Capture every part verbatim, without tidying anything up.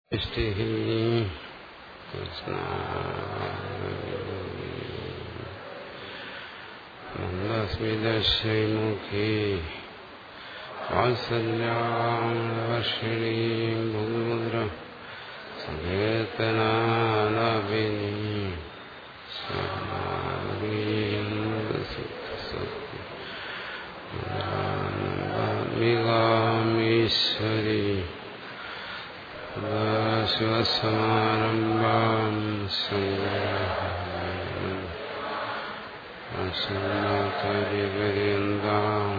മന്ദസ്മിതശ്രീമുഖി വാത്സല്യാവർഷിണീം ഭൂമുദ്ര സങ്കീർത്തനാലാപിനീ സ്വാമീശ്വരി ശിവസമാരംഭാം ശങ്കരാചാര്യപര്യന്താം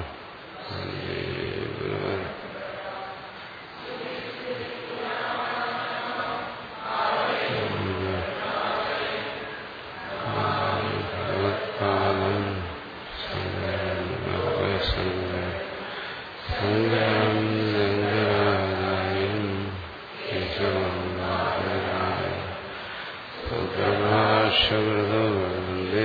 ഭഗവത്പാദം ശങ്കരം ശങ്കരാചാര്യൻ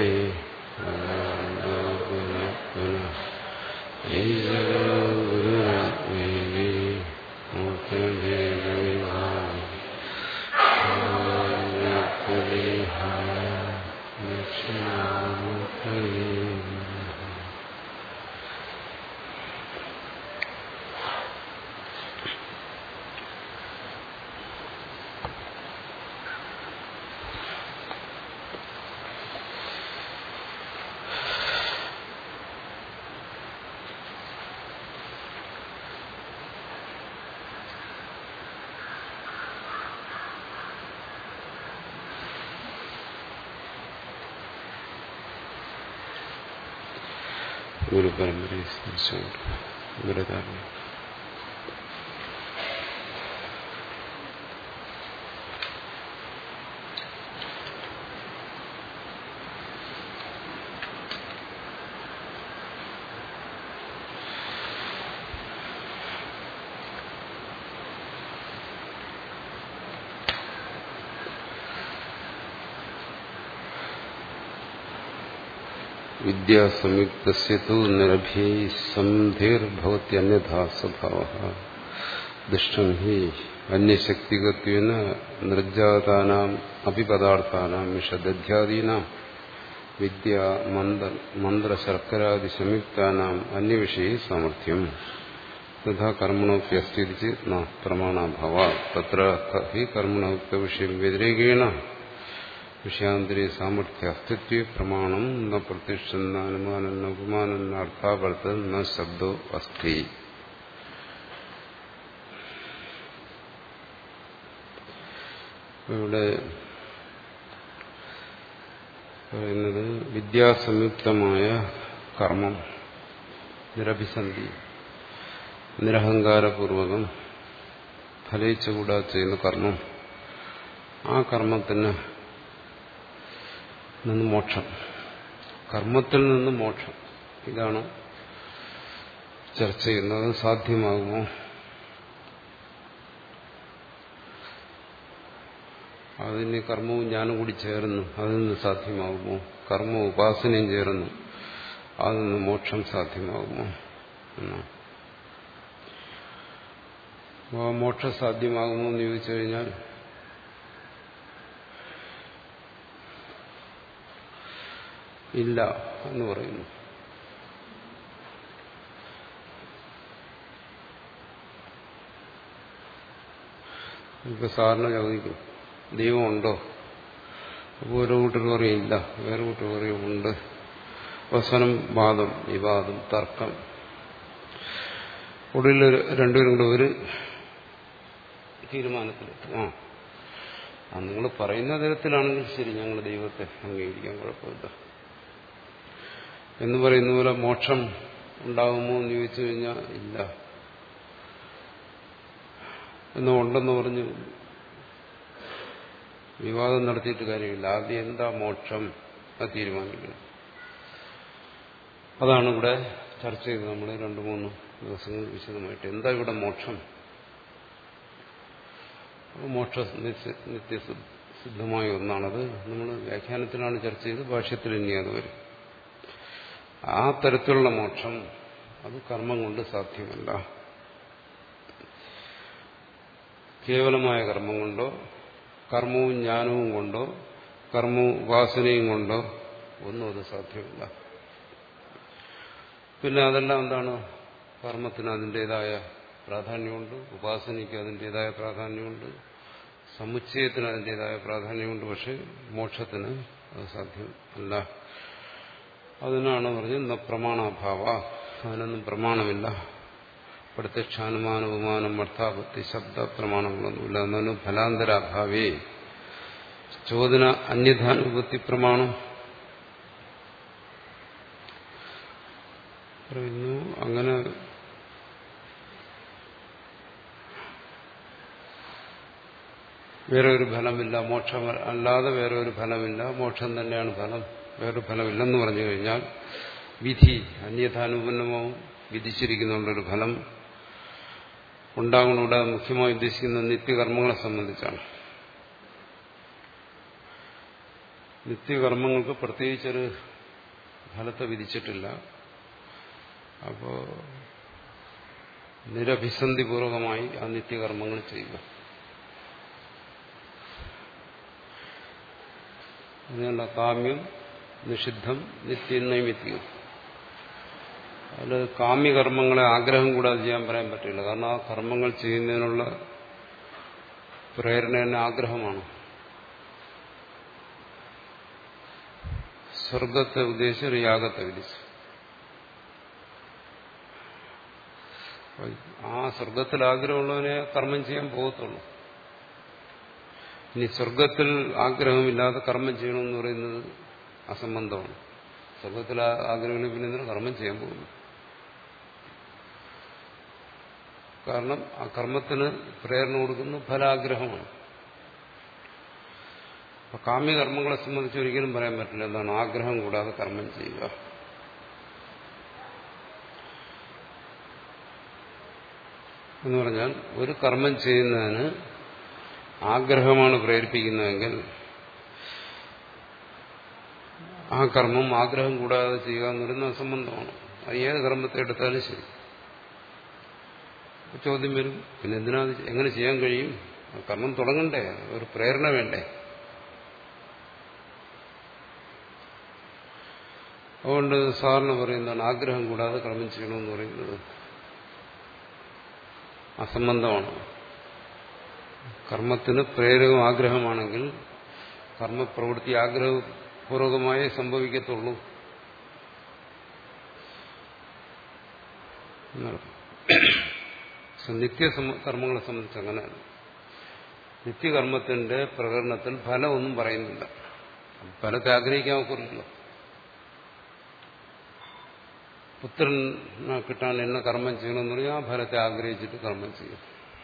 ഗുരുപരമ്പരയെ സ്മരിച്ചുകൊണ്ട് ഗുരുധാരണ. വിദ്യാസംയുക്തസ്യ തു നിരഭ്യൈ സന്ധിർഭവത്യന്യഥാ സ്വഭാവഃ ദുഷ്ടം ഹി അന്യശക്തികത്വേന നിർജാതാനാം അപി പദാർത്ഥാനാം വിഷദധ്യാദീനാം വിദ്യാ മന്ത്ര മന്ത്രശർക്കരാദി സംയുക്താനാം അന്യവിഷയേ സാമർഥ്യം തഥാ കർമ്മണോപ്യസ്തി ന പ്രമാണാഭാവാത് തത്ര ഹി കർമ്മണോക്തവിഷയം വ്യതിരേകേണ വിഷയാന്തരേ സാമർഥ്യ അസ്തിത്വ പ്രമാണം ന പ്രത്യക്ഷം ന അനുമാനം ന ഉപമാനം ന അർത്ഥാപർത്ഥം ന ശബ്ദോ അസ്ഥി. ഇവിടെ പറയുന്നത് വിദ്യാസംയുക്തമായ കർമ്മം, നിരഭിസന്ധി, നിരഹങ്കാരപൂർവകം ഫലിച്ചുകൂടാതെ ചെയ്യുന്ന കർമ്മം, ആ കർമ്മത്തിന് നിന്ന് മോക്ഷം, കർമ്മത്തിൽ നിന്ന് മോക്ഷം, ഇതാണ് ചർച്ച ചെയ്യുന്നത്. സാധ്യമാകുമോ? അതിന് കർമ്മവും ജ്ഞാനം കൂടി ചേർന്നു, അതിൽ നിന്ന് സാധ്യമാകുമോ? കർമ്മവും ഉപാസനയും ചേർന്നു, അതിൽ നിന്ന് മോക്ഷം സാധ്യമാകുമോ എന്നാണ്. അപ്പോൾ മോക്ഷം സാധ്യമാകുമോ എന്ന് ചോദിച്ചു കഴിഞ്ഞാൽ ഇല്ല എന്ന് പറയുന്നു. ഇപ്പൊ സാറിന് ചോദിക്കും ദൈവമുണ്ടോ? അപ്പോൾ ഒരു കൂട്ടർ പറയും ഇല്ല, വേറെ കൂട്ടർ പറയും ഉണ്ട്. അവസാനം വാദം, വിവാദം, തർക്കം. ഒടുവിൽ രണ്ടുപേരും കൂടെ ഒരു തീരുമാനത്തിലെത്തും. ആ ആ നിങ്ങൾ പറയുന്ന തരത്തിലാണെങ്കിൽ ശരി, ഞങ്ങൾ ദൈവത്തെ അംഗീകരിക്കാൻ കുഴപ്പമില്ല എന്ന് പറയുന്ന പോലെ മോക്ഷം ഉണ്ടാകുമോ എന്ന് ചോദിച്ചു കഴിഞ്ഞാൽ ഇല്ല എന്നോ ഉണ്ടെന്ന് പറഞ്ഞു വിവാദം നടത്തിയിട്ട് കാര്യമില്ല. ആദ്യം എന്താ മോക്ഷം അത് തീരുമാനിക്കണം. അതാണ് ഇവിടെ ചർച്ച ചെയ്തത് നമ്മൾ രണ്ടു മൂന്ന് ദിവസങ്ങൾ വിശദമായിട്ട്. എന്താ ഇവിടെ മോക്ഷം? മോക്ഷ നിത്യസിദ്ധമായ ഒന്നാണത്. നമ്മൾ വ്യാഖ്യാനത്തിലാണ് ചർച്ച ചെയ്ത്, ഭാഷ്യത്തിൽ ഇനി അത് വരും. ആ തരത്തിലുള്ള മോക്ഷം അത് കർമ്മം കൊണ്ട് സാധ്യമല്ല. കേവലമായ കർമ്മം കൊണ്ടോ കർമ്മവും ജ്ഞാനവും കൊണ്ടോ കർമ്മവും ഉപാസനയും കൊണ്ടോ ഒന്നും അത് സാധ്യമല്ല. പിന്നെ അതെല്ലാം എന്താണ്? കർമ്മത്തിന് അതിൻ്റെതായ പ്രാധാന്യമുണ്ട്, ഉപാസനയ്ക്ക് അതിൻ്റെതായ പ്രാധാന്യമുണ്ട്, സമുച്ചയത്തിന് അതിൻ്റെതായ പ്രാധാന്യമുണ്ട്. പക്ഷെ മോക്ഷത്തിന് അത് സാധ്യം അല്ല. അതിനാണ് പറഞ്ഞത് പ്രമാണാഭാവ, അതിനൊന്നും പ്രമാണമില്ല. പ്രത്യക്ഷാനുമാന ഉപമാനം അർത്ഥാപത്തി ശബ്ദ പ്രമാണങ്ങളൊന്നുമില്ല. എന്നാലും ഫലാന്തരാഭാവേ ചോദന അന്യഥാനുപത്തി പ്രമാണം പറയുന്നു. അങ്ങനെ വേറെ ഒരു ഫലമില്ല, മോക്ഷം അല്ലാതെ വേറെ ഒരു ഫലമില്ല, മോക്ഷം തന്നെയാണ് ഫലം, വേറൊരു ഫലമില്ലെന്ന് പറഞ്ഞു കഴിഞ്ഞാൽ വിധി അന്യഥാനുപന്നമാവും. വിധിച്ചിരിക്കുന്നുള്ളൊരു ഫലം ഉണ്ടാകണൂടെ. മുഖ്യമായി ഉദ്ദേശിക്കുന്ന നിത്യകർമ്മങ്ങളെ സംബന്ധിച്ചാണ്. നിത്യകർമ്മങ്ങൾക്ക് പ്രത്യേകിച്ചൊരു ഫലത്തെ വിധിച്ചിട്ടില്ല. അപ്പോ നിരഭിസന്ധിപൂർവകമായി ആ നിത്യകർമ്മങ്ങൾ ചെയ്യുക. അതിനുള്ള കാമ്യം നിഷിദ്ധം നിത്യം നൈമിത്യം. അതിൽ കാമ്യകർമ്മങ്ങളെ ആഗ്രഹം കൂടാതെ ചെയ്യാൻ പറയാൻ പറ്റില്ല. കാരണം ആ കർമ്മങ്ങൾ ചെയ്യുന്നതിനുള്ള പ്രേരണ തന്നെ ആഗ്രഹമാണ്. സ്വർഗത്തെ ഉദ്ദേശിച്ച് ഒരു യാഗത്തെ വിധിച്ചു. ആ സ്വർഗത്തിൽ ആഗ്രഹമുള്ളവനെ കർമ്മം ചെയ്യാൻ പോകത്തുള്ളൂ. ഇനി സ്വർഗത്തിൽ ആഗ്രഹമില്ലാതെ കർമ്മം ചെയ്യണമെന്ന് പറയുന്നത് അസംബന്ധമാണ്. സ്വർഗത്തിൽ ആഗ്രഹമില്ല, പിന്നെ എന്തിനാണ് കർമ്മം ചെയ്യാൻ പോകുന്നു? കാരണം ആ കർമ്മത്തിന് പ്രേരണ കൊടുക്കുന്ന ഫലാഗ്രഹമാണ്. അപ്പൊ കാമ്യകർമ്മങ്ങളെ സംബന്ധിച്ച് ഒരിക്കലും പറയാൻ പറ്റില്ല എന്താണ് ആഗ്രഹം കൂടാതെ കർമ്മം ചെയ്യുക. എന്ന് പറഞ്ഞാൽ ഒരു കർമ്മം ചെയ്യുന്നതിന് ആഗ്രഹമാണ് പ്രേരിപ്പിക്കുന്നതെങ്കിൽ ആ കർമ്മം ആഗ്രഹം കൂടാതെ ചെയ്യുക എന്ന് പറയുന്ന അസംബന്ധമാണ്. അത് ഏത് കർമ്മത്തെ എടുത്താലും ശരി. ചോദ്യം വരും, പിന്നെ എന്തിനാ എങ്ങനെ ചെയ്യാൻ കഴിയും? കർമ്മം തുടങ്ങണ്ടേ, ഒരു പ്രേരണ വേണ്ടേ? അതുകൊണ്ട് സാറിന് പറയുന്നതാണ് ആഗ്രഹം കൂടാതെ കർമ്മം ചെയ്യണമെന്ന് പറയുന്നത് അസംബന്ധമാണ്. കർമ്മത്തിന് പ്രേരകം ആഗ്രഹമാണെങ്കിൽ കർമ്മപ്രവൃത്തി ആഗ്രഹപൂർവകമായേ സംഭവിക്കത്തുള്ളൂ. നിത്യ കർമ്മങ്ങളെ സംബന്ധിച്ച് അങ്ങനെയാണ്. നിത്യകർമ്മത്തിന്റെ പ്രകടനത്തിൽ ഫലമൊന്നും പറയുന്നില്ല. ഫലത്തെ ആഗ്രഹിക്കാൻ ഒക്കില്ലല്ലോ. പുത്രൻ കിട്ടാൻ എന്നെ കർമ്മം ചെയ്യണമെന്ന് പറഞ്ഞാൽ ആ ഫലത്തെ ആഗ്രഹിച്ചിട്ട് കർമ്മം ചെയ്യും.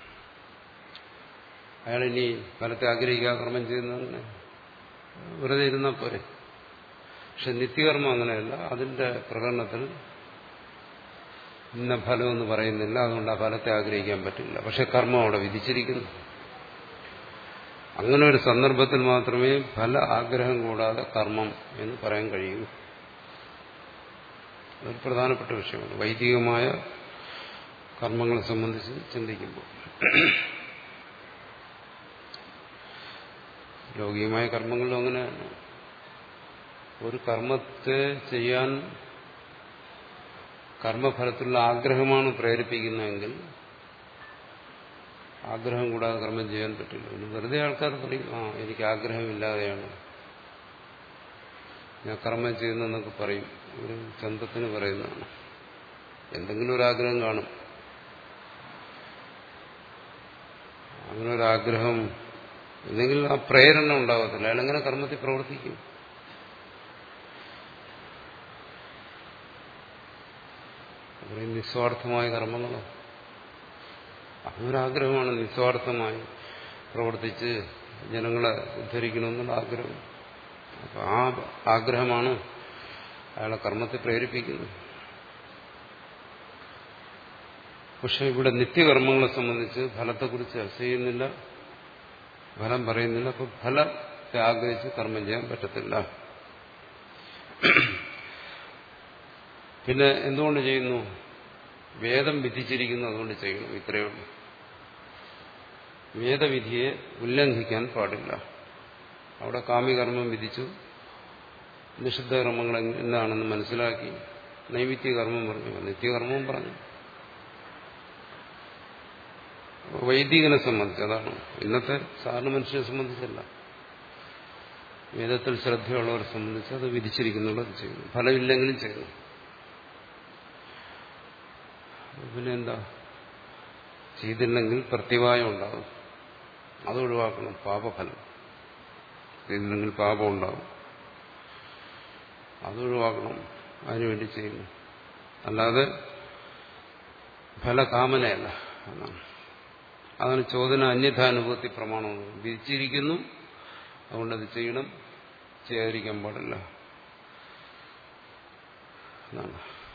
അയാളിനി ഫലത്തെ ആഗ്രഹിക്കാൻ കർമ്മം ചെയ്യുന്നതന്നെ വെറുതെ ഇരുന്നാൽ പോരെ. പക്ഷെ നിത്യകർമ്മം അങ്ങനെയല്ല. അതിന്റെ പ്രകടനത്തിൽ ഇന്ന ഫലമെന്ന് പറയുന്നില്ല. അതുകൊണ്ട് ആ ഫലത്തെ ആഗ്രഹിക്കാൻ പറ്റില്ല. പക്ഷെ കർമ്മം അവിടെ വിധിച്ചിരിക്കുന്നു. അങ്ങനെ ഒരു സന്ദർഭത്തിൽ മാത്രമേ ഫല ആഗ്രഹം കൂടാതെ കർമ്മം എന്ന് പറയാൻ കഴിയൂ. അതൊരു പ്രധാനപ്പെട്ട വിഷയമാണ് വൈദികമായ കർമ്മങ്ങളെ സംബന്ധിച്ച് ചിന്തിക്കുമ്പോൾ. ലൗകികമായ കർമ്മങ്ങളിലും അങ്ങനെയാണ്. ഒരു കർമ്മത്തെ ചെയ്യാൻ കർമ്മഫലത്തിലുള്ള ആഗ്രഹമാണ് പ്രേരിപ്പിക്കുന്നതെങ്കിൽ ആഗ്രഹം കൂടാതെ കർമ്മം ചെയ്യാൻ പറ്റില്ല. വെറുതെ ആൾക്കാർ പറയും, ആ എനിക്ക് ആഗ്രഹമില്ലാതെയാണ് ഞാൻ കർമ്മം ചെയ്യുന്നതെന്നൊക്കെ പറയും. ഒരു ചന്തത്തിന് പറയുന്നതാണ്. എന്തെങ്കിലും ഒരു ആഗ്രഹം കാണും. അങ്ങനെ ഒരാഗ്രഹം എന്തെങ്കിലും ആ പ്രേരണ ഉണ്ടാകത്തില്ല. അയാളെങ്ങനെ കർമ്മത്തിൽ പ്രവർത്തിക്കും? പറയും നിസ്വാർത്ഥമായ കർമ്മങ്ങളോ? അങ്ങനൊരാഗ്രഹമാണ് നിസ്വാർത്ഥമായി പ്രവർത്തിച്ച് ജനങ്ങളെ ഉദ്ധരിക്കണമെന്നുള്ള ആഗ്രഹം. അപ്പൊ ആ ആഗ്രഹമാണ് അയാളെ കർമ്മത്തെ പ്രേരിപ്പിക്കുന്നത്. പക്ഷെ ഇവിടെ നിത്യകർമ്മങ്ങളെ സംബന്ധിച്ച് ഫലത്തെക്കുറിച്ച് ചർച്ച ചെയ്യുന്നില്ല, ഫലം പറയുന്നില്ല. അപ്പൊ ഫലത്തെ ആഗ്രഹിച്ച് കർമ്മം ചെയ്യാൻ പറ്റത്തില്ല. പിന്നെ എന്തുകൊണ്ട് ചെയ്യുന്നു? വേദം വിധിച്ചിരിക്കുന്നു, അതുകൊണ്ട് ചെയ്യണം. ഇത്രയേ ഉള്ളൂ. വേദവിധിയെ ഉല്ലംഘിക്കാൻ പാടില്ല. അവിടെ കാമ്യകർമ്മം വിധിച്ചു, നിഷിദ്ധകർമ്മങ്ങൾ എന്താണെന്ന് മനസ്സിലാക്കി, നൈമിത്യകർമ്മം പറഞ്ഞു, നിത്യകർമ്മവും പറഞ്ഞു. വൈദികനെ സംബന്ധിച്ച് അതാണ്. ഇന്നത്തെ സാധാരണ മനുഷ്യനെ സംബന്ധിച്ചല്ല. വേദത്തിൽ ശ്രദ്ധയുള്ളവരെ സംബന്ധിച്ച് അത് വിധിച്ചിരിക്കുന്നുള്ളൂ, അത് ചെയ്യുന്നു. ഫലമില്ലെങ്കിലും ചെയ്യുന്നു. പിന്നെ എന്താ, ചെയ്തില്ലെങ്കിൽ പ്രത്യവായം ഉണ്ടാകും, അത് ഒഴിവാക്കണം. പാപഫലം ചെയ്തില്ലെങ്കിൽ പാപം ഉണ്ടാകും, അത് ഒഴിവാക്കണം. അതിനുവേണ്ടി ചെയ്യുന്നു. അല്ലാതെ ഫലകാമനയല്ല. എന്നാണ് അതാണ് ചോദന അന്യഥാനുഭൂതി പ്രമാണം. വിധിച്ചിരിക്കുന്നു, അതുകൊണ്ടത് ചെയ്യണം, ചെയ്യാതിരിക്കാൻ പാടില്ല എന്നാണ്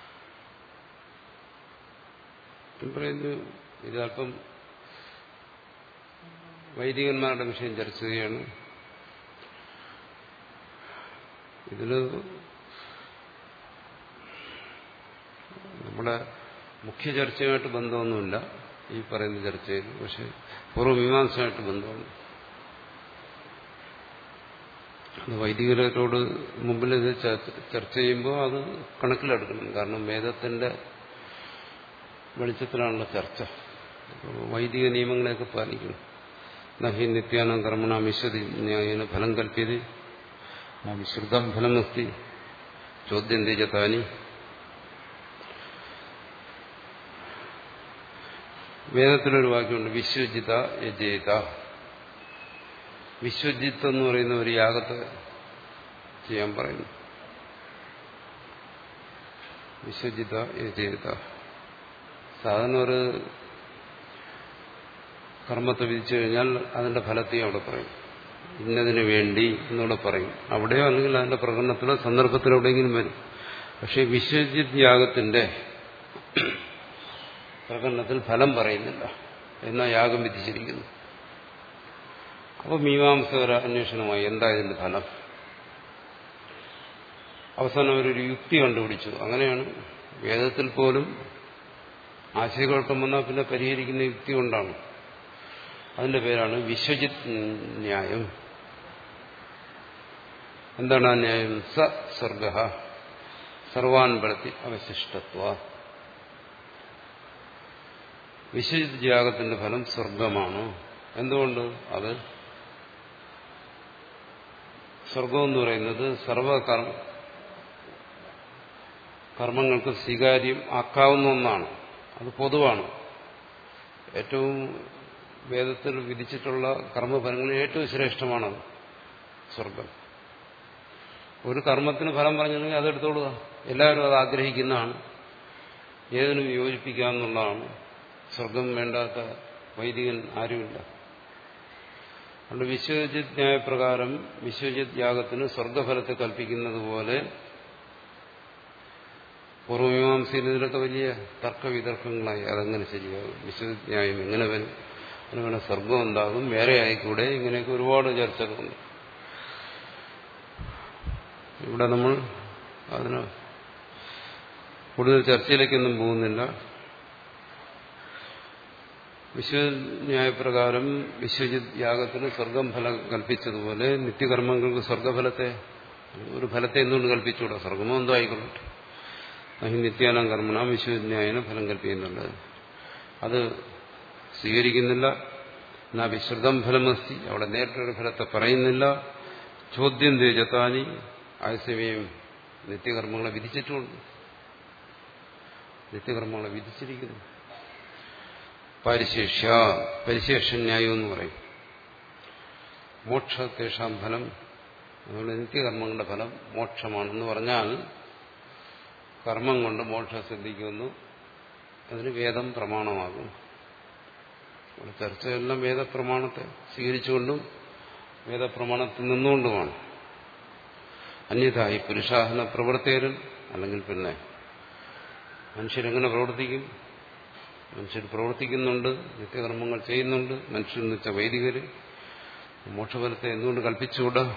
പറയുന്നത്. ഇതല്പം വൈദികന്മാരുടെ വിഷയം ചർച്ച ചെയ്യുകയാണ്. ഇതില് നമ്മുടെ മുഖ്യ ചർച്ചയുമായിട്ട് ബന്ധമൊന്നുമില്ല ഈ പറയുന്ന ചർച്ചയിൽ. പക്ഷെ പൂർവ്വമീമാംസമായിട്ട് ബന്ധമുണ്ട്. അത് വൈദികരോട് മുമ്പിൽ ഇത് ചർച്ച ചെയ്യുമ്പോൾ അത് കണക്കിലെടുക്കണം. കാരണം വേദത്തിന്റെ വെളിച്ചത്തിലാണല്ലോ ചർച്ച. വൈദിക നിയമങ്ങളെയൊക്കെ പാലിക്കണം. നഹി നിത്യാനം കർമ്മണ വിശ്വതി ന്യായേന ഫലം കൽപ്യതി വിശ്രുതം ഫലമസ്തി ചോദ്യം തേജത്താനി. വേദത്തിലൊരു വാക്യമുണ്ട്, വിശ്വജിത യജേത. വിശ്വജിത്ത് എന്ന് പറയുന്ന ഒരു യാഗത്തെ ചെയ്യാൻ പറയുന്നു. വിശ്വജിത യജേത. സാധാരണ ഒരു കർമ്മത്തെ വിധിച്ചു കഴിഞ്ഞാൽ അതിന്റെ ഫലത്തെയും അവിടെ പറയും. ഇന്നതിന് വേണ്ടി എന്നൂടെ പറയും. അവിടെയോ അല്ലെങ്കിൽ അതിന്റെ പ്രകടനത്തിലോ സന്ദർഭത്തിലോ എവിടെയെങ്കിലും വരും. പക്ഷെ വിശ്വജിത് യാഗത്തിന്റെ പ്രകടനത്തിൽ ഫലം പറയുന്നില്ല, എന്നാ യാഗം വിധിച്ചിരിക്കുന്നു. അപ്പോൾ മീമാംസകര അന്വേഷണമായി എന്താ ഇതിന്റെ ഫലം. അവസാനം അവരൊരു യുക്തി കണ്ടുപിടിച്ചു. അങ്ങനെയാണ് വേദത്തിൽ പോലും ആശയക്കുഴപ്പം വന്നാൽ പിന്നെ പരിഹരിക്കുന്ന യുക്തി കൊണ്ടാണ്. അതിന്റെ പേരാണ് വിശ്വജിത് ന്യായം. എന്താണ് ആ ന്യായം? സ സ്വർഗ സർവാൻ ബലത്തി അവശിഷ്ടത്വ. വിശ്വജിത് യാഗത്തിന്റെ ഫലം സ്വർഗമാണ്. എന്തുകൊണ്ട്? അത് സ്വർഗം എന്ന് പറയുന്നത് സർവകർമ്മ കർമ്മങ്ങൾക്ക് സ്വീകാര്യം ആക്കാവുന്ന ഒന്നാണ്. അത് പൊതുവാണ്. ഏറ്റവും വേദത്തിൽ വിധിച്ചിട്ടുള്ള കർമ്മഫലങ്ങളിൽ ഏറ്റവും ശ്രേഷ്ഠമാണത് സ്വർഗം. ഒരു കർമ്മത്തിന് ഫലം പറഞ്ഞിട്ടുണ്ടെങ്കിൽ അതെടുത്തോളുക. എല്ലാവരും അത് ആഗ്രഹിക്കുന്നതാണ്, ഏതിനും യോജിപ്പിക്കാമെന്നുള്ളതാണ്. സ്വർഗം വേണ്ടാത്ത വൈദികൻ ആരുമില്ല. അതുകൊണ്ട് വിശ്വജിത് ന്യായപ്രകാരം വിശ്വജിത് യാഗത്തിന് സ്വർഗഫലത്തെ കൽപ്പിക്കുന്നത് പോലെ പൂർവ്വമീമാംസയിൽ ഇതിലൊക്കെ വലിയ തർക്കവിതർക്കങ്ങളായി. അതെങ്ങനെ ശരിയാകും? വിശ്വജിത് ന്യായം എങ്ങനെ വരും? അങ്ങനെ സ്വർഗം ഉണ്ടാകും, വേറെ ആയിക്കൂടെ? ഇങ്ങനെയൊക്കെ ഒരുപാട് ചർച്ചകളുണ്ട്. ഇവിടെ നമ്മൾ അതിന് കൂടുതൽ ചർച്ചയിലേക്കൊന്നും പോകുന്നില്ല. വിശ്വന്യായപ്രകാരം വിശ്വജിത് യാഗത്തിന് സ്വർഗം ഫലം കൽപ്പിച്ചതുപോലെ നിത്യകർമ്മങ്ങൾക്ക് സ്വർഗഫലത്തെ ഒരു ഫലത്തെ എന്തുകൊണ്ട് കൽപ്പിച്ചുകൂടാ? സ്വർഗമോ എന്തോ ആയിക്കൊള്ളട്ടെ. അഹി നിത്യാനം കർമ്മണ വിശ്വന്യായന ഫലം കൽപ്പിക്കുന്നുണ്ട്. അത് സ്വീകരിക്കുന്നില്ല. എന്നാ വിശ്രുതം ഫലമസ്തി, അവിടെ നേരിട്ടൊരു ഫലത്തെ പറയുന്നില്ല. ചോദ്യം തേജത്താനി, ആയസമയം നിത്യകർമ്മങ്ങളെ വിധിച്ചിട്ടുമുണ്ട്. നിത്യകർമ്മങ്ങളെ വിധിച്ചിരിക്കുന്നു. പരിശേഷ്യ, പരിശേഷന്യായം എന്ന് പറയും. മോക്ഷത്തേഷാം ഫലം, അതുകൊണ്ട് നിത്യകർമ്മങ്ങളുടെ ഫലം മോക്ഷമാണെന്ന് പറഞ്ഞാൽ കർമ്മം കൊണ്ട് മോക്ഷം സിദ്ധിക്കുന്നു. അതിന് വേദം പ്രമാണമാകും. ചർച്ചയെല്ലാം വേദപ്രമാണത്തെ സ്വീകരിച്ചുകൊണ്ടും വേദപ്രമാണത്തിൽ നിന്നുകൊണ്ടുമാണ്. അന്യഥായി പുരുഷാഹന പ്രവർത്തിയരും, അല്ലെങ്കിൽ പിന്നെ മനുഷ്യരെങ്ങനെ പ്രവർത്തിക്കും? മനുഷ്യർ പ്രവർത്തിക്കുന്നുണ്ട്, നിത്യകർമ്മങ്ങൾ ചെയ്യുന്നുണ്ട്. മനുഷ്യരെന്ന് വെച്ചാൽ വൈദികര്. മോക്ഷഫലത്തെ എന്തുകൊണ്ട് കൽപ്പിച്ചുകൂടാ?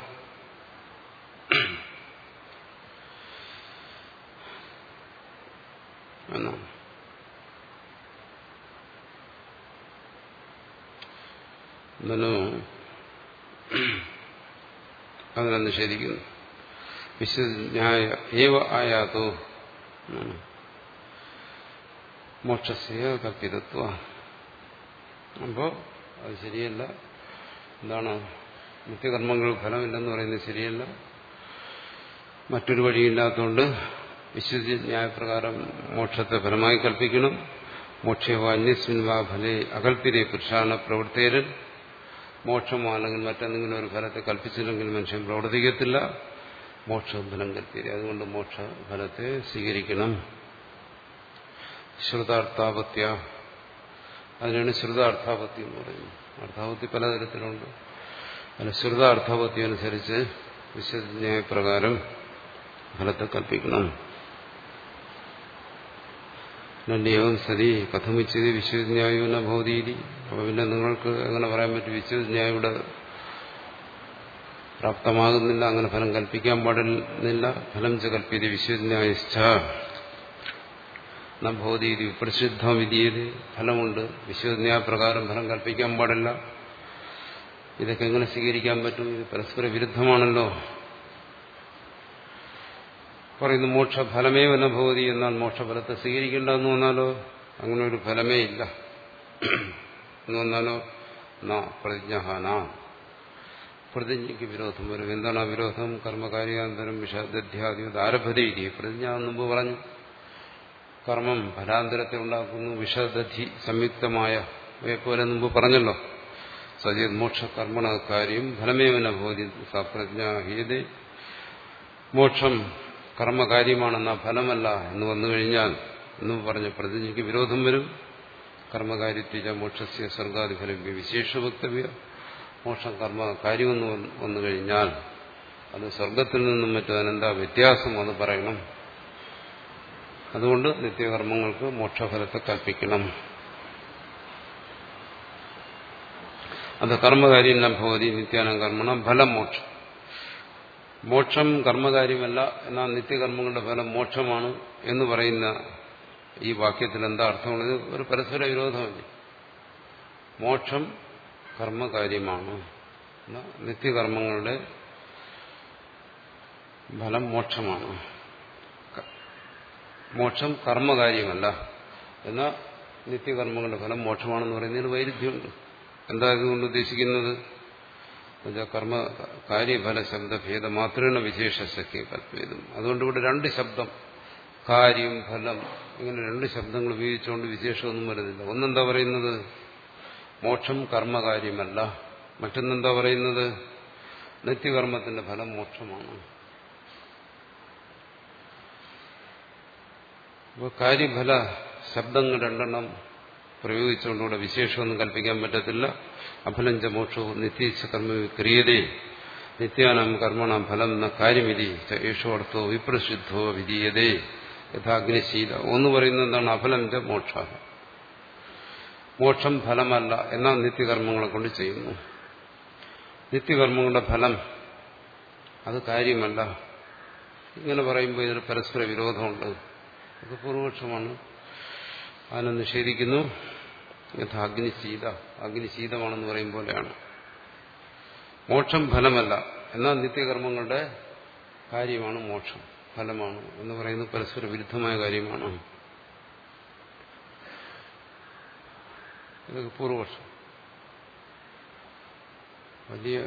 എന്നാണ്. നനു അതിനെ നിഷേധിക്കുന്നു. വിശുദ്ധ്യായ ഏവ ആയാതോ മോക്ഷസ്യ കൽപ്പിതത്വ. അപ്പോ അത് ശരിയല്ല. എന്താണ് നിത്യകർമ്മങ്ങൾ ഫലമില്ലെന്ന് പറയുന്നത് ശരിയല്ല. മറ്റൊരു വഴിയില്ലാത്തതുകൊണ്ട് വിശുദ്ധി ന്യായപ്രകാരം മോക്ഷത്തെ ഫലമായി കൽപ്പിക്കണം. മോക്ഷേവ അന്യസ്മിൻ വാ ഫലേ അകൽപ്പിതേ പുരുഷാണ പ്രവൃത്തേരൻ. മോക്ഷമോ അല്ലെങ്കിൽ മറ്റെന്തെങ്കിലും ഒരു ഫലത്തെ കൽപ്പിച്ചില്ലെങ്കിൽ മനുഷ്യൻ പ്രവർത്തിക്കത്തില്ല. മോക്ഷം ഫലം കൽപ്പിതേ. അതുകൊണ്ട് മോക്ഷ ഫലത്തെ സ്വീകരിക്കണം. ശ്രുതാർത്ഥാപത്യ, അതിനാണ് ശ്രുതാർത്ഥാപത്യം എന്ന് പറയുന്നത്. അർത്ഥാപത്തി പലതരത്തിലുണ്ട്. അതിന് ശ്രുതാർത്ഥാപത്യം അനുസരിച്ച് വിശുദ്ധിന്യായപ്രകാരം ഫലത്തെ കൽപ്പിക്കണം. നന്യവും സതി കഥമിച്ചത് വിശ്വന്യായോ ന ഭൗതീതി. അപ്പൊ പിന്നെ നിങ്ങൾക്ക് എങ്ങനെ പറയാൻ പറ്റും വിശ്വന്യായം ഇവിടെ പ്രാപ്തമാകുന്നില്ല, അങ്ങനെ ഫലം കൽപ്പിക്കാൻ പാടുന്നില്ല. ഫലം ച കൽപ്പിയത് വിശ്വന്യായിശ്ച ന ഭൗതീതി വിപ്രസിദ്ധം വിധിയത്. ഫലമുണ്ട്, വിശ്വന്യായപ്രകാരം ഫലം കൽപ്പിക്കാൻ പാടില്ല. ഇതൊക്കെ എങ്ങനെ സ്വീകരിക്കാൻ പറ്റും? ഇത് പരസ്പര വിരുദ്ധമാണല്ലോ. പറയുന്നു മോക്ഷഫലമേ വന്ന ഭവതി. എന്നാൽ മോക്ഷഫലത്തെ സ്വീകരിക്കേണ്ടെന്ന് വന്നാലോ? അങ്ങനെ ഒരു ഫലമേ ഇല്ല എന്ന് വന്നാലോ? ന പ്രതിജ്ഞാന, പ്രതിജ്ഞയ്ക്ക് വിരോധം വരും. എന്താണ് ആ വിരോധം? കർമ്മകാര്യാന്തരം വിഷദധ്യാദി ആരഭതീതി. പ്രതിജ്ഞ മുമ്പ് പറഞ്ഞു കർമ്മം ഫലാന്തരത്തെ ഉണ്ടാക്കുന്നു. വിഷദധി സംയുക്തമായ പോലെ മുമ്പ് പറഞ്ഞല്ലോ. സചേത് മോക്ഷ കർമ്മണ കാര്യം ഫലമേവന ഭവതി സപ്രജ്ഞ ഹീതേ. മോക്ഷം കർമ്മകാര്യമാണെന്ന ഫലമല്ല എന്ന് വന്നു കഴിഞ്ഞാൽ എന്ന് പറഞ്ഞ പ്രതിജ്ഞയ്ക്ക് വിരോധം വരും. കർമ്മകാര്യത്തിച്ച മോക്ഷസ്യ സ്വർഗാദിഫലം വിശേഷ വക്തവ്യ. മോക്ഷം കർമ്മ കാര്യമെന്ന് വന്നു കഴിഞ്ഞാൽ അത് സ്വർഗത്തിൽ നിന്നും മറ്റും അതിനെന്താ വ്യത്യാസം അത് പറയണം. അതുകൊണ്ട് നിത്യകർമ്മങ്ങൾക്ക് മോക്ഷഫലത്തെ കൽപ്പിക്കണം. അത് കർമ്മകാര്യം ന ഭവതി നിത്യാനം കർമ്മണം ഫലം മോക്ഷം. മോക്ഷം കർമ്മകാര്യമല്ല, എന്നാൽ നിത്യകർമ്മങ്ങളുടെ ഫലം മോക്ഷമാണ് എന്ന് പറയുന്ന ഈ വാക്യത്തിൽ എന്താ അർത്ഥമുള്ളത്? ഒരു പരസ്പര വിരോധമല്ലേ. മോക്ഷം കർമ്മകാര്യമാണ്, നിത്യകർമ്മങ്ങളുടെ ഫലം മോക്ഷമാണ്. മോക്ഷം കർമ്മകാര്യമല്ല, എന്നാൽ നിത്യകർമ്മങ്ങളുടെ ഫലം മോക്ഷമാണെന്ന് പറയുന്നതിന് വൈരുദ്ധ്യമുണ്ട്. എന്താ ഇതുകൊണ്ട് ഉദ്ദേശിക്കുന്നത്? കർമ്മ കാര്യഫല ശബ്ദഭേദം മാത്രമാണ് വിശേഷ സഖ്യ കൽപ്പേതും. അതുകൊണ്ട് ഇവിടെ രണ്ട് ശബ്ദം, കാര്യം ഫലം, ഇങ്ങനെ രണ്ട് ശബ്ദങ്ങൾ ഉപയോഗിച്ചുകൊണ്ട് വിശേഷമൊന്നും വരുന്നില്ല. ഒന്നെന്താ പറയുന്നത്? മോക്ഷം കർമ്മകാര്യമല്ല. മറ്റൊന്നെന്താ പറയുന്നത്? നിത്യകർമ്മത്തിന്റെ ഫലം മോക്ഷമാണ്. അപ്പോൾ കാര്യഫല ശബ്ദങ്ങൾ രണ്ടെണ്ണം പ്രയോഗിച്ചുകൊണ്ടുകൂടെ വിശേഷമൊന്നും കൽപ്പിക്കാൻ പറ്റത്തില്ല. അഫലഞ്ച മോക്ഷവും നിത്യേച്ഛ കർമ്മ ക്രിയതേ നിത്യാനാം കർമ്മണാം ഫലം എന്ന കാര്യമിതി യേശോർത്ഥോ വിപ്രസിദ്ധോ വിധീയതേ യഥാഗ്നിശീല. ഒന്ന് പറയുന്നത് എന്താണ്? അഫലഞ്ച മോക്ഷ. മോക്ഷം ഫലമല്ല, എന്നാൽ നിത്യകർമ്മങ്ങളെ കൊണ്ട് ചെയ്യുന്നു. നിത്യകർമ്മങ്ങളുടെ ഫലം അത് കാര്യമല്ല. ഇങ്ങനെ പറയുമ്പോൾ ഇതിന് പരസ്പര വിരോധമുണ്ട്. ഇത് പൂർവപക്ഷമാണ്, അതിനെ നിഷേധിക്കുന്നു. യഥാ അഗ്നിശീത, അഗ്നിശീതമാണെന്ന് പറയും പോലെയാണ്. മോക്ഷം ഫലമല്ല, എന്നാൽ നിത്യകർമ്മങ്ങളുടെ കാര്യമാണ് മോക്ഷം, ഫലമാണ് എന്ന് പറയുന്നത് പരസ്പര വിരുദ്ധമായ കാര്യമാണ്. ഇതൊക്കെ പൂർവപക്ഷം. വലിയ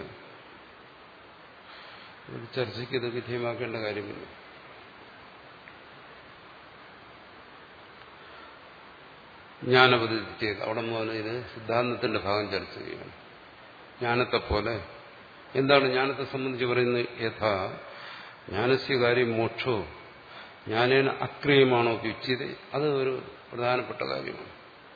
ഒരു ചർച്ചയ്ക്ക് ഇത് വിധേയമാക്കേണ്ട കാര്യമില്ല. ജ്ഞാനപദ്ധതി അവിടെ മുതൽ ഇത് സിദ്ധാന്തത്തിന്റെ ഭാഗം ചർച്ച ചെയ്യണം. ജ്ഞാനത്തെപ്പോലെ എന്താണ് ജ്ഞാനത്തെ സംബന്ധിച്ച് പറയുന്നത്? യഥാ ജ്ഞാനസ്യ കാര്യം മോക്ഷോ ജ്ഞാനേന അക്രിയമാണോ ഉച്ചിത. അത് ഒരു പ്രധാനപ്പെട്ട കാര്യമാണ്.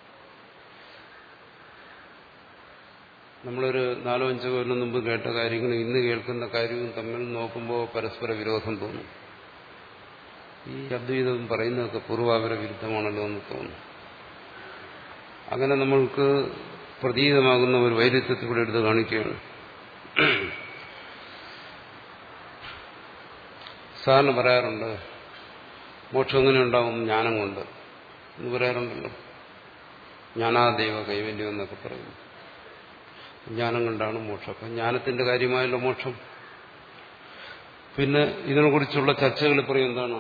നമ്മളൊരു നാലോ അഞ്ചോ കൊല്ലം മുമ്പ് കേട്ട കാര്യങ്ങളും ഇന്ന് കേൾക്കുന്ന കാര്യവും തമ്മിൽ നോക്കുമ്പോൾ പരസ്പര വിരോധം തോന്നും. ഈ അദ്വൈതം പറയുന്നതൊക്കെ പൂർവാപര വിരുദ്ധമാണല്ലോ എന്ന് തോന്നും. അങ്ങനെ നമ്മൾക്ക് പ്രതീതമാകുന്ന ഒരു വൈരുദ്ധ്യത്തെ കൂടെ എടുത്ത് കാണിക്കുകയാണ്. സാറിന് പറയാറുണ്ട് മോക്ഷം എങ്ങനെ ഉണ്ടാവും? ജ്ഞാനം കൊണ്ട് എന്ന് പറയാറുണ്ടല്ലോ. ജ്ഞാനാദേവ കൈവല്യം എന്നൊക്കെ പറയുന്നു. ജ്ഞാനം കൊണ്ടാണ് മോക്ഷം. അപ്പം ജ്ഞാനത്തിന്റെ കാര്യമായല്ലോ മോക്ഷം. പിന്നെ ഇതിനെക്കുറിച്ചുള്ള ചർച്ചകൾ പറയും എന്താണ്?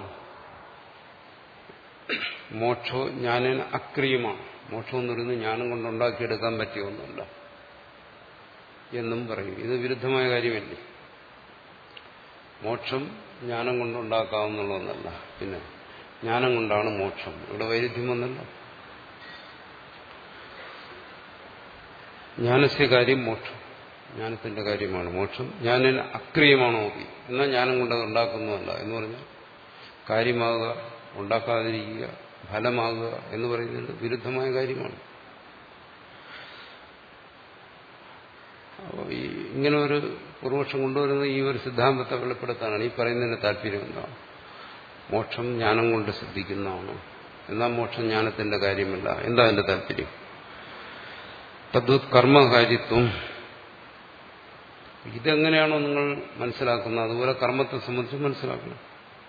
മോക്ഷോ ജ്ഞാനേന അക്രിയമാണ്. മോക്ഷം എന്ന് പറയുന്നത് ജ്ഞാനം കൊണ്ടുണ്ടാക്കിയെടുക്കാൻ പറ്റിയ ഒന്നുമല്ല എന്നും പറയും. ഇത് വിരുദ്ധമായ കാര്യമല്ലേ? മോക്ഷം ജ്ഞാനം കൊണ്ടുണ്ടാക്കാവുന്നുള്ള ഒന്നല്ല. പിന്നെ ജ്ഞാനം കൊണ്ടാണ് മോക്ഷം. ഇവിടെ വൈരുദ്ധ്യം വന്നല്ല. ജ്ഞാനസ്യ കാര്യം മോക്ഷം, ജ്ഞാനത്തിന്റെ കാര്യമാണ് മോക്ഷം. ജ്ഞാനേന അക്രിയമാണോ നോക്കി എന്നാൽ ജ്ഞാനം കൊണ്ട് അത് ഉണ്ടാക്കുന്നതല്ല എന്ന് പറഞ്ഞാൽ കാര്യമാകുക, ഉണ്ടാക്കാതിരിക്കുക, ഫലമാകുക എന്ന് പറയുന്നത് വിരുദ്ധമായ കാര്യമാണ്. അപ്പോൾ ഈ ഇങ്ങനെ ഒരു പൂർവപക്ഷം കൊണ്ടുവരുന്നത് ഈ ഒരു സിദ്ധാന്തത്തെ വെളിപ്പെടുത്താനാണ്. ഈ പറയുന്നതിന്റെ താല്പര്യം എന്താണ്? മോക്ഷം ജ്ഞാനം കൊണ്ട് സിദ്ധിക്കുന്നതാണ്, എന്നാൽ മോക്ഷം ജ്ഞാനത്തിന്റെ കാര്യമല്ല. എന്താ അതിന്റെ താല്പര്യം? തദ്വത് കർമ്മകാര്യത്വം. ഇതെങ്ങനെയാണോ നിങ്ങൾ മനസ്സിലാക്കുന്നത് അതുപോലെ കർമ്മത്തെ സംബന്ധിച്ച് മനസ്സിലാക്കണം.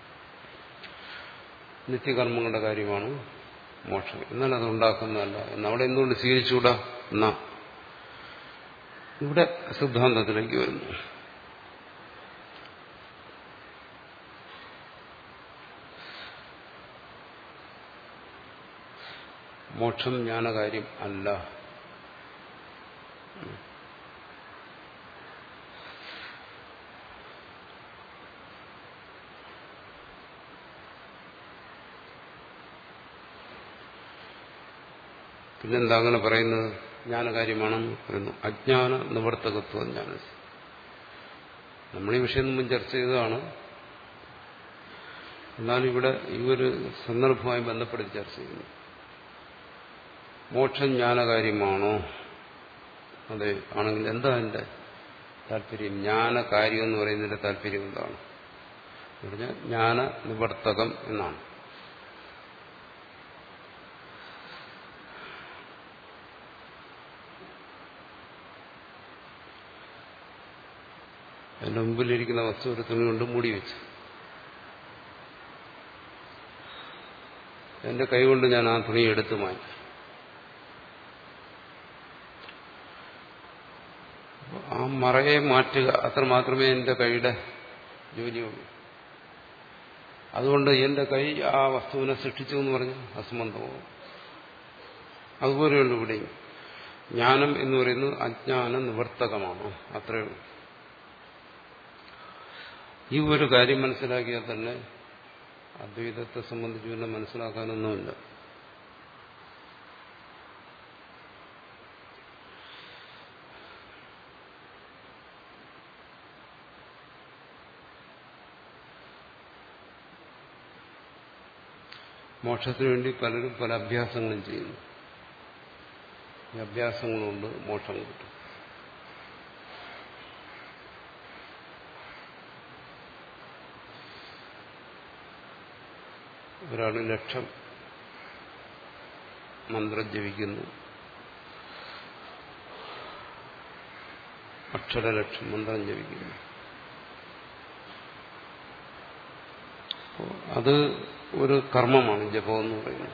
നിത്യകർമ്മങ്ങളുടെ കാര്യമാണ് മോക്ഷം, എന്നാൽ അത് ഉണ്ടാക്കുന്നതല്ല. എന്നവിടെ എന്തുകൊണ്ട് സ്വീകരിച്ചുകൂടാ? എന്നാ ഇവിടെ സിദ്ധാന്തത്തിലേക്ക് വരുന്നു. മോക്ഷം ജ്ഞാനകാര്യം അല്ല. പിന്നെന്താ അങ്ങനെ പറയുന്നത്? ജ്ഞാനകാര്യമാണെന്ന് പറയുന്നു. അജ്ഞാന നിവർത്തകത്വ ജ്ഞാന. നമ്മൾ ഈ വിഷയം മുമ്പ് ചർച്ച ചെയ്തതാണ്. എന്നാലും ഇവിടെ ഈ ഒരു സന്ദർഭവുമായി ബന്ധപ്പെടുത്തി ചർച്ച ചെയ്യുന്നു. മോക്ഷം ജ്ഞാനകാര്യമാണോ? അതെ ആണെങ്കിൽ എന്താ അതിന്റെ താല്പര്യം? ജ്ഞാനകാര്യം എന്ന് പറയുന്നതിന്റെ താല്പര്യം എന്താണ്? എന്ന് പറഞ്ഞാൽ ജ്ഞാന നിവർത്തകം എന്നാണ്. അതിന്റെ മുമ്പിലിരിക്കുന്ന വസ്തു ഒരു തുണി കൊണ്ട് മൂടി വെച്ചു. എന്റെ കൈകൊണ്ട് ഞാൻ ആ തുണി എടുത്തു മാറ്റി. ആ മറയെ മാറ്റുക, അത്ര മാത്രമേ എന്റെ കൈയുടെ ജോലിയുള്ളൂ. അതുകൊണ്ട് എന്റെ കൈ ആ വസ്തുവിനെ സൃഷ്ടിച്ചു എന്ന് പറഞ്ഞ് അസംബന്ധമാവും. അതുപോലെയുള്ളൂ ഇവിടെയും. ജ്ഞാനം എന്ന് പറയുന്നത് അജ്ഞാന നിവർത്തകമാണ്, അത്രയേ ഉള്ളൂ. ഈ ഒരു കാര്യം മനസ്സിലാക്കിയാൽ തന്നെ അദ്വൈതത്തെ സംബന്ധിച്ച് പിന്നെ മനസ്സിലാക്കാനൊന്നുമില്ല. മോക്ഷത്തിനു വേണ്ടി പലരും പല അഭ്യാസങ്ങളും ചെയ്യുന്നു. ഈ അഭ്യാസങ്ങളുണ്ട് മോക്ഷം കിട്ടും. ഒരാൾ ലക്ഷം മന്ത്രം ജപിക്കുന്നു, അക്ഷരലക്ഷം മന്ത്രം ജപിക്കുന്നു. അത് ഒരു കർമ്മമാണ് ജപം എന്ന് പറയുന്നത്.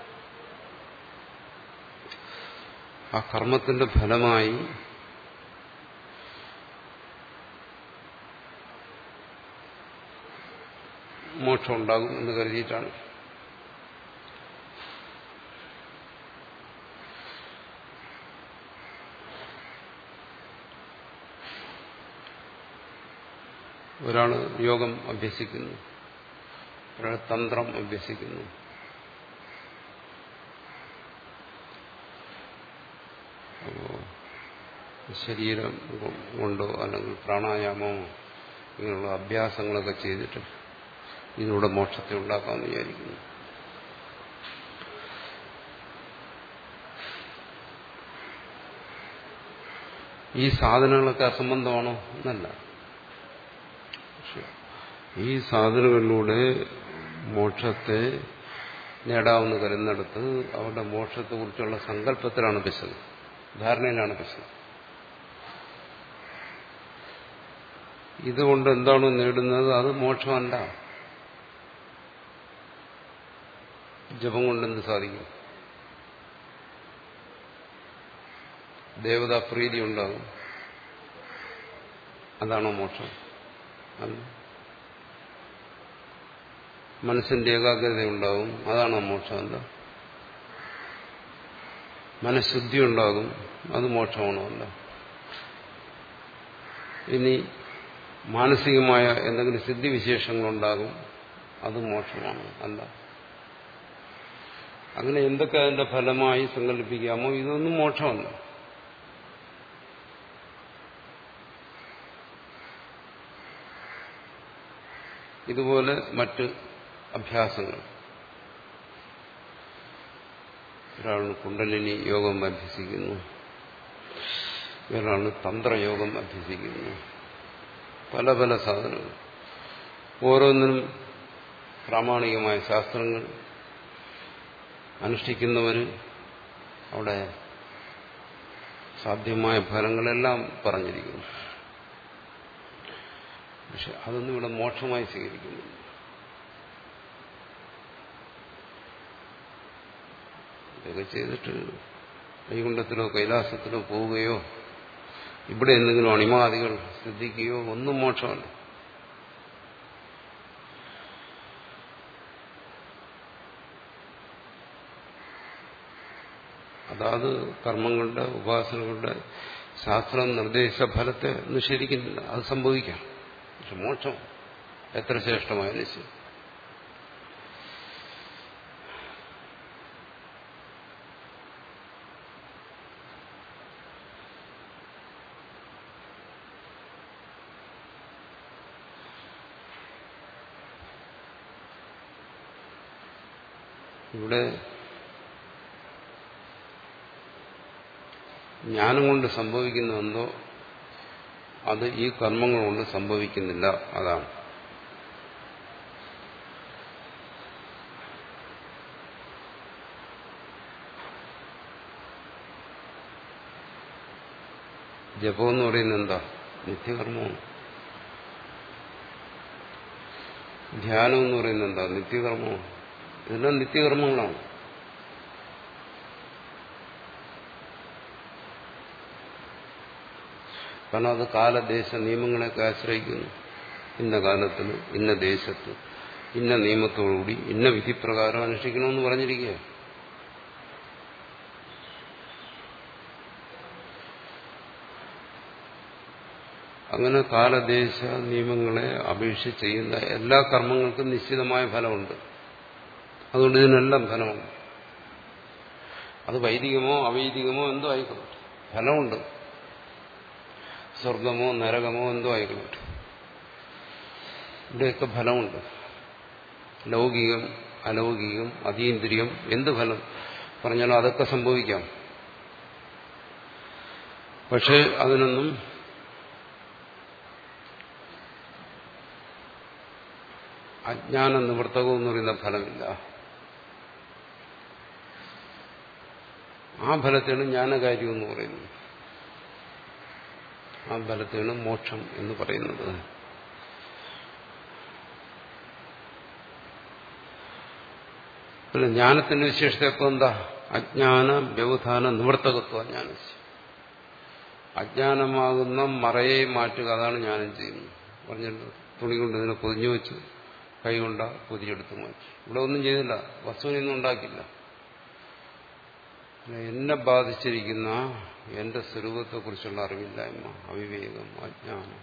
ആ കർമ്മത്തിന്റെ ഫലമായി മോക്ഷം ഉണ്ടാകും എന്ന് കരുതിയിട്ടാണ്. ഒരാൾ യോഗം അഭ്യസിക്കുന്നു, ഒരാൾ തന്ത്രം അഭ്യസിക്കുന്നു. അപ്പോൾ ശരീരം കൊണ്ടോ അല്ലെങ്കിൽ പ്രാണായാമമോ ഇങ്ങനെയുള്ള അഭ്യാസങ്ങളൊക്കെ ചെയ്തിട്ട് ഇതിലൂടെ മോക്ഷത്തെ ഉണ്ടാക്കാമെന്ന് വിചാരിക്കുന്നു. ഈ സാധനങ്ങളൊക്കെ അസംബന്ധമാണോ എന്നല്ല. ഈ സാധനങ്ങളിലൂടെ മോക്ഷത്തെ നേടാവുന്ന കരുന്നിടത്ത് അവരുടെ മോക്ഷത്തെക്കുറിച്ചുള്ള സങ്കല്പത്തിലാണ് പിശക്, ധാരണയിലാണ് പിശക്. ഇതുകൊണ്ട് എന്താണോ നേടുന്നത് അത് മോക്ഷമല്ല. ജപം കൊണ്ട് എന്ത് സാധിക്കും? ദേവതാപ്രീതി ഉണ്ടാകും. അതാണോ മോക്ഷം? അല്ല. മനസ്സിന്റെ ഏകാഗ്രത ഉണ്ടാകും. അതാണോ മോക്ഷം? അല്ല. മനഃശുദ്ധി ഉണ്ടാകും. അത് മോക്ഷമാണോ? അല്ല. ഇനി മാനസികമായ എന്തെങ്കിലും സിദ്ധിവിശേഷങ്ങളുണ്ടാകും. അത് മോക്ഷമാണ്? അല്ല. അങ്ങനെ എന്തൊക്കെ അതിന്റെ ഫലമായി സങ്കല്പിക്കാമോ ഇതൊന്നും മോക്ഷമല്ല. ഇതുപോലെ മറ്റ് അഭ്യാസങ്ങൾ. ഒരാൾ കുണ്ടലിനി യോഗം അഭ്യസിക്കുന്നു, ഒരാൾ തന്ത്രയോഗം അഭ്യസിക്കുന്നു, പല പല സാധനങ്ങൾ. ഓരോന്നിനും പ്രാമാണികമായ ശാസ്ത്രങ്ങൾ അനുഷ്ഠിക്കുന്നവർ അവിടെ സാധ്യമായ ഫലങ്ങളെല്ലാം പറഞ്ഞിരിക്കുന്നു. പക്ഷെ അതൊന്നും ഇവിടെ മോക്ഷമായി സ്വീകരിക്കുന്നില്ല. ഇതൊക്കെ ചെയ്തിട്ട് വൈകുണ്ഠത്തിലോ കൈലാസത്തിലോ പോവുകയോ ഇവിടെ എന്തെങ്കിലും അണിമാദികൾ ശ്രദ്ധിക്കുകയോ ഒന്നും മോക്ഷമല്ല. അതാത് കർമ്മങ്ങളുടെ ഉപാസനകളുടെ ശാസ്ത്രം നിർദ്ദേശ ഫലത്തെ നിഷേധിക്കുന്നില്ല. അത് സംഭവിക്കാം. പക്ഷെ മോക്ഷം എത്ര ശ്രേഷ്ഠമായാലും ശരി. ഇവിടെ ജ്ഞാനം കൊണ്ട് സംഭവിക്കുന്നുവെന്തോ അത് ഈ കർമ്മങ്ങൾ കൊണ്ട് സംഭവിക്കുന്നില്ല. അതാണ് ജപം എന്ന് പറയുന്നത്. എന്താ? നിത്യകർമ്മമാണ്. ധ്യാനം എന്ന് പറയുന്നത് എന്താ? നിത്യകർമ്മമാണ്. ഇതെല്ലാം നിത്യകർമ്മങ്ങളാണ്. കാരണം അത് കാലദേശ നിയമങ്ങളെയൊക്കെ ആശ്രയിക്കുന്നു. ഇന്ന കാലത്തിന് ഇന്ന ദേശത്ത് ഇന്ന നിയമത്തോടുകൂടി ഇന്ന വിധിപ്രകാരം അനുഷ്ഠിക്കണമെന്ന് പറഞ്ഞിരിക്കുക. അങ്ങനെ കാലദേശ നിയമങ്ങളെ അപേക്ഷിച്ച് ചെയ്യുന്ന എല്ലാ കർമ്മങ്ങൾക്കും നിശ്ചിതമായ ഫലമുണ്ട്. അതുകൊണ്ട് ഇതിനെല്ലാം ഫലമുണ്ട്. അത് വൈദികമോ അവൈദികമോ എന്തോ ആയിക്കോട്ടെ, ഫലമുണ്ട്. സ്വർഗമോ നരകമോ എന്തോ ആയിക്കോട്ടെ, ഇവിടെയൊക്കെ ഫലമുണ്ട്. ലൗകികം അലൗകികം അതീന്ദ്രിയം എന്ത് ഫലം പറഞ്ഞാലും അതൊക്കെ സംഭവിക്കാം. പക്ഷെ അതിനൊന്നും അജ്ഞാന നിവർത്തകം എന്ന് പറയുന്ന ഫലമില്ല. ആ ഫലത്തെയാണ് ജ്ഞാനകാര്യം എന്ന് പറയുന്നത്. ആ ഫലത്തെയാണ് മോക്ഷം എന്ന് പറയുന്നത്. പിന്നെ ജ്ഞാനത്തിന്റെ വിശേഷത ഇപ്പം എന്താ? അജ്ഞാന വ്യവധാന നിവർത്തകത്വം. അജ്ഞാനം അജ്ഞാനമാകുന്ന മറയെ മാറ്റുക. അതാണ് ജ്ഞാനം ചെയ്യുന്നത്. പറഞ്ഞിട്ട് തുണി കൊണ്ട് ഇതിനെ പൊതിഞ്ഞു വെച്ചു, കൈകൊണ്ട പൊതിയെടുത്ത് മാറ്റി. ഇവിടെ ഒന്നും ചെയ്തില്ല, വസ്തുവിനൊന്നും ഉണ്ടാക്കില്ല. എന്നെ ബാധിച്ചിരിക്കുന്ന എന്റെ സ്വരൂപത്തെക്കുറിച്ചുള്ള അറിവില്ലായ്മ, അവിവേകം, അജ്ഞാനം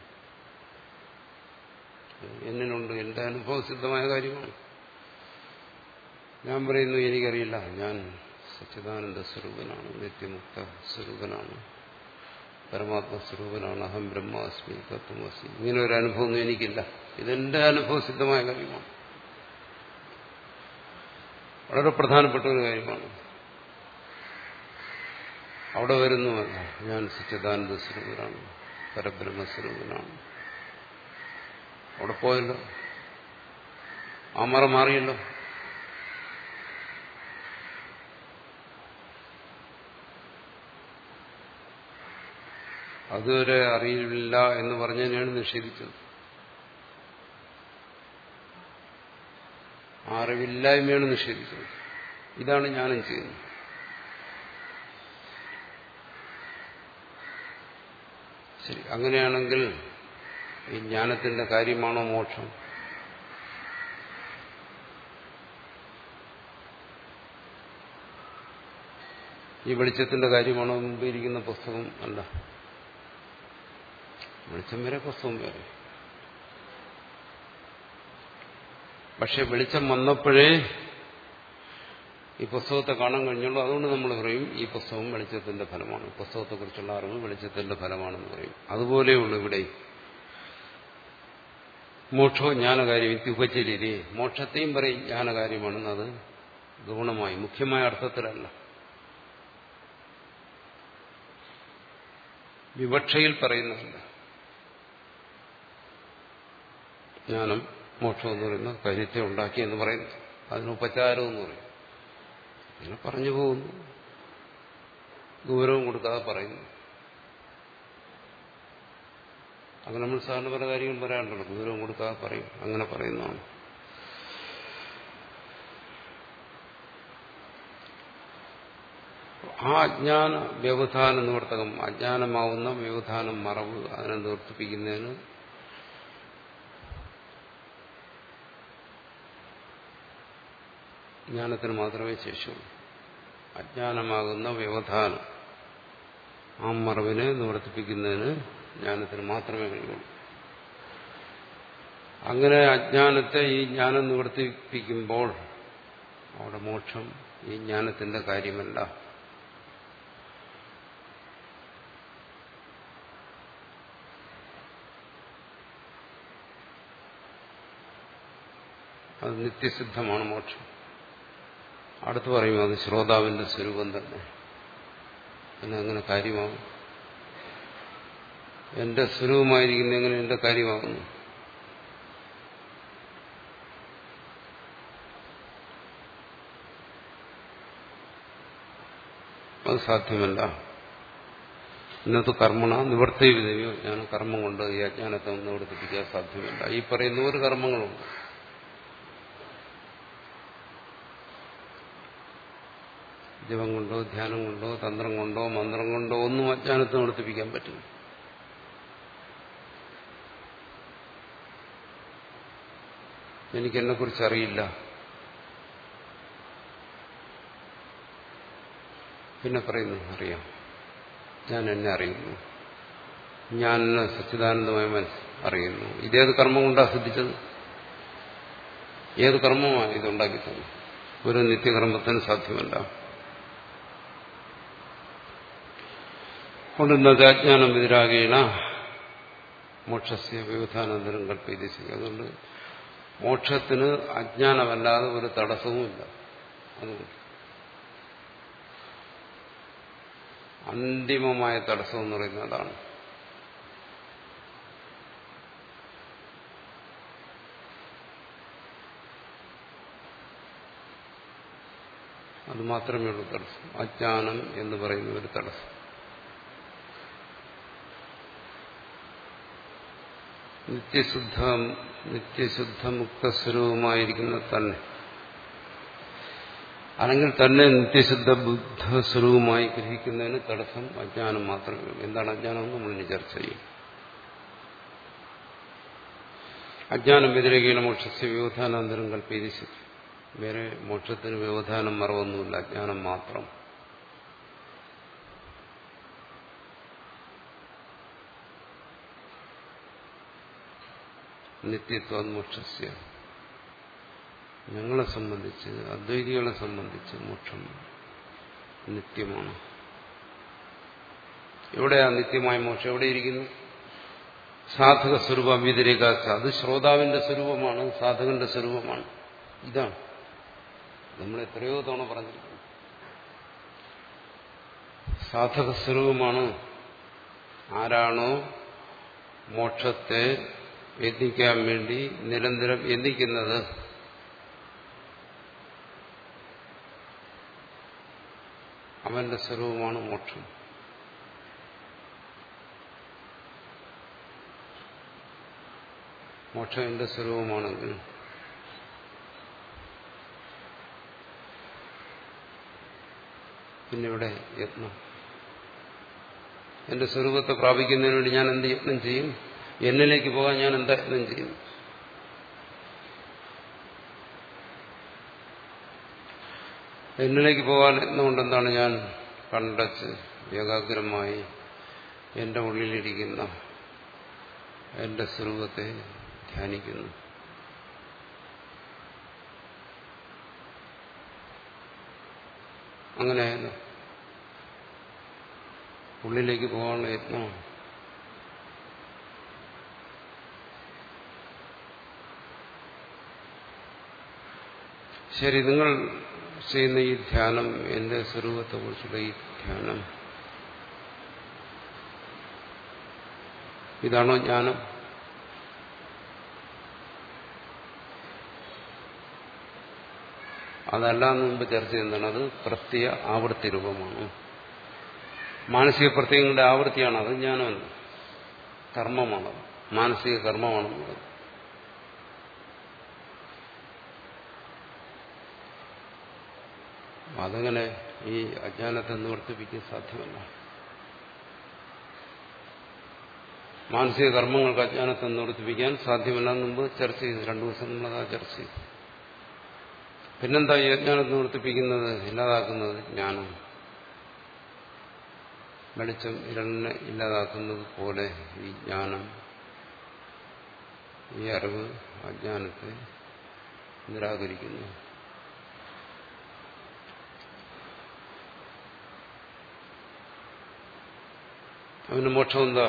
എന്നിലുണ്ട്. എന്റെ അനുഭവസിദ്ധമായ കാര്യമാണ്. ഞാൻ പറയുന്നു എനിക്കറിയില്ല, ഞാൻ സച്ചിദാനന്ദ സ്വരൂപനാണ്, നിത്യമുക്ത സ്വരൂപനാണ്, പരമാത്മസ്വരൂപനാണ്, അഹം ബ്രഹ്മാസ്മി തത്വമസി. ഇങ്ങനെ ഒരു അനുഭവം എനിക്കില്ല. ഇതെന്റെ അനുഭവസിദ്ധമായ കാര്യമാണ്. വളരെ പ്രധാനപ്പെട്ട ഒരു കാര്യമാണ്. അവിടെ വരുന്നുമല്ല, ഞാൻ സച്ചിദാനന്ദ സ്വരൂപനാണ്, പരബ്രഹ്മസ്വരൂപനാണ്. അവിടെ പോയല്ലോ, ആ മറ മാറിയല്ലോ. അതുവരെ അറിയില്ല എന്ന് പറഞ്ഞതിനെയാണ് നിഷേധിച്ചത്. ആ അറിവില്ലായ്മയാണ് നിഷേധിച്ചത്. ഇതാണ് ജ്ഞാനം ചെയ്യുന്നത്. ശരി, അങ്ങനെയാണെങ്കിൽ ഈ ജ്ഞാനത്തിന്റെ കാര്യമാണോ മോക്ഷം? ഈ വെളിച്ചത്തിന്റെ കാര്യമാണോ മുമ്പ് ഇരിക്കുന്ന പുസ്തകം? അല്ല. വെളിച്ചം വരെ പുസ്തകം വരെ. പക്ഷെ വെളിച്ചം വന്നപ്പോഴേ ഈ പുസ്തകത്തെ കാണാൻ കഴിഞ്ഞുള്ളൂ. അതുകൊണ്ട് നമ്മൾ പറയും ഈ പുസ്തകം വെളിച്ചത്തിന്റെ ഫലമാണ്, പുസ്തകത്തെക്കുറിച്ചുള്ള അറിവ് വെളിച്ചത്തിന്റെ ഫലമാണെന്ന് പറയും. അതുപോലെയുള്ളൂ ഇവിടെ. മോക്ഷോ ജ്ഞാനകാര്യം ഉപചര്യതേ, മോക്ഷത്തെയും പറയും ജ്ഞാനകാര്യമാണെന്ന്. അത് ഗുണമായി മുഖ്യമായ അർത്ഥത്തിലല്ല, വിവക്ഷയിൽ പറയുന്നതല്ല. ജ്ഞാനം മോക്ഷം എന്ന് പറയുന്ന കാര്യത്തെ ഉണ്ടാക്കി എന്ന് പറയുന്നു. അതിന് ഉപചാരം എന്ന് പറയും. അങ്ങനെ പറഞ്ഞു പോകുന്നു, ഗൗരവം കൊടുക്കാതെ പറയുന്നു. അങ്ങനെ നമ്മൾ സാധാരണ പല കാര്യങ്ങളും പറയാറുണ്ടല്ലോ, ഗൗരവം കൊടുക്കാതെ പറയും, അങ്ങനെ പറയുന്നതാണ്. ആ അജ്ഞാന വ്യവധാന നിവർത്തകം, അജ്ഞാനമാവുന്ന വ്യവധാനം മറവ്, അതിനെ നിവർത്തിപ്പിക്കുന്നതിന് ജ്ഞാനത്തിന് മാത്രമേ ശേഷിയുള്ളൂ. അജ്ഞാനമാകുന്ന വ്യവധാനം, ആ മറവിനെ നിവർത്തിപ്പിക്കുന്നതിന് ജ്ഞാനത്തിന് മാത്രമേ കഴിയുള്ളൂ. അങ്ങനെ അജ്ഞാനത്തെ ഈ ജ്ഞാനം നിവർത്തിപ്പിക്കുമ്പോൾ അവിടെ മോക്ഷം ഈ ജ്ഞാനത്തിന്റെ കാര്യമല്ല. അത് നിത്യസിദ്ധമാണ് മോക്ഷം. അടുത്ത് പറയും അത് ശ്രോതാവിന്റെ സ്വരൂപം തന്നെ. പിന്നെ അങ്ങനെ കാര്യമാകും. എന്റെ സ്വരൂപമായിരിക്കുന്ന എങ്ങനെ എന്റെ കാര്യമാകുന്നു? അത് സാധ്യമല്ല. ഇന്നത്തെ കർമ്മണ നിവർത്തിവിധയോ, ഞാൻ കർമ്മം കൊണ്ട് ഈ അജ്ഞാനത്തെ നിവർത്തിപ്പിക്കാൻ സാധ്യമല്ല. ഈ പറയുന്ന ഒരു കർമ്മങ്ങളുണ്ട്. ജപം കൊണ്ടോ ധ്യാനം കൊണ്ടോ തന്ത്രം കൊണ്ടോ മന്ത്രം കൊണ്ടോ ഒന്നും അജ്ഞാനത്തെ നിവർത്തിപ്പിക്കാൻ പറ്റില്ല. എനിക്കെന്നെക്കുറിച്ച് അറിയില്ല, പിന്നെ പറയുന്നു അറിയാം, ഞാൻ എന്നെ അറിയുന്നു, ഞാൻ എന്നെ സച്ചിദാനന്ദമായി മനസ്സ് അറിയുന്നു. ഇതേത് കർമ്മം കൊണ്ടാണ് സിദ്ധിച്ചത്? ഏത് കർമ്മമാണ് ഇതുണ്ടാക്കി തന്നെ? ഒരു നിത്യകർമ്മത്തിന് സാധ്യമല്ല. കൊണ്ടുവന്നത് അജ്ഞാനം എതിരാകേണ മോക്ഷസ്യ വ്യവധാനാന്തരം കൽപ്പിച്ചു. അതുകൊണ്ട് മോക്ഷത്തിന് അജ്ഞാനമല്ലാതെ ഒരു തടസ്സവുമില്ല. അതുകൊണ്ട് അന്തിമമായ തടസ്സം എന്ന് പറയുന്നതാണ്. അത് മാത്രമേ ഉള്ളൂ തടസ്സം, അജ്ഞാനം എന്ന് പറയുന്ന ഒരു തടസ്സം. നിത്യശുദ്ധ നിത്യശുദ്ധ മുക്തസ്വരൂപമായിരിക്കുന്ന തന്നെ, അല്ലെങ്കിൽ തന്നെ നിത്യശുദ്ധ ബുദ്ധസ്വരൂപമായി ഗ്രഹിക്കുന്നതിന് തടസ്സം അജ്ഞാനം മാത്രമേ ഉള്ളൂ. എന്താണ് അജ്ഞാനം എന്ന് നമ്മളിനി ചർച്ച ചെയ്യും. അജ്ഞാനം വ്യതിരേകീണ മോക്ഷസ്യ വ്യവധാനാന്തരം കൽപ്പിച്ചു. വേറെ മോക്ഷത്തിന് വ്യവധാനം മറവൊന്നുമില്ല, അജ്ഞാനം മാത്രം. നിത്യത്വം മോക്ഷസ്യ, ഞങ്ങളെ സംബന്ധിച്ച് അദ്വൈതികളെ സംബന്ധിച്ച് മോക്ഷം നിത്യമാണ്. എവിടെയാ നിത്യമായ മോക്ഷം? എവിടെയിരിക്കുന്നു? സാധക സ്വരൂപ വ്യതിരേക, അത് ശ്രോതാവിന്റെ സ്വരൂപമാണ്, സാധകന്റെ സ്വരൂപമാണ്. ഇതാണ് നമ്മൾ എത്രയോ തവണ പറഞ്ഞിരിക്കുന്നത്. സാധക സ്വരൂപമാണ്. ആരാണോ മോക്ഷത്തെ യത്നിക്കാൻ വേണ്ടി നിരന്തരം യത്നിക്കുന്നത്, അവന്റെ സ്വരൂപമാണ് മോക്ഷം. മോക്ഷം എന്റെ സ്വരൂപമാണെങ്കിൽ പിന്നെ ഇവിടെ യത്നം. എന്റെ സ്വരൂപത്തെ പ്രാപിക്കുന്നതിന് വേണ്ടി ഞാൻ എന്ത് യത്നം ചെയ്യും? എന്നിലേക്ക് പോകാൻ ഞാൻ എന്താ യത്നം ചെയ്യും? എന്നിലേക്ക് പോകാൻ യത്നമുണ്ട്. എന്താണ്? ഞാൻ കണ്ടച്ച് ഏകാഗ്രമായി എന്റെ ഉള്ളിലിരിക്കുന്ന എന്റെ സ്വരൂപത്തെ ധ്യാനിക്കുന്നു. അങ്ങനെയായല്ലോ ഉള്ളിലേക്ക് പോകാനുള്ള യത്നമാണ്. ശരി, നിങ്ങൾ ചെയ്യുന്ന ഈ ധ്യാനം, എന്റെ സ്വരൂപത്തെ കുറിച്ചുള്ള ഈ ധ്യാനം, ഇതാണോ ജ്ഞാനം? അതല്ല എന്ന് മുമ്പ് ചർച്ച ചെയ്യുന്നതാണ്. അത് പ്രത്യ ആവൃത്തി രൂപമാണ്. മാനസിക പ്രത്യയങ്ങളുടെ ആവൃത്തിയാണ്. അത് ജ്ഞാനമല്ല, കർമ്മമാണത്, മാനസിക കർമ്മമാണെന്നുള്ളത്. അതങ്ങനെ ഈ അജ്ഞാനത്തെ നിവർത്തിപ്പിക്കാൻ സാധ്യമല്ല. മാനസിക കർമ്മങ്ങൾക്ക് അജ്ഞാനത്തെ നിവർത്തിപ്പിക്കാൻ സാധ്യമല്ല എന്ന് മുമ്പ് ചർച്ച ചെയ്തു. രണ്ടു ദിവസം നമ്മളതാ ചർച്ച ചെയ്തു. പിന്നെന്താ ഈ അജ്ഞാനത്തെ നിവർത്തിപ്പിക്കുന്നത്, ഇല്ലാതാക്കുന്നത്? ജ്ഞാനം. വെളിച്ചം ഇരളിനെ ഇല്ലാതാക്കുന്നത് പോലെ ഈ ജ്ഞാനം, ഈ അറിവ് അജ്ഞാനത്തെ നിരാകരിക്കുന്നു. അവന് മോക്ഷം എന്താ?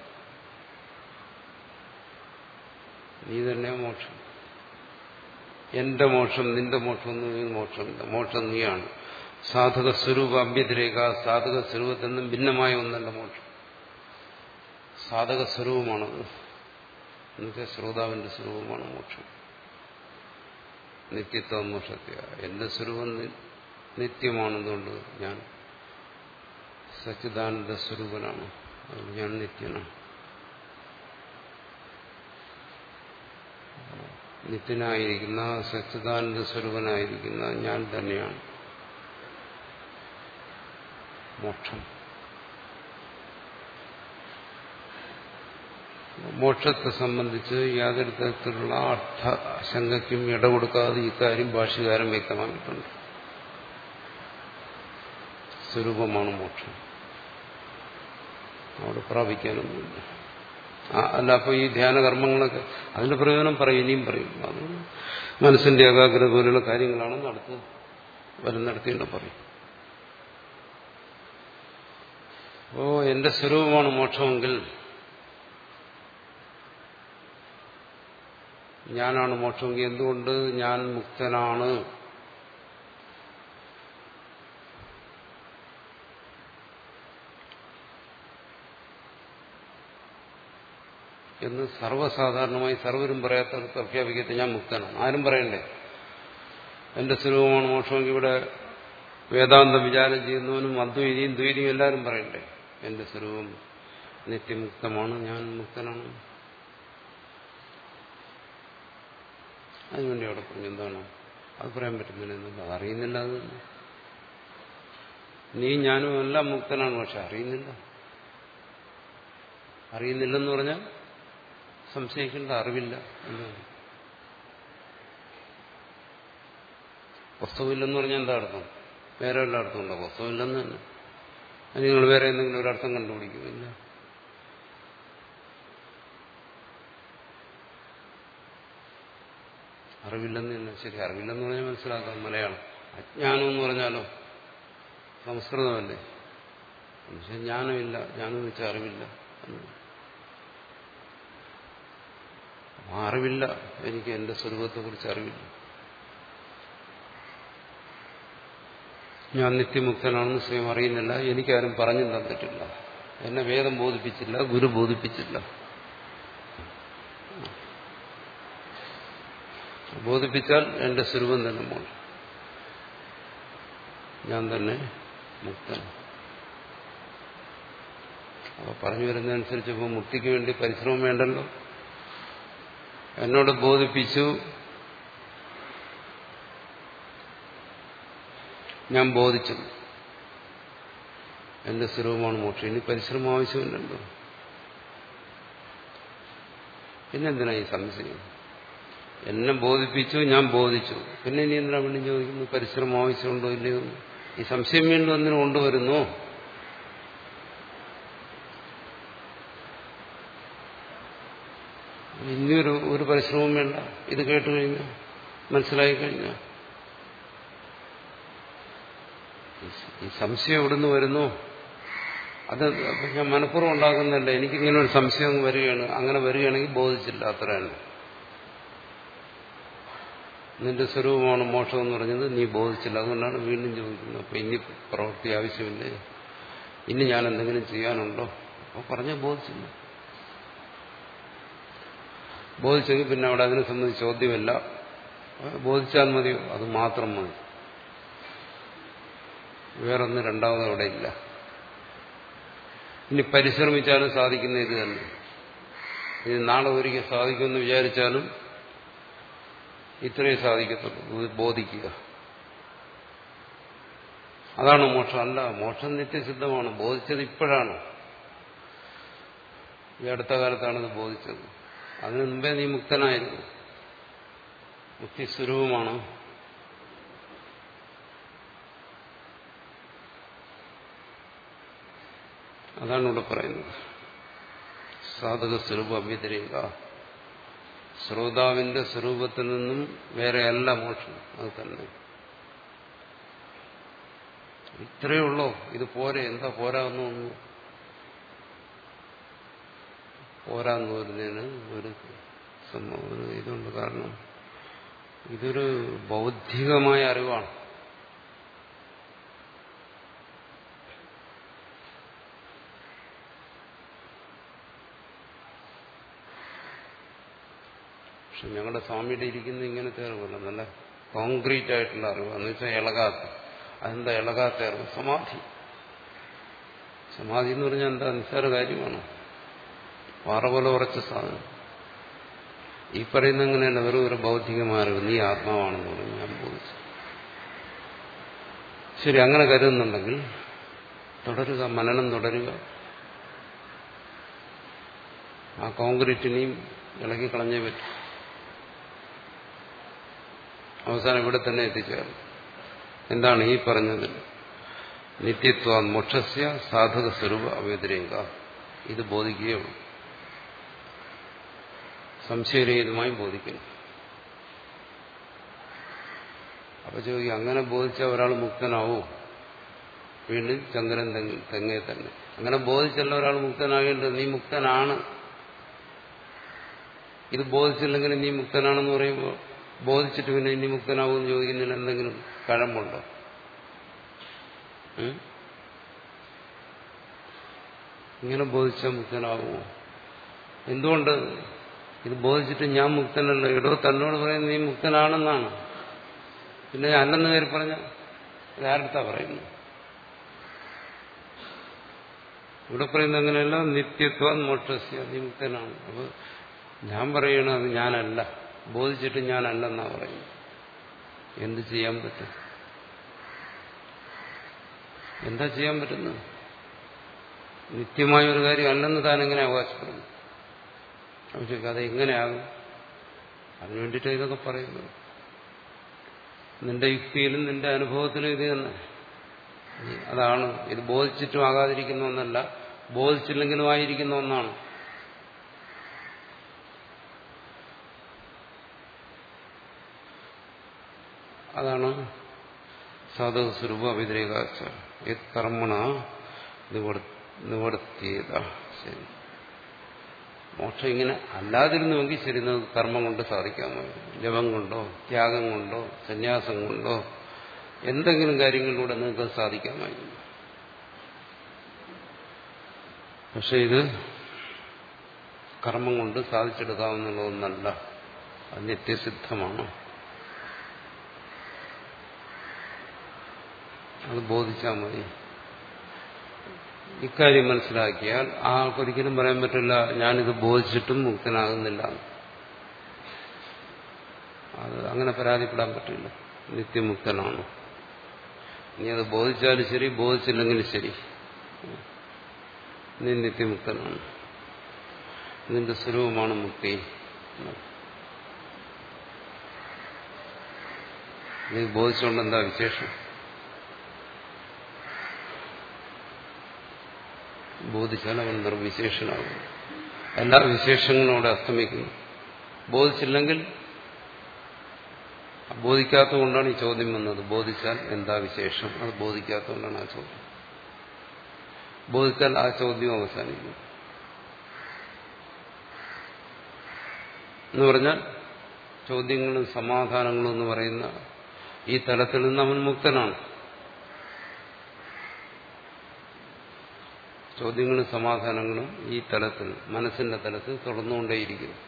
നീ തന്നെ മോക്ഷം. എന്റെ മോക്ഷം, നിന്റെ മോക്ഷം ഒന്നും മോക്ഷമില്ല. മോക്ഷം നീയാണ്. സാധക സ്വരൂപ അഭ്യതിരേക, സാധക സ്വരൂപത്തിൽ നിന്നും ഭിന്നമായ ഒന്നല്ല മോക്ഷം. സാധക സ്വരൂപമാണത്. എന്നുവെച്ചാൽ ശ്രോതാവിന്റെ സ്വരൂപമാണ് മോക്ഷം. നിത്യത്വം മോക്ഷത്യ. എന്റെ സ്വരൂപം നിത്യമാണെന്നുകൊണ്ട് ഞാൻ സച്ചിദാനന്ദ സ്വരൂപനാണ്. അതുകൊണ്ട് ഞാൻ നിത്യനാണ്. നിത്യനായിരിക്കുന്ന സച്ചിദാനന്ദ സ്വരൂപനായിരിക്കുന്ന ഞാൻ തന്നെയാണ് മോക്ഷം. മോക്ഷത്തെ സംബന്ധിച്ച് യാതൊരു തരത്തിലുള്ള അർത്ഥശങ്കയ്ക്കും ഇടകൊടുക്കാതെ ഇക്കാര്യം ഭാഷ്യകാരൻ വ്യക്തമാക്കിയിട്ടുണ്ട്. സ്വരൂപമാണ് മോക്ഷം, അവിടെ പ്രാപിക്കാനൊന്നുമില്ല. അല്ല, അപ്പോൾ ഈ ധ്യാനകർമ്മങ്ങളൊക്കെ അതിന്റെ പ്രയോജനം പറയും, ഇനിയും പറയും. അത് മനസ്സിന്റെ ഏകാഗ്രത പോലുള്ള കാര്യങ്ങളാണെന്ന് അടുത്ത് വരുന്നിടത്തേണ്ട പറയും. ഓ, എന്റെ സ്വരൂപമാണ് മോക്ഷമെങ്കിൽ ഞാനാണ് മോക്ഷമെങ്കിൽ എന്തുകൊണ്ട് ഞാൻ മുക്തനാണ് എന്ന് സർവ്വസാധാരണമായി സർവരും പറയാത്ത പ്രഖ്യാപിക്കത്തെ ഞാൻ മുക്തനാണ്. ആരും പറയണ്ടേ എന്റെ സ്വരൂപമാണ് മോക്ഷമെങ്കിൽ? ഇവിടെ വേദാന്തം വിചാരം ചെയ്യുന്നവനും അദ്വൈതിയും ദ്വൈതിയും എല്ലാവരും പറയണ്ടേ എന്റെ സ്വരൂപം നിത്യമുക്തമാണ്, ഞാൻ മുക്തനാണ്. അതിനുവേണ്ടി അവിടെ പറഞ്ഞു എന്താണ് അത് പറയാൻ പറ്റുന്നില്ല എന്നല്ല, അറിയുന്നില്ല. അത് നീ ഞാനും എല്ലാം മുക്തനാണ്, പക്ഷെ അറിയുന്നില്ല. അറിയുന്നില്ലെന്ന് പറഞ്ഞാൽ സംശയിക്കേണ്ട, അറിവില്ല എന്നാണ്. പുസ്തകമില്ലെന്ന് പറഞ്ഞാൽ എന്താ അർത്ഥം? വേറെ വല്ല അർത്ഥമുണ്ടോ? പുസ്തകമില്ലെന്ന് തന്നെ. അത് നിങ്ങൾ വേറെ എന്തെങ്കിലും ഒരർത്ഥം കണ്ടുപിടിക്കുമില്ല. അറിവില്ലെന്ന് തന്നെ. ശരി, അറിവില്ലെന്ന് പറഞ്ഞാൽ മനസ്സിലാക്കാം, മലയാളം. അജ്ഞാനം എന്ന് പറഞ്ഞാലോ സംസ്കൃതമല്ലേ. പക്ഷെ ജ്ഞാനമില്ല, ജ്ഞാനം എന്ന് വെച്ചാൽ അറിവില്ല. അറിവില്ല, എനിക്ക് എന്റെ സ്വരൂപത്തെക്കുറിച്ച് അറിവില്ല. ഞാൻ നിത്യമുക്തനാണെന്ന് സ്വയം അറിയുന്നില്ല. എനിക്കാരും പറഞ്ഞു തന്നിട്ടില്ല, എന്നെ വേദം ബോധിപ്പിച്ചില്ല, ഗുരു ബോധിപ്പിച്ചില്ല. ബോധിപ്പിച്ചാൽ എന്റെ സ്വരൂപം തന്നെ മോൾ, ഞാൻ തന്നെ മുക്തൻ. അപ്പൊ പറഞ്ഞു വരുന്നതനുസരിച്ച് ഇപ്പോൾ മുക്തിക്ക് വേണ്ടി പരിശ്രമം വേണ്ടല്ലോ. എന്നോട് ബോധിപ്പിച്ചു, ഞാൻ ബോധിച്ചു. എന്റെ സ്വരൂപമാണ് മോക്ഷം. ഇനി പരിശ്രമം ആവശ്യമില്ലല്ലോ. പിന്നെന്തിനാ ഈ സംശയം? എന്നെ ബോധിപ്പിച്ചു, ഞാൻ ബോധിച്ചു. പിന്നെ ഇനി എന്തിനാ വീണ്ടും ചോദിക്കുന്നു പരിശ്രമം ആവശ്യമുണ്ടോ ഇല്ലയോ? ഈ സംശയം വീണ്ടും എന്തിനു കൊണ്ടുവരുന്നു? ഇനിയൊരു ഒരു പരിശ്രമവും വേണ്ട. ഇത് കേട്ട് കഴിഞ്ഞാൽ, മനസ്സിലായി കഴിഞ്ഞാൽ ഈ സംശയം എവിടുന്ന് വരുന്നു? അത് ഞാൻ മനഃപൂർവ്വം ഉണ്ടാകുന്നതല്ല. എനിക്കിങ്ങനെ ഒരു സംശയം വരികയാണ്. അങ്ങനെ വരികയാണെങ്കിൽ ബോധിച്ചില്ല, അത്ര തന്നെ. നിന്റെ സ്വരൂപമാണ് മോക്ഷം എന്ന് പറഞ്ഞത് നീ ബോധിച്ചില്ല, അതുകൊണ്ടാണ് വീണ്ടും ചോദിക്കുന്നത്. അപ്പൊ ഇനി പ്രവൃത്തി ആവശ്യമില്ലേ? ഇനി ഞാൻ എന്തെങ്കിലും ചെയ്യാനുണ്ടോ? അപ്പൊ പറഞ്ഞ ബോധിച്ചില്ല. ബോധിച്ചെങ്കിൽ പിന്നെ അവിടെ അതിനെ സംബന്ധിച്ച് ചോദ്യമല്ല. ബോധിച്ചാൽ മതിയോ? അത് മാത്രം മതി. വേറൊന്നും രണ്ടാമത് അവിടെ ഇല്ല. ഇനി പരിശ്രമിച്ചാലും സാധിക്കുന്ന ഇത് തന്നെ. ഇത് നാളെ ഒരിക്കൽ സാധിക്കുമെന്ന് വിചാരിച്ചാലും ഇത്രയേ സാധിക്കത്തുള്ളൂ, ബോധിക്കുക. അതാണ് മോക്ഷം. അല്ല, മോക്ഷം നിത്യസിദ്ധമാണ്. ബോധിച്ചത് ഇപ്പോഴാണ്, ഈ അടുത്ത കാലത്താണ് ഇത് ബോധിച്ചത്. അതിനു മുമ്പേ നീ മുക്തനായിരുന്നു, മുക്തിസ്വരൂപമാണ്. അതാണ് ഇവിടെ പറയുന്നത്. സാധക സ്വരൂപ അവ്യതിരേക, ശ്രോതാവിന്റെ സ്വരൂപത്തിൽ നിന്നും വേറെയല്ല മോക്ഷം. അത് തന്നെ. ഇത്രയേ ഉള്ളോ? ഇത് പോരെ? എന്താ പോരാന്ന് തോന്നുന്നു? പോരാന്ന് പറയുന്നതിന് ഒരു ഒരു ഇതുണ്ട്. കാരണം ഇതൊരു ബൗദ്ധികമായ അറിവാണ്. പക്ഷെ ഞങ്ങളുടെ സ്വാമിയുടെ ഇരിക്കുന്ന ഇങ്ങനത്തെ അറിവല്ല, നല്ല കോൺക്രീറ്റ് ആയിട്ടുള്ള അറിവ്. എന്ന് വെച്ചാൽ ഇളകാത്ത. അതെന്താ ഇളകാത്ത അറിവ്? സമാധി. സമാധി എന്ന് പറഞ്ഞാൽ എന്താ? നിസ്സാര കാര്യമാണ്. പാറ പോലെ ഉറച്ച സാധനം. ഈ പറയുന്ന എങ്ങനെയല്ല, വെറും ഒരു ബൗദ്ധികമായ അറിവ്. നീ ആത്മാവാണെന്ന് പറഞ്ഞു ഞാൻ ബോധിച്ചു. ശരി, അങ്ങനെ കരുതുന്നുണ്ടെങ്കിൽ തുടരുക, മനനം തുടരുക. ആ കോൺക്രീറ്റിനെയും ഇളക്കി കളഞ്ഞേ പറ്റും. അവസാനം ഇവിടെ തന്നെ എത്തിച്ചേർന്നു. എന്താണ് ഈ പറഞ്ഞത്? നിത്യത്വ മോക്ഷസ്യ സാധക സ്വരൂപ അവ്യതിരേക. ഇത് ബോധിക്കുകയുള്ളൂ, സംശയരഹിതമായി ബോധിക്കുന്നു. അപ്പൊ ചോദിക്കും, അങ്ങനെ ബോധിച്ച ഒരാൾ മുക്തനാവോ? വീണ്ടും ചന്ദ്രൻ തെങ്ങേ തന്നെ. അങ്ങനെ ബോധിച്ചല്ല ഒരാൾ മുക്തനാകേണ്ടത്. നീ മുക്തനാണ്. ഇത് ബോധിച്ചില്ലെങ്കിൽ നീ മുക്തനാണെന്ന് പറയുമ്പോൾ ബോധിച്ചിട്ട് പിന്നെ ഇനി മുക്തനാവുമെന്ന് ചോദിക്കുന്നതിന് എന്തെങ്കിലും കഴമ്പുണ്ടോ? ഇങ്ങനെ ബോധിച്ചാൽ മുക്തനാകുമോ? എന്തുകൊണ്ട്? ഇത് ബോധിച്ചിട്ട് ഞാൻ മുക്തനല്ല. ഇടോ തന്നോട് പറയുന്നത് നീ മുക്തനാണെന്നാണ്. പിന്നെ അല്ലെന്ന് പേര് പറഞ്ഞ ഇതാരടുത്താ പറയുന്നു? ഇവിടെ പറയുന്നത് അങ്ങനെയല്ല. നിത്യത്വ മോക്ഷസ്യ, നീ മുക്തനാണ്. അപ്പൊ ഞാൻ പറയണത് അത് ഞാനല്ല, ബോധിച്ചിട്ട് ഞാനല്ലെന്നാ പറയുന്നത്. എന്ത് ചെയ്യാൻ പറ്റും? എന്താ ചെയ്യാൻ പറ്റുന്നത്? നിത്യമായ ഒരു കാര്യം അല്ലെന്ന് താൻ എങ്ങനെ അവകാശപ്പെടുന്നു? പക്ഷേ അത് എങ്ങനെയാകും? അതിനു വേണ്ടിയിട്ട് ഇതൊക്കെ പറയുന്നത്. നിന്റെ യുക്തിയിലും നിന്റെ അനുഭവത്തിലും ഇത് തന്നെ. അതാണ്. ഇത് ബോധിച്ചിട്ടും ആകാതിരിക്കുന്ന ഒന്നല്ല, ബോധിച്ചില്ലെങ്കിലും ആയിരിക്കുന്ന ഒന്നാണ്. അതാണ് സാധക സ്വരൂപ അവ്യതിരേകാച്ച. കർമ്മണ നിവർത്തിയത. ശരി, മോക്ഷം ഇങ്ങനെ അല്ലാതിരുന്നുവെങ്കിൽ ശരി, നമുക്ക് കർമ്മം കൊണ്ട് സാധിക്കാമായിരുന്നു. ജപം കൊണ്ടോ ത്യാഗം കൊണ്ടോ സന്യാസം കൊണ്ടോ എന്തെങ്കിലും കാര്യങ്ങളിലൂടെ നിങ്ങൾക്ക് സാധിക്കാമായിരുന്നു. പക്ഷെ ഇത് കർമ്മം കൊണ്ട് സാധിച്ചെടുക്കാവുന്നതൊന്നല്ല. അത് നിത്യസിദ്ധമാണ്. അത് ബോധിച്ചാൽ മതി. ഇക്കാര്യം മനസ്സിലാക്കിയാൽ ആൾക്കൊരിക്കലും പറയാൻ പറ്റില്ല ഞാനിത് ബോധിച്ചിട്ടും മുക്തനാകുന്നില്ല. അത് അങ്ങനെ പരാതിപ്പെടാൻ പറ്റില്ല. നിത്യമുക്തനാണ്. ഇനി അത് ബോധിച്ചാലും ശരി, ബോധിച്ചില്ലെങ്കിലും ശരി, നീ നിത്യമുക്തനാണ്, നിന്റെ സ്വരൂപമാണ് മുക്തി. നീ ബോധിച്ചുകൊണ്ട് എന്താ വിശേഷം? ബോധിച്ചാൽ അവൻ നിർവിശേഷനാകും. എല്ലാ വിശേഷങ്ങളും അവിടെ അസ്തമിക്കുന്നു. ബോധിച്ചില്ലെങ്കിൽ, ബോധിക്കാത്തതുകൊണ്ടാണ് ഈ ചോദ്യം വന്നത്. ബോധിച്ചാൽ എന്താ വിശേഷം? അത് ബോധിക്കാത്തതുകൊണ്ടാണ് ആ ചോദ്യം. ബോധിച്ചാൽ ആ ചോദ്യം അവസാനിക്കും. എന്ന് പറഞ്ഞാൽ ചോദ്യങ്ങളും സമാധാനങ്ങളും എന്ന് പറയുന്ന ഈ തലത്തിൽ നിന്ന് അവൻ മുക്തനാണ്. ചോദ്യങ്ങളും സമാധാനങ്ങളും ഈ തലത്തിൽ, മനസ്സിന്റെ തലത്തിൽ തുടർന്നുകൊണ്ടേയിരിക്കുന്നു.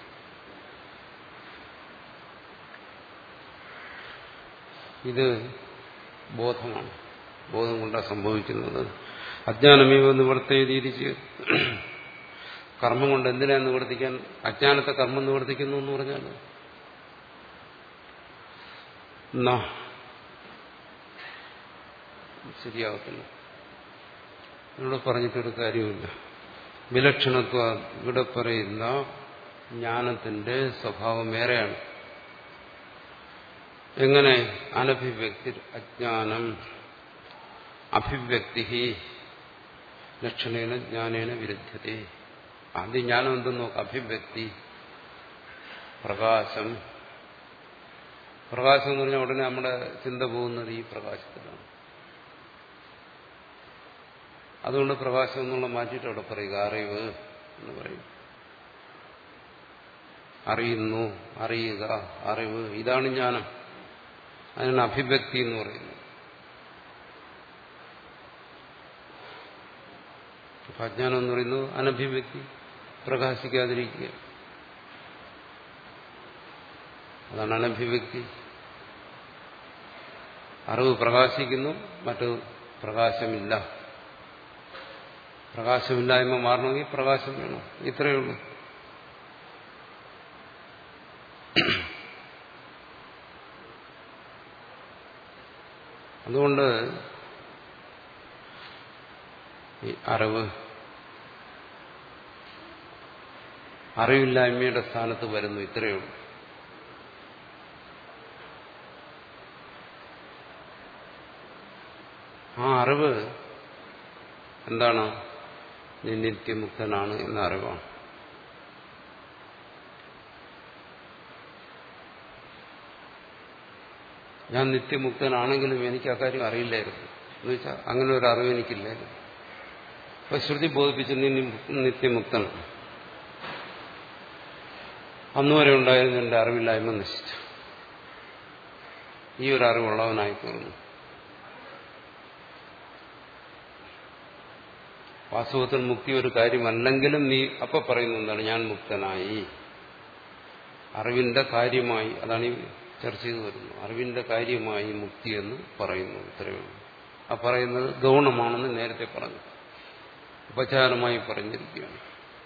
ഇത് ബോധമാണ്. ബോധം കൊണ്ടാണ് സംഭവിക്കുന്നത്. അജ്ഞാനമേവ നിവർത്തേതിരിച്ച് കർമ്മം കൊണ്ട് എന്തിനാ നിവർത്തിക്കാൻ? അജ്ഞാനത്തെ കർമ്മം നിവർത്തിക്കുന്നു എന്ന് പറഞ്ഞാൽ ശരിയാവത്തില്ല. ഇവിടെ പറഞ്ഞിട്ടൊരു കാര്യമില്ല. വിലക്ഷണത്വ ഇവിടെ പറയുന്ന ജ്ഞാനത്തിന്റെ സ്വഭാവം വേറെയാണ്. എങ്ങനെ? അനഭിവ്യക്തി അജ്ഞാനം അഭിവ്യക്തി ലക്ഷണേന ജ്ഞാനേന വിരുദ്ധ്യത. ആദ്യം ജ്ഞാനം എന്തെന്ന് നോക്കാം. അഭിവ്യക്തി, പ്രകാശം. പ്രകാശം എന്ന് പറഞ്ഞാൽ ഉടനെ നമ്മുടെ ചിന്ത പോകുന്നത് ഈ പ്രകാശത്തിലാണ്. അതുകൊണ്ട് പ്രകാശം എന്നുള്ള മാറ്റിയിട്ട് അവിടെ പറയുക അറിവ് എന്ന് പറയും. അറിയുന്നു, അറിയുക, അറിവ്, ഇതാണ് ജ്ഞാനം. അതിനാണ് അഭിവ്യക്തി എന്ന് പറയുന്നത്. അപ്പൊ അജ്ഞാനം എന്ന് പറയുന്നത് അനഭിവ്യക്തി, പ്രകാശിക്കാതിരിക്കുക. അതാണ് അനഭിവ്യക്തി. അറിവ് പ്രകാശിക്കുന്നു, മറ്റു പ്രകാശമില്ല. പ്രകാശമില്ലായ്മ മാറണമെങ്കിൽ പ്രകാശം വേണം. ഇത്രയേ ഉള്ളൂ. അതുകൊണ്ട് ഈ അറിവ് അറിവില്ലായ്മയുടെ സ്ഥാനത്ത് വരുന്നു. ഇത്രയേ ഉള്ളൂ. ആ അറിവ് എന്താണ്? നീ നിത്യമുക്തനാണ് എന്ന അറിവാണ്. ഞാൻ നിത്യമുക്തനാണെങ്കിലും എനിക്ക് അക്കാര്യം അറിയില്ലായിരുന്നു എന്ന് വെച്ചാൽ അങ്ങനെ ഒരു അറിവ് എനിക്കില്ലായിരുന്നു. അപ്പൊ ശ്രുതി ബോധിപ്പിച്ച് നീ നിത്യമുക്തനാണ്. അന്നുവരെ ഉണ്ടായിരുന്ന എന്റെ അറിവില്ലായ്മ നശിച്ചു. ഈ ഒരു അറിവുള്ളവനായി തീർന്നു. വാസ്തവത്തിൽ മുക്തി ഒരു കാര്യമല്ലെങ്കിലും നീ അപ്പൊ പറയുന്നു എന്താണ്? ഞാൻ മുക്തനായി. അറിവിന്റെ കാര്യമായി, അതാണ് ഈ ചർച്ച ചെയ്തു വരുന്നത്. അറിവിന്റെ കാര്യമായി മുക്തി എന്ന് പറയുന്നു. ഇത്രയേ ഉള്ളൂ. ആ പറയുന്നത് ഗൗണമാണെന്ന് നേരത്തെ പറഞ്ഞു, ഉപചാരമായി പറഞ്ഞിരിക്കുകയാണ്.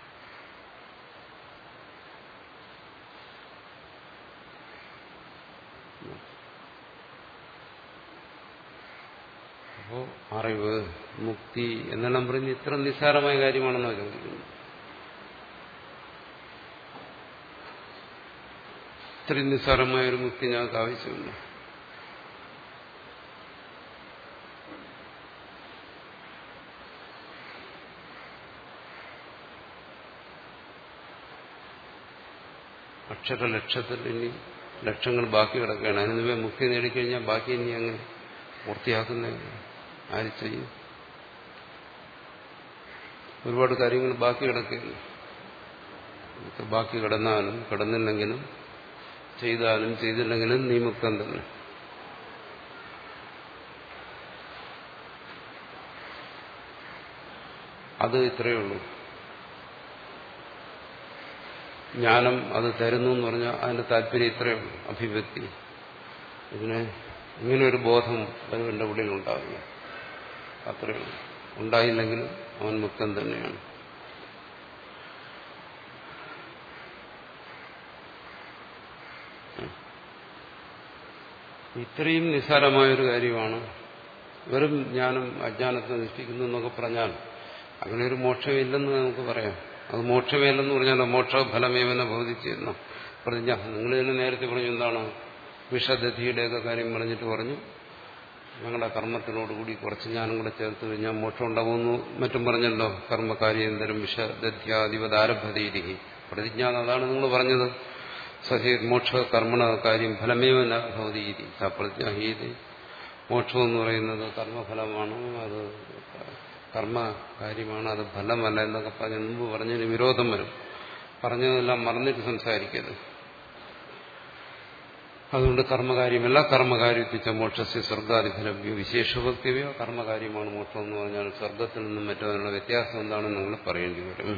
അപ്പോ അറിവ്, മുക്തി എന്നെല്ലാം പറഞ്ഞ് ഇത്ര നിസ്സാരമായ കാര്യമാണെന്നോ ചോദിക്കുന്നു. ഇത്രയും നിസ്സാരമായ ഒരു മുക്തി ഞങ്ങൾക്ക് ആവശ്യമില്ല. അക്ഷരലക്ഷത്തിൽ ഇനി ലക്ഷങ്ങൾ ബാക്കി കിടക്കുകയാണ്. അതിനുവേ മുക്തി നേടിക്കഴിഞ്ഞാൽ ബാക്കി ഇനി അങ്ങ് പൂർത്തിയാക്കുന്ന ആര് ചെയ്യും? ഒരുപാട് കാര്യങ്ങൾ ബാക്കി കിടക്കുകയാണ്. ബാക്കി കിടന്നാലും കിടന്നില്ലെങ്കിലും ചെയ്താലും ചെയ്തില്ലെങ്കിലും നീ മുക്തൻ തന്നെ. അത് ഇത്രയേ ഉള്ളൂ. ജ്ഞാനം അത് തരുന്നു എന്ന് പറഞ്ഞാൽ അതിന്റെ താല്പര്യം ഇത്രയേ ഉള്ളൂ. അഭിവ്യക്തി. ഇതിന് ഇങ്ങനെയൊരു ബോധം അവന്റെ ഉള്ളിൽ ഉണ്ടാവില്ല. അത്രയേ ഉള്ളൂ. ഉണ്ടായില്ലെങ്കിലും അവൻ മുക്തൻ തന്നെയാണ്. ഇത്രയും നിസ്സാരമായൊരു കാര്യമാണ്. വെറും ജ്ഞാനം അജ്ഞാനത്തെ നശിപ്പിക്കുന്നു എന്നൊക്കെ പറഞ്ഞാൽ അങ്ങനെ ഒരു മോക്ഷമില്ലെന്ന് നമുക്ക് പറയാം. അത് മോക്ഷമേലെന്ന് പറഞ്ഞാലോ മോക്ഷഫലമേവന ബോധിച്ചെന്ന പ്രതിജ്ഞ. നിങ്ങൾ തന്നെ നേരത്തെ പറഞ്ഞു എന്താണ് വിഷദധിയുടെയൊക്കെ കാര്യം പറഞ്ഞിട്ട് പറഞ്ഞു ഞങ്ങളുടെ കർമ്മത്തിനോടുകൂടി കുറച്ച് ജ്ഞാനം കൂടെ ചേർത്ത് കഴിഞ്ഞാൽ മോക്ഷം ഉണ്ടാകുമെന്ന് മറ്റും പറഞ്ഞല്ലോ. കർമ്മകാര്യേന്തരം വിഷദധ്യാധിപതാരഭതീതി പ്രതിജ്ഞ അതാണ് നിങ്ങൾ പറഞ്ഞത്. സഹേ മോക്ഷ കർമ്മണ കാര്യം ഫലമേവന ഭവതീതി സ പ്രതിജ്ഞ ഹീതി. മോക്ഷം എന്ന് പറയുന്നത് കർമ്മഫലമാണ്, അത് കർമ്മകാര്യമാണ്, അത് ഫലമല്ല എന്നൊക്കെ പറഞ്ഞ് മുമ്പ് പറഞ്ഞതിന് വിരോധം വരും. പറഞ്ഞതെല്ലാം മറന്നിട്ട് സംസാരിക്കരുത്. അതുകൊണ്ട് കർമ്മകാര്യമല്ല, കർമ്മകാര്യത്തിച്ച മോക്ഷസ്യ സ്വർഗാധിഫലവ്യോ വിശേഷഭക്തിവ്യോ. കർമ്മകാര്യമാണ് മോക്ഷം എന്ന് പറഞ്ഞാൽ സ്വർഗത്തിൽ നിന്നും മറ്റും അതിനുള്ള വ്യത്യാസം എന്താണെന്ന് നിങ്ങൾ പറയേണ്ടി വരും.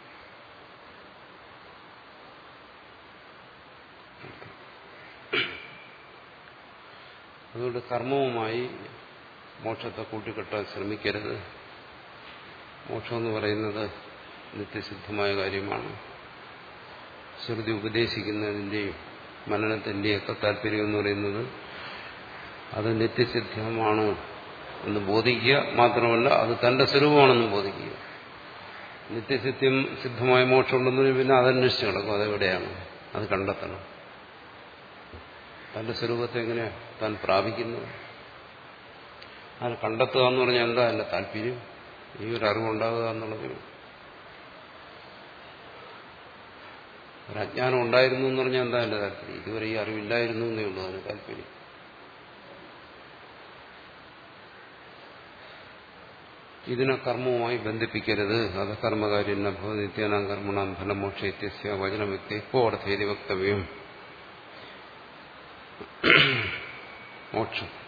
അതുകൊണ്ട് കർമ്മവുമായി മോക്ഷത്തെ കൂട്ടിക്കെട്ടാൻ ശ്രമിക്കരുത്. മോക്ഷം എന്ന് പറയുന്നത് നിത്യസിദ്ധമായ കാര്യമാണ്. ശ്രുതി ഉപദേശിക്കുന്നതിൻ്റെയും മനനത്തിൻ്റെയൊക്കെ താല്പര്യം എന്ന് പറയുന്നത് അത് നിത്യസിദ്ധമാണ് എന്ന് ബോധിക്കുക മാത്രമല്ല അത് തന്റെ സ്വരൂപമാണെന്ന് ബോധിക്കുക. നിത്യസിദ്ധം സിദ്ധമായ മോക്ഷം ഉണ്ടെന്ന് പിന്നെ അതന്വേഷിച്ച് കിടക്കും. അതെവിടെയാണ്? അത് കണ്ടെത്തണം. തന്റെ സ്വരൂപത്തെ എങ്ങനെയാ താൻ പ്രാപിക്കുന്നത്? അത് കണ്ടെത്തുക എന്ന് പറഞ്ഞാൽ എന്താ അല്ല താല്പര്യം? ഈ ഒരു അറിവുണ്ടാകുക എന്നുള്ളതിന് ഒരജ്ഞാനം ഉണ്ടായിരുന്നു എന്ന് പറഞ്ഞാൽ എന്താ എന്റെ താല്പര്യം? ഇതുവരെ ഈ അറിവില്ലായിരുന്നു എന്നേ ഉള്ളൂ അതിന് താല്പര്യം. ഇതിനെ കർമ്മവുമായി ബന്ധിപ്പിക്കരുത്. അത് കർമ്മകാര്യം നിത്യാനാം കർമ്മണാം ഫലമോക്ഷ ഇത്യസ്യ വചനവ്യക്തി കോ അർത്ഥേതി വക്തവ്യം. മോക്ഷം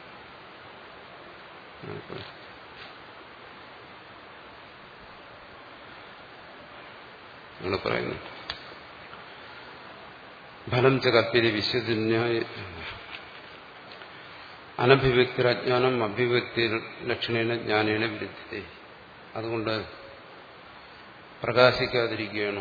നിങ്ങൾ പറയുന്നു ഫലം ച കൽപ്പിതി വിശ്വന്യായ അനഭിവ്യക്തിരജ്ഞാനം അഭിവ്യക്തി ലക്ഷണേന ജ്ഞാനേന വിരുദ്ധത്തെ. അതുകൊണ്ട് പ്രകാശിക്കാതിരിക്കുകയാണ്.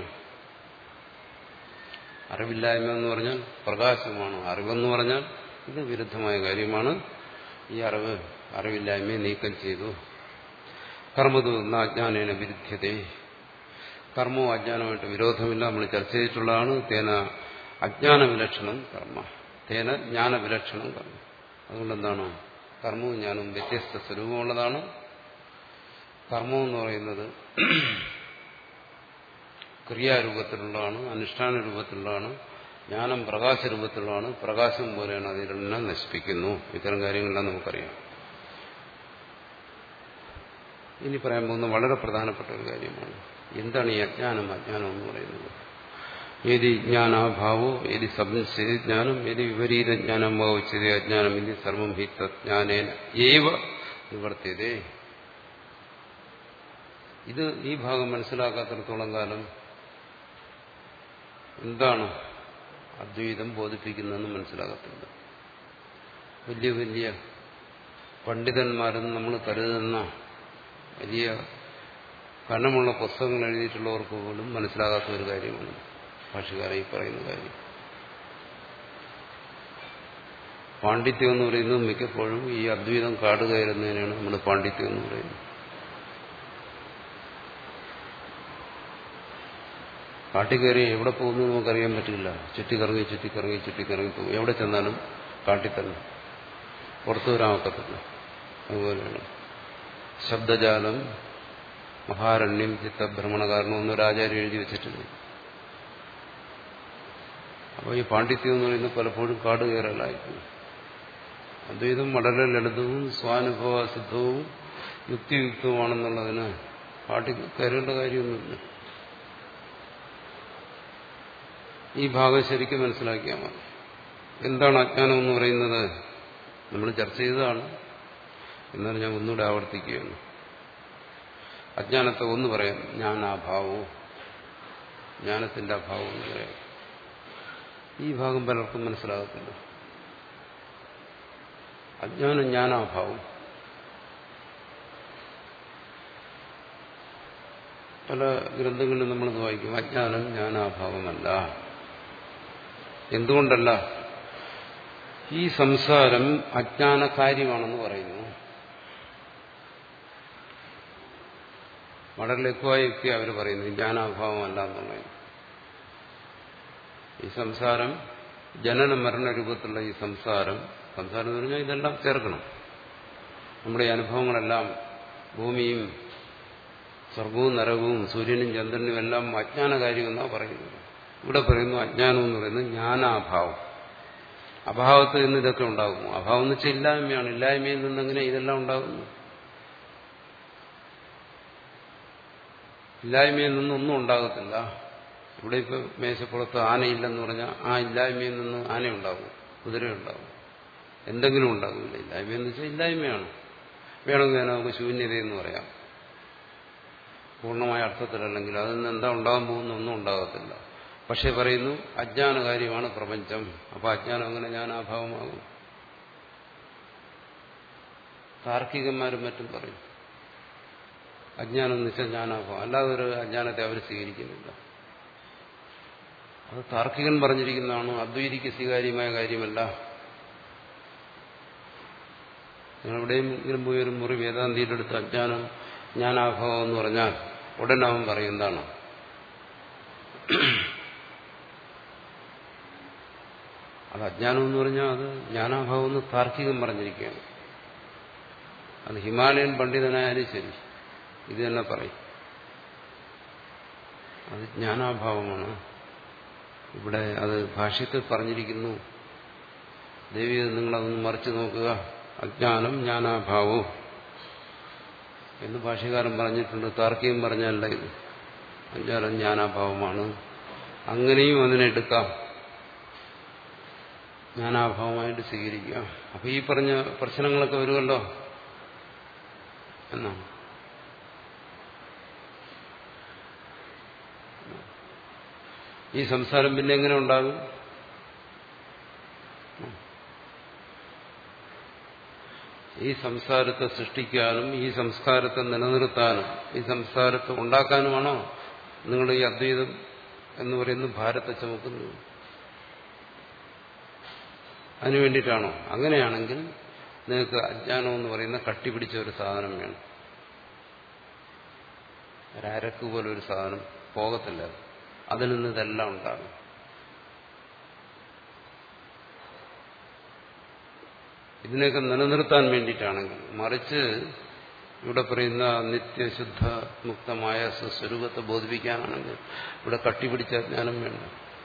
അറിവില്ലായ്മ എന്ന് പറഞ്ഞാൽ പ്രകാശമാണ്. അറിവെന്ന് പറഞ്ഞാൽ ഇത് വിരുദ്ധമായ കാര്യമാണ്. ഈ അറിവ് അറിവില്ലായ്മയെ നീക്കം ചെയ്തു. കർമ്മതു അജ്ഞാനേന വിരുദ്ധ്യതേ. കർമ്മവും അജ്ഞാനമായിട്ട് വിരോധമില്ല. നമ്മൾ ചർച്ച ചെയ്തിട്ടുള്ളതാണ്. തേന അജ്ഞാനവിലക്ഷണം കർമ്മ, തേന ജ്ഞാനവിലക്ഷണം കർമ്മ. അതുകൊണ്ടെന്താണ് കർമ്മവും ജ്ഞാനവും വ്യത്യസ്ത സ്വരൂപമുള്ളതാണ്. കർമ്മം എന്ന് പറയുന്നത് ക്രിയാരൂപത്തിലുള്ളതാണ്, അനുഷ്ഠാന രൂപത്തിലുള്ളതാണ്. ജ്ഞാനം പ്രകാശരൂപത്തിലുള്ളതാണ്. പ്രകാശം പോലെയാണ് അതിലെല്ലാം നശിപ്പിക്കുന്നു. ഇത്തരം കാര്യങ്ങളെല്ലാം നമുക്കറിയാം. ഇനി പറയാൻ പോകുന്ന വളരെ പ്രധാനപ്പെട്ട ഒരു കാര്യമാണ്. എന്താണ് ഈ അജ്ഞാനം? അജ്ഞാനം എന്ന് പറയുന്നത് ഏതി ജ്ഞാനാഭാവോ ഏതി സംശയ ജ്ഞാനം ഏതി വിപരീത ജ്ഞാനം ഭാവിച്ചതേ അജ്ഞാനം ഇനി സർവം ഹി തജ്ഞാനേന ഏവ നിവർത്തിയതേ. ഇത് ഈ ഭാഗം മനസ്സിലാക്കാത്തിടത്തോളം കാലം എന്താണ് അദ്വൈതം ബോധിപ്പിക്കുന്നതെന്ന് മനസ്സിലാകത്തില്ല. വലിയ വലിയ പണ്ഡിതന്മാരെന്ന് നമ്മൾ കരുതുന്ന വലിയ കനമുള്ള പുസ്തകങ്ങൾ എഴുതിയിട്ടുള്ളവർക്ക് പോലും മനസ്സിലാകാത്ത ഒരു കാര്യമാണ് ഭാഷ്യകാരൻ ഈ പറയുന്ന കാര്യം. പാണ്ഡിത്യം എന്ന് പറയുന്നത് മിക്കപ്പോഴും ഈ അദ്വൈതം കാടുകയറുന്നതിനാണ് നമ്മൾ പാണ്ഡിത്യം എന്ന് പറയുന്നത്. കാട്ടിൽ കയറി എവിടെ പോകുന്നു നമുക്കറിയാൻ പറ്റില്ല. ചുറ്റിക്കറങ്ങി ചുറ്റിക്കറങ്ങി ചുറ്റിക്കറങ്ങി പോകും. എവിടെ ചെന്നാലും കാട്ടിൽ തന്നെ, പുറത്തു വരാമൊക്കത്തില്ല. അതുപോലെയാണ് ശബ്ദജാലം മഹാരണ്യം ചിത്തഭ്രമണകാരണം എന്നൊരു ആചാര്യം എഴുതി വെച്ചിട്ടുണ്ട്. അപ്പോൾ ഈ പാണ്ഡിത്യം എന്ന് പറയുന്നത് പലപ്പോഴും കാട് കയറലായിരിക്കും. അദ്വൈതം വളരെ ലളിതവും സ്വാനുഭവ സിദ്ധവും യുക്തിയുക്തവുമാണെന്നുള്ളതിന് കാട്ടിൽ കയറേണ്ട കാര്യമൊന്നുമില്ല. ഈ ഭാഗം ശരിക്കും മനസ്സിലാക്കിയാൽ മതി. എന്താണ് അജ്ഞാനം എന്ന് പറയുന്നത്? നമ്മൾ ചർച്ച ചെയ്തതാണ്, എന്നാലും ഞാൻ ഒന്നുകൂടെ ആവർത്തിക്കുകയാണ്. അജ്ഞാനത്തെ ഒന്ന് പറയാം, ജ്ഞാനാഭാവവും, ജ്ഞാനത്തിന്റെ അഭാവം എന്ന് പറയാം. ഈ ഭാഗം പലർക്കും മനസ്സിലാകത്തില്ല. അജ്ഞാനം ജ്ഞാനാഭാവം. പല ഗ്രന്ഥങ്ങളിലും നമ്മളത് വായിക്കും. അജ്ഞാനം ജ്ഞാനാഭാവമല്ല. എന്തുകൊണ്ടല്ല? ഈ സംസാരം അജ്ഞാന കാര്യമാണെന്ന് പറയുന്നു. വളരെ ലഘുവായ യുക്തി അവർ പറയുന്നു ജ്ഞാനാഭാവമല്ല എന്നുള്ളത്. ഈ സംസാരം ജനന മരണ രൂപത്തിലുള്ള ഈ സംസാരം സംസാരം എന്ന് പറഞ്ഞാൽ ഇതെല്ലാം ചേർക്കണം. നമ്മുടെ ഈ അനുഭവങ്ങളെല്ലാം ഭൂമിയും സ്വർഗവും നരകവും സൂര്യനും ചന്ദ്രനും എല്ലാം അജ്ഞാനകാര്യമെന്നാണ് പറയുന്നത്. ഇവിടെ പറയുന്നു അജ്ഞാനം എന്ന് പറയുന്നത് ജ്ഞാനാഭാവം. അഭാവത്തിൽ നിന്ന് ഇതൊക്കെ ഉണ്ടാകുന്നു. അഭാവം എന്ന് വെച്ചാൽ ഇല്ലായ്മയാണ്. ഇല്ലായ്മയിൽ നിന്നെങ്ങനെ ഇതെല്ലാം ഉണ്ടാകുന്നു? ഇല്ലായ്മയിൽ നിന്നൊന്നും ഉണ്ടാകത്തില്ല. ഇവിടെ ഇപ്പൊ മേശപ്പുറത്ത് ആനയില്ലെന്ന് പറഞ്ഞാൽ ആ ഇല്ലായ്മയിൽ നിന്ന് ആന ഉണ്ടാകും, കുതിര ഉണ്ടാകും, എന്തെങ്കിലും ഉണ്ടാകുന്നില്ല. ഇല്ലായ്മയെന്ന് വെച്ചാൽ ഇല്ലായ്മയാണ്. വേണമെങ്കിൽ നമുക്ക് ശൂന്യതയെന്ന് പറയാം, പൂർണ്ണമായ അർത്ഥത്തിലല്ലെങ്കിൽ അതിൽ നിന്ന് എന്താ ഉണ്ടാകാൻ പോകുന്ന ഒന്നും ഉണ്ടാകത്തില്ല. പക്ഷെ പറയുന്നു അജ്ഞാന കാര്യമാണ് പ്രപഞ്ചം. അപ്പൊ അജ്ഞാനം അങ്ങനെ ജ്ഞാനാഭാവമാകും. താർക്കികന്മാരും മറ്റും പറയും അജ്ഞാനം എന്ന് വെച്ചാൽ ജ്ഞാനാഭാവം, അല്ലാതെ ഒരു അജ്ഞാനത്തെ അവർ സ്വീകരിക്കുന്നില്ല. അത് താർക്കികൻ പറഞ്ഞിരിക്കുന്നതാണ്, അദ്വൈതിക്ക് സ്വീകാര്യമായ കാര്യമല്ല. നിങ്ങളെവിടെയെങ്കിലും പോയി ഒരു മുറി വേദാന്തിയുടെ അടുത്ത് അജ്ഞാനം ജ്ഞാനാഭാവം എന്ന് പറഞ്ഞാൽ ഉടൻ അവൻ പറയും എന്താണ് അത് അജ്ഞാനം എന്ന് പറഞ്ഞാൽ അത് ജ്ഞാനാഭാവം എന്ന് താർക്കികം പറഞ്ഞിരിക്കുകയാണ്. അത് ഹിമാലയൻ പണ്ഡിതനായാലും ശരി ഇത് തന്നെ പറയും, അത് ജ്ഞാനാഭാവമാണ്. ഇവിടെ അത് ഭാഷ്യത്തിൽ പറഞ്ഞിരിക്കുന്നു. ദേവി നിങ്ങളതൊന്ന് മറിച്ച് നോക്കുക, അജ്ഞാനം ജ്ഞാനാഭാവവും എന്ന് ഭാഷ്യകാരൻ പറഞ്ഞിട്ടുണ്ട്. താർക്കികം പറഞ്ഞല്ല ഇത്, അജ്ഞാനം ജ്ഞാനാഭാവമാണ്. അങ്ങനെയും അതിനെടുക്കാം, ജ്ഞാനാഭാവമായിട്ട് സ്വീകരിക്കാം. അപ്പൊ ഈ പറഞ്ഞ പ്രശ്നങ്ങളൊക്കെ വരുമല്ലോ എന്നാണ്. ഈ സംസാരം പിന്നെ എങ്ങനെ ഉണ്ടാകും? ഈ സംസാരത്തെ സൃഷ്ടിക്കാനും ഈ സംസ്കാരത്തെ നിലനിർത്താനും ഈ സംസാരത്തെ ഉണ്ടാക്കാനുമാണോ നിങ്ങൾ ഈ അദ്വൈതം എന്ന് പറയുന്ന ഭാരത്തെ ചുമക്കുന്നത്? അതിനു വേണ്ടിയിട്ടാണോ? അങ്ങനെയാണെങ്കിൽ നിങ്ങൾക്ക് അജ്ഞാനം എന്ന് പറയുന്ന കട്ടിപിടിച്ച ഒരു സാധനം വേണം. ഒരരക്ക് പോലെ ഒരു സാധനം പോകത്തില്ല, അതിൽ നിന്ന് ഇതെല്ലാം ഉണ്ടാകും. ഇതിനെയൊക്കെ നിലനിർത്താൻ വേണ്ടിയിട്ടാണെങ്കിൽ, മറിച്ച് ഇവിടെ പറയുന്ന നിത്യശുദ്ധ മുക്തമായ സ്വരൂപത്തെ ബോധിപ്പിക്കാനാണെങ്കിൽ ഇവിടെ കട്ടിപിടിച്ച അജ്ഞാനം വേണ്ട.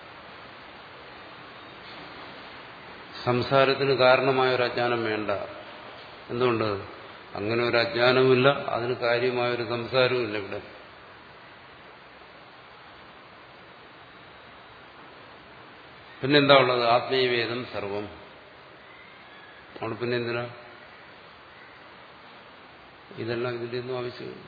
സംസാരത്തിന് കാരണമായ ഒരു അജ്ഞാനം വേണ്ട. എന്തുകൊണ്ട്? അങ്ങനെ ഒരു അജ്ഞാനവുമില്ല, അതിന് കാര്യമായൊരു സംസാരവുമില്ല ഇവിടെ. പിന്നെന്താ ഉള്ളത്? ആത്മീയവേദം സർവം. അവിടെ പിന്നെ എന്തിനാ ഇതെല്ലാം? ഇതിൻ്റെ ഒന്നും ആവശ്യമില്ല.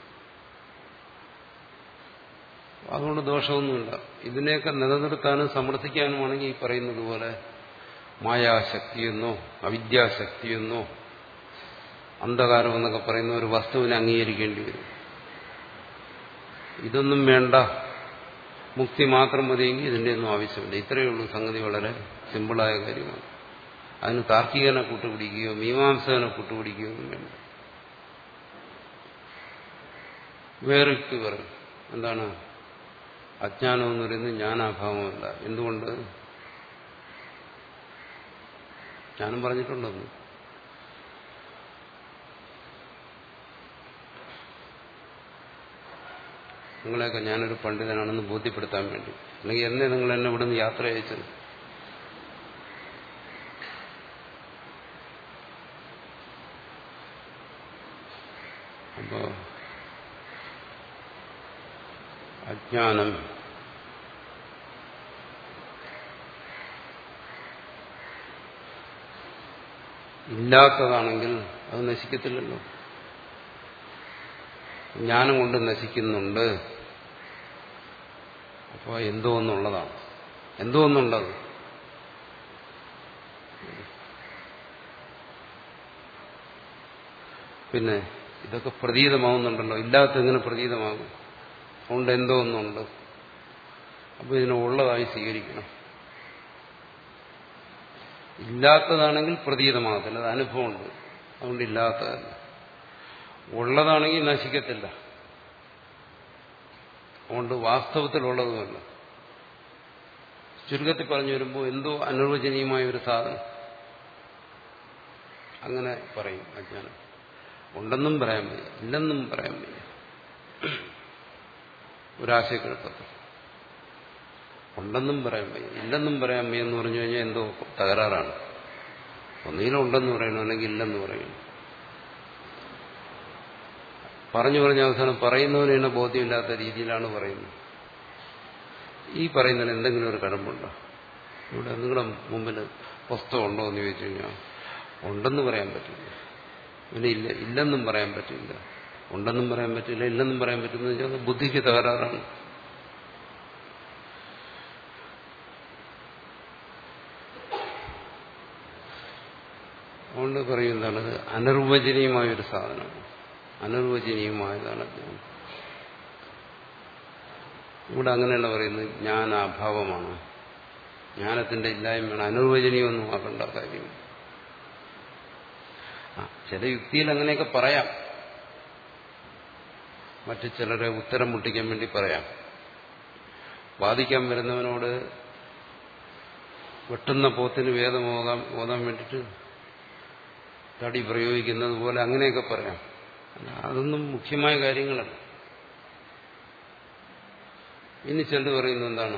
അതുകൊണ്ട് ദോഷമൊന്നുമില്ല. ഇതിനെയൊക്കെ നിലനിർത്താനും സമർത്ഥിക്കാനുമാണെങ്കിൽ ഈ പറയുന്നത് പോലെ മായാശക്തിയെന്നോ അവിദ്യാശക്തിയെന്നോ അന്ധകാരം എന്നൊക്കെ പറയുന്ന ഒരു വസ്തുവിനെ അംഗീകരിക്കേണ്ടി വരും. ഇതൊന്നും വേണ്ട, മുക്തി മാത്രം മതിയെങ്കിൽ ഇതിൻ്റെ ഒന്നും ആവശ്യമില്ല. ഇത്രയേ ഉള്ളൂ. സംഗതി വളരെ സിമ്പിളായ കാര്യമാണ്. അതിന് താർക്കികനെ കൂട്ടുപിടിക്കുകയോ മീമാംസകനെ കൂട്ടുപിടിക്കുകയോ ഒന്നും വേണ്ട. വേറെ യുക്തി പറയും. എന്താണ്? അജ്ഞാനം എന്ന് പറയുന്നത് ജ്ഞാനാഭാവമല്ല. എന്തുകൊണ്ട്? ഞാനും പറഞ്ഞിട്ടുണ്ടെന്ന്. നിങ്ങളെയൊക്കെ ഞാനൊരു പണ്ഡിതനാണെന്ന് ബോധ്യപ്പെടുത്താൻ വേണ്ടി. അല്ലെങ്കിൽ എന്നെ നിങ്ങൾ എന്നെ ഇവിടെ നിന്ന് യാത്ര അയച്ചത്? അപ്പോ അജ്ഞാനം ഇല്ലാത്തതാണെങ്കിൽ അത് നശിക്കത്തില്ലല്ലോ. ജ്ഞാനം കൊണ്ട് നശിക്കുന്നുണ്ട്. അപ്പോൾ എന്തോ ഒന്നുള്ളതാണ്. എന്തോ ഒന്നുണ്ടത്. പിന്നെ ഇതൊക്കെ പ്രതീതമാവുന്നുണ്ടല്ലോ. ഇല്ലാത്ത എങ്ങനെ പ്രതീതമാകും? അതുകൊണ്ട് എന്തോ ഒന്നുണ്ട്. അപ്പോൾ ഇതിനെ ഉള്ളതായി സ്വീകരിക്കണം. ഇല്ലാത്തതാണെങ്കിൽ പ്രതീതമാകത്തില്ല, അത് അനുഭവമുണ്ട്, അതുകൊണ്ട് ഇല്ലാത്തതല്ല. ഉള്ളതാണെങ്കിൽ നശിക്കത്തില്ല. അതുകൊണ്ട് വാസ്തവത്തിലുള്ളതുമല്ല. ചുരുക്കത്തിൽ പറഞ്ഞു വരുമ്പോൾ എന്തോ അനിർവചനീയമായ ഒരു സാധനം അങ്ങനെ പറയും അജ്ഞാനം. ഉണ്ടെന്നും പറയാൻ വയ്യ, ഇല്ലെന്നും പറയാൻ വയ്യ. ഒരാശയക്കുഴപ്പത്തിൽ ഉണ്ടെന്നും പറയാൻ വയ്യ, ഇല്ലെന്നും പറയാൻ വയ്യ എന്ന് പറഞ്ഞു കഴിഞ്ഞാൽ എന്തോ തകരാറാണ്. ഒന്നുകിലും ഉണ്ടെന്ന് പറയണം, അല്ലെങ്കിൽ ഇല്ലെന്ന് പറയണം. പറഞ്ഞു പറഞ്ഞ അവസാനം പറയുന്നവന് തന്നെ ബോധ്യമില്ലാത്ത രീതിയിലാണ് പറയുന്നത്. ഈ പറയുന്നതിന് എന്തെങ്കിലും ഒരു കടമ്പുണ്ടോ? ഇവിടെ നിങ്ങളുടെ മുമ്പിൽ പുസ്തകം ഉണ്ടോ എന്ന് ചോദിച്ചു കഴിഞ്ഞാൽ ഉണ്ടെന്ന് പറയാൻ പറ്റില്ല, പിന്നെ ഇല്ല ഇല്ലെന്നും പറയാൻ പറ്റില്ല. ഉണ്ടെന്നും പറയാൻ പറ്റില്ല, ഇല്ലെന്നും പറയാൻ പറ്റുന്ന വെച്ചാൽ ബുദ്ധിക്ക് തകരാറാണ്. അതുകൊണ്ട് പറയുന്നതാണ് അനിർവചനീയമായൊരു സാധനമാണ്. അനിർവചനീയമായതാണ് ജ്ഞാനം. ഇവിടെ അങ്ങനെയല്ല പറയുന്നത് ജ്ഞാനാഭാവമാണ്, ജ്ഞാനത്തിന്റെ ഇല്ലായ്മയാണ്. അനിർവചനീയമൊന്നും ആക്കേണ്ട കാര്യം. ആ ചില യുക്തിയിൽ അങ്ങനെയൊക്കെ പറയാം, മറ്റു ചിലരെ ഉത്തരം മുട്ടിക്കാൻ വേണ്ടി പറയാം. വാദിക്കാൻ വരുന്നവനോട് വെട്ടുന്ന പോത്തിന് വേദം ഓതാൻ ഓതാൻ വേണ്ടിയിട്ട് തടി പ്രയോഗിക്കുന്നത് പോലെ അങ്ങനെയൊക്കെ പറയാം. അതൊന്നും മുഖ്യമായ കാര്യങ്ങളല്ല. ഇനി ചിലർ പറയുന്നത് എന്താണ്,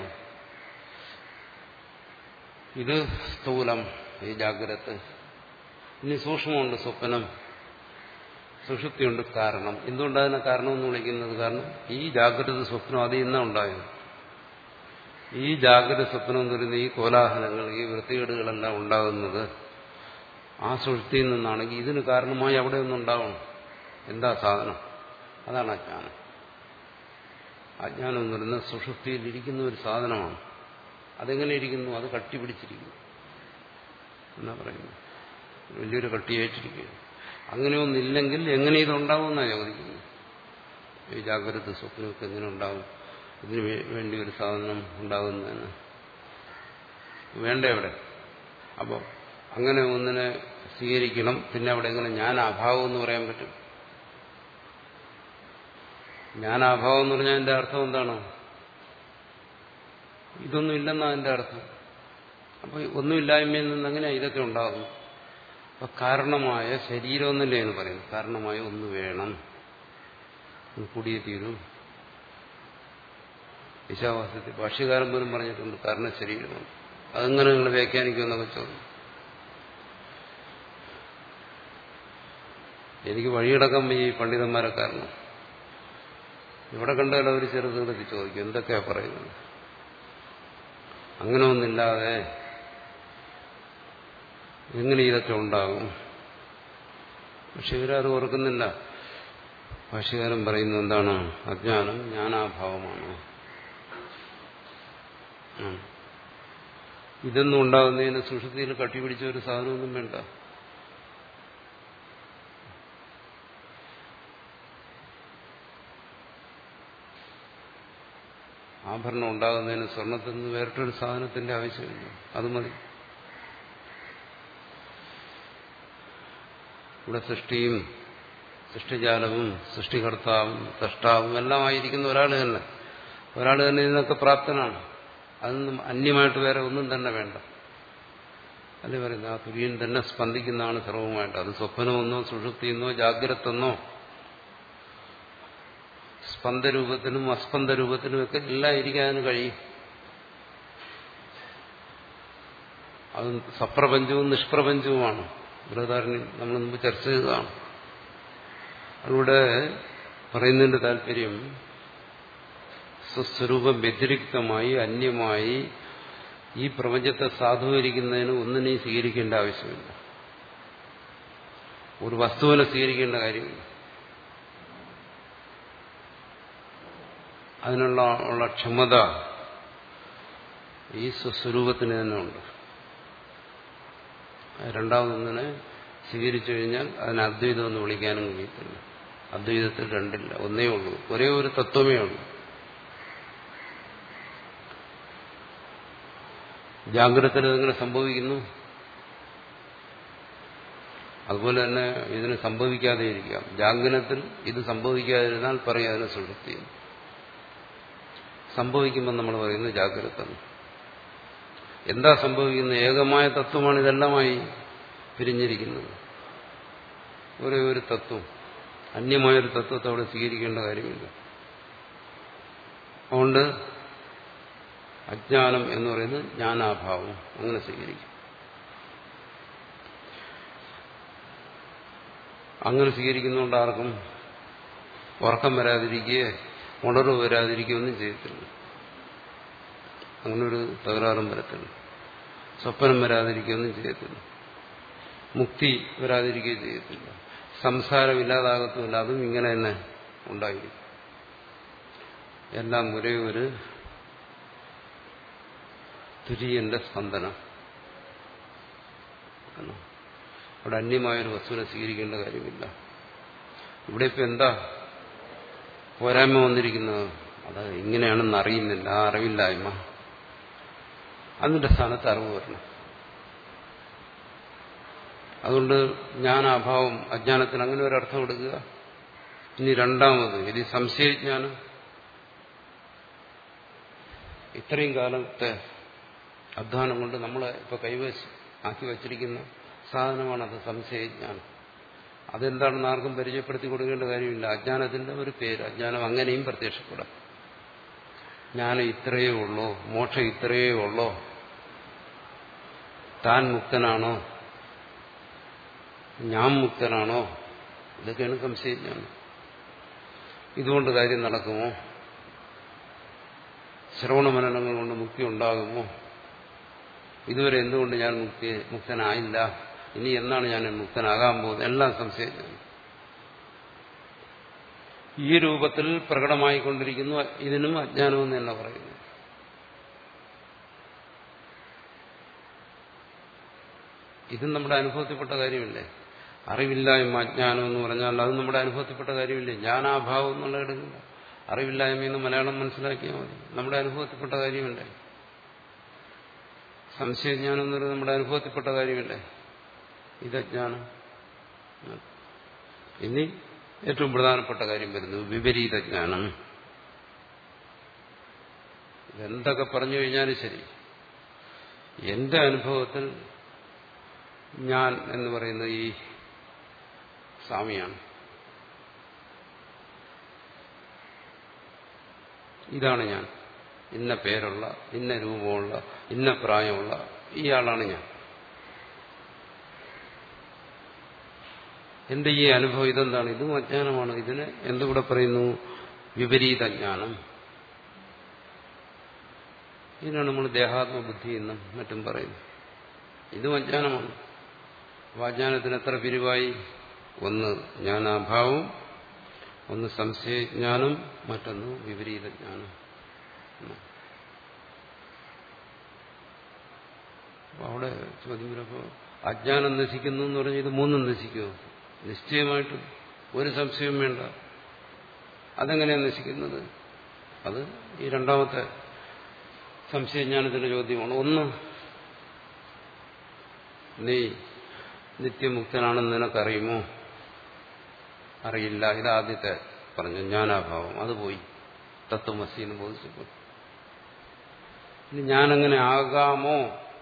ഇത് സ്ഥൂലം, ഈ ജാഗ്രത, ഇനി സൂക്ഷ്മമുണ്ട് സ്വപ്നം, സുഷുപ്തിയുണ്ട് കാരണം. എന്തുകൊണ്ടതിനെ കാരണം എന്ന് വിളിക്കുന്നത്? കാരണം ഈ ജാഗ്രത സ്വപ്നം അത് ഇന്നാ ഉണ്ടായത്. ഈ ജാഗ്രത സ്വപ്നം എന്ന് പറയുന്ന ഈ കോലാഹലങ്ങൾ, ഈ വൃത്തികേടുകളെല്ലാം ഉണ്ടാകുന്നത് ആ സുഷുപ്തിയിൽ നിന്നാണെങ്കിൽ ഇതിന് കാരണമായി അവിടെ ഒന്നുണ്ടാവണം. എന്താ സാധനം? അതാണ് അജ്ഞാനം. അജ്ഞാനം എന്ന് പറയുന്നത് സുഷുപ്തിയിൽ ഇരിക്കുന്ന ഒരു സാധനമാണ്. അതെങ്ങനെ ഇരിക്കുന്നു? അത് കട്ടിപിടിച്ചിരിക്കുന്നു എന്നാ പറയുന്നത്. വലിയൊരു കട്ടിയായിട്ടിരിക്കുകയാണ്. അങ്ങനെയൊന്നില്ലെങ്കിൽ എങ്ങനെ ഇതുണ്ടാവുമെന്നാണ് ചോദിക്കുന്നത്. ഈ ജാഗ്രത സ്വപ്നമൊക്കെ എങ്ങനെ ഉണ്ടാവും? ഇതിനു വേണ്ടി ഒരു സാധനം ഉണ്ടാകുന്നതിന് വേണ്ട എവിടെ? അപ്പോൾ അങ്ങനെ ഒന്നിനെ സ്വീകരിക്കണം. പിന്നെ അവിടെ എങ്ങനെ ജ്ഞാനാഭാവം എന്ന് പറയാൻ പറ്റും? ജ്ഞാനാഭാവം എന്ന് പറഞ്ഞാൽ അതിന്റെ അർത്ഥം എന്താണ്? ഇതൊന്നും ഇല്ലെന്നാണ് അതിന്റെ അർത്ഥം. അപ്പൊ ഒന്നുമില്ലായ്മയിൽ നിന്ന് എങ്ങനെയാണ് ഇതൊക്കെ ഉണ്ടാകുന്നു? അപ്പൊ കാരണമായ ശരീരം എന്നല്ലേ എന്ന് പറയുന്നത്. കാരണമായ ഒന്ന് വേണം, കൂടിയേ തീരൂ. ഈശാവാസ്യത്തിൽ ഭാഷ്യകാരൻ പോലും പറഞ്ഞിട്ടുണ്ട് കാരണം ശരീരമാണ്. അതെങ്ങനെ നിങ്ങൾ വ്യാഖ്യാനിക്കുമെന്നൊക്കെ ചോദിച്ചു. എനിക്ക് വഴിയടക്കം ഈ പണ്ഡിതന്മാരെ കാരണം ഇവിടെ കണ്ടാൽ അവർ ചെറുതെടുത്ത് ചോദിക്കും എന്തൊക്കെയാ പറയുന്നത്. അങ്ങനെ ഒന്നില്ലാതെ എങ്ങനെ ഇതൊക്കെ ഉണ്ടാകും? പക്ഷെ ഇവരാരും ഓർക്കുന്നില്ല. ഭാഷ്യകാരൻ പറയുന്നത് എന്താണ്? അജ്ഞാനം ജ്ഞാനാഭാവമാണ്. ഇതൊന്നും ഉണ്ടാകുന്നതിന് സുഷുപ്തിയിൽ കട്ടിപിടിച്ച ഒരു സാധനമൊന്നും വേണ്ട. ആഭരണം ഉണ്ടാകുന്നതിന് സ്വർണത്തിൽ നിന്ന് വേറിട്ടൊരു സാധനത്തിന്റെ ആവശ്യമില്ല, അത് മതി. ഇവിടെ സൃഷ്ടിയും സൃഷ്ടിജാലവും സൃഷ്ടികർത്താവും സൃഷ്ടാവും എല്ലാം ആയിരിക്കുന്ന ഒരാൾ തന്നെ. ഒരാൾ തന്നെ ഇതിനൊക്കെ പ്രാപ്തനാണ്. അതൊന്നും അന്യമായിട്ട് വേറെ ഒന്നും തന്നെ വേണ്ട. അല്ലേ പറയുന്നത് ആ തുര്യൻ തന്നെ സ്പന്ദിക്കുന്നതാണ് സർവമായിട്ട്. അത് സ്വപ്നമെന്നോ സുഷുപ്തിയെന്നോ ജാഗ്രതെന്നോ സ്പന്ദരൂപത്തിലും അസ്പന്ദരൂപത്തിലും ഒക്കെ എല്ലാം ഇരിക്കാനും കഴിയും. അത് സപ്രപഞ്ചവും നിഷ്പ്രപഞ്ചവുമാണ്. ബൃഹദാരണ്യം നമ്മൾ മുമ്പ് ചർച്ച ചെയ്തതാണ്. അവിടെ പറയുന്നതിന്റെ താല്പര്യം സ്വസ്വരൂപം വ്യതിരിക്തമായി അന്യമായി ഈ പ്രപഞ്ചത്തെ സാധൂകരിക്കുന്നതിന് ഒന്നിനെയും സ്വീകരിക്കേണ്ട ആവശ്യമില്ല. ഒരു വസ്തുവിനെ സ്വീകരിക്കേണ്ട കാര്യമില്ല. അതിനുള്ള ഉള്ള ക്ഷമത ഈ സ്വസ്വരൂപത്തിന് തന്നെ ഉണ്ട്. രണ്ടാമതൊന്നിനെ സ്വീകരിച്ചു കഴിഞ്ഞാൽ അതിനെ അദ്വൈതം എന്ന് വിളിക്കാനും കഴിയത്തില്ല. അദ്വൈതത്തിൽ രണ്ടില്ല, ഒന്നേ ഉള്ളൂ, ഒരേ ഒരു തത്വമേ ഉള്ളൂ. ജാഗ്രതത്തിൽ ഇതെങ്ങനെ സംഭവിക്കുന്നു? അതുപോലെ തന്നെ ഇതിന് സംഭവിക്കാതെ ഇരിക്കാം. ജാഗ്രതത്തിൽ ഇത് സംഭവിക്കാതിരുന്നാൽ പറയാം അതിനെ സുഷുപ്തി. സംഭവിക്കുമ്പോൾ നമ്മൾ പറയുന്നത് ജാഗ്രത. എന്താ സംഭവിക്കുന്നത്? ഏകമായ തത്വമാണ് ഇതെല്ലാമായി പിരിഞ്ഞിരിക്കുന്നത്. ഒരേ ഒരു തത്വം, അന്യമായൊരു തത്വത്തെ അവിടെ സ്വീകരിക്കേണ്ട കാര്യമില്ല. അതുകൊണ്ട് അജ്ഞാനം എന്ന് പറയുന്നത് ജ്ഞാനാഭാവം, അങ്ങനെ സ്വീകരിക്കും. അങ്ങനെ സ്വീകരിക്കുന്നതുകൊണ്ട് ആർക്കും ഉറക്കം വരാതിരിക്കുകയോ ഉണർവ് വരാതിരിക്കുകയോ ഒന്നും ചെയ്യത്തില്ല. അങ്ങനൊരു തകരാറും വരത്തില്ല. സ്വപ്നം വരാതിരിക്കുകയൊന്നും ചെയ്യത്തില്ല. മുക്തി വരാതിരിക്കുകയും ചെയ്യത്തില്ല. സംസാരമില്ലാതാകത്തുമില്ല. അതും ഇങ്ങനെ തന്നെ ഉണ്ടായിരിക്കും. എല്ലാം ഒരേ ഒരു തുര്യന്റെ സ്പന്ദനം. അവിടെ അന്യമായൊരു വസ്തുവിനെ സ്വീകരിക്കേണ്ട കാര്യമില്ല. ഇവിടെ ഇപ്പം എന്താ പോരായ്മ വന്നിരിക്കുന്നത്? അത് ഇങ്ങനെയാണെന്ന് അറിയുന്നില്ല. ആ അറിവില്ലായ്മ, അതിന്റെ സ്ഥാനത്ത് അറിവ് വരണം. അതുകൊണ്ട് ജ്ഞാനാഭാവം അജ്ഞാനത്തിന് അങ്ങനെ ഒരർത്ഥം എടുക്കുക. ഇനി രണ്ടാമത്, ഇത് സംശയജ്ഞാനം. ഇത്രയും കാലത്തെ അധ്വാനം കൊണ്ട് നമ്മളെ ഇപ്പൊ കൈവശം ആക്കി വച്ചിരിക്കുന്ന സാധനമാണത്, സംശയജ്ഞാനം. അതെന്താണെന്ന് ആർക്കും പരിചയപ്പെടുത്തി കൊടുക്കേണ്ട കാര്യമില്ല. അജ്ഞാനത്തിന്റെ ഒരു പേര്. അജ്ഞാനം അങ്ങനെയും പ്രത്യക്ഷപ്പെടാം. ജ്ഞാനം ഇത്രയേ ഉള്ളോ, മോക്ഷം ഇത്രയേ ഉള്ളോ, താൻ മുക്തനാണോ, ഞാൻ മുക്തനാണോ, ഇതൊക്കെയാണ് സംശയജ്ഞാനം. ഇതുകൊണ്ട് കാര്യം നടക്കുമോ? ശ്രവണമനനങ്ങൾ കൊണ്ട് മുക്തി ഉണ്ടാകുമോ? ഇതുവരെ എന്തുകൊണ്ട് ഞാൻ മുക്തി മുക്തനായില്ല, ഇനി എന്നാണ് ഞാൻ മുക്തനാകാൻ പോകുന്നത്, എല്ലാം സംശയജ്ഞാനം. ഈ രൂപത്തിൽ പ്രകടമായിക്കൊണ്ടിരിക്കുന്നു. ഇതിനും അജ്ഞാനമെന്ന് തന്നെ പറയുന്നു. ഇതും നമ്മുടെ അനുഭവത്തിൽപ്പെട്ട കാര്യമില്ലേ? അറിവില്ലായ്മ അജ്ഞാനം എന്ന് പറഞ്ഞാൽ അത് നമ്മുടെ അനുഭവത്തിൽപ്പെട്ട കാര്യമില്ലേ? ജ്ഞാനാഭാവം എന്നുള്ള എടുക്കില്ല. അറിവില്ലായ്മയെന്ന് മലയാളം മനസ്സിലാക്കിയാൽ മതി. നമ്മുടെ അനുഭവത്തിൽപ്പെട്ട കാര്യമില്ലേ? സംശയജ്ഞാനം എന്ന് പറയുന്നത് നമ്മുടെ അനുഭവത്തിൽപ്പെട്ട കാര്യമില്ലേ? ഇതജ്ഞാനം. ഇനി ഏറ്റവും പ്രധാനപ്പെട്ട കാര്യം വരുന്നു, വിപരീത ജ്ഞാനം. എന്തൊക്കെ പറഞ്ഞു കഴിഞ്ഞാലും ശരി, എന്റെ അനുഭവത്തിൽ ഞാൻ എന്ന് പറയുന്നത് ഈ സ്വാമിയാണ്, ഇതാണ് ഞാൻ, ഇന്ന പേരുള്ള, ഇന്ന രൂപമുള്ള, ഇന്ന പ്രായമുള്ള ഇയാളാണ് ഞാൻ. എന്റെ ഈ അനുഭവം ഇതെന്താണ്? ഇതും അജ്ഞാനമാണ്. ഇതിന് എന്തുകൂടെ പറയുന്നു? വിപരീത ജ്ഞാനം. ഇതിനാണ് നമ്മൾ ദേഹാത്മബുദ്ധി എന്നും മറ്റും പറയുന്നത്. ഇതും അജ്ഞാനമാണ്. അജ്ഞാനത്തിന് എത്ര പിരിവായി? ഒന്ന് ജ്ഞാനാഭാവം, ഒന്ന് സംശയജ്ഞാനം, മറ്റൊന്ന് വിപരീത ജ്ഞാനം. അവിടെ ചോദ്യം വരുമ്പോൾ അജ്ഞാനം നശിക്കുന്നു എന്ന് പറഞ്ഞാൽ ഇത് മൂന്നും നശിക്കുമോ? നിശ്ചയമായിട്ടും ഒരു സംശയവും വേണ്ട. അതെങ്ങനെയാണ് നശിക്കുന്നത്? അത് ഈ രണ്ടാമത്തെ സംശയജ്ഞാനത്തിന്റെ ചോദ്യമാണ്. ഒന്ന്, നീ നിത്യമുക്തനാണെന്ന് നിനക്കറിയുമോ? അറിയില്ല. ഇതാദ്യത്തെ പറഞ്ഞു, ജ്ഞാനാഭാവം. അത് പോയി, തത്വമസി എന്ന് ബോധിച്ചപ്പോൾ. ഇനി ഞാനങ്ങനെ ആകാമോ?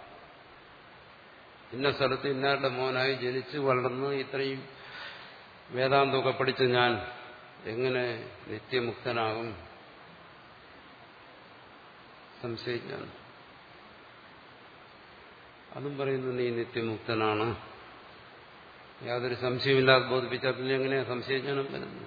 ഇന്ന സ്ഥലത്ത് ഇന്നാരുടെ മോനായി ജനിച്ച് വളർന്ന് ഇത്രയും വേദാന്തമൊക്കെ പഠിച്ച് ഞാൻ എങ്ങനെ നിത്യമുക്തനാകും? സംശയിക്കാണ്. അതും പറയുന്നു നീ നിത്യമുക്തനാണ്, യാതൊരു സംശയമില്ലാതെ ബോധിപ്പിച്ചാൽ പിന്നെ എങ്ങനെയാ സംശയിക്കാനും വരുന്നത്?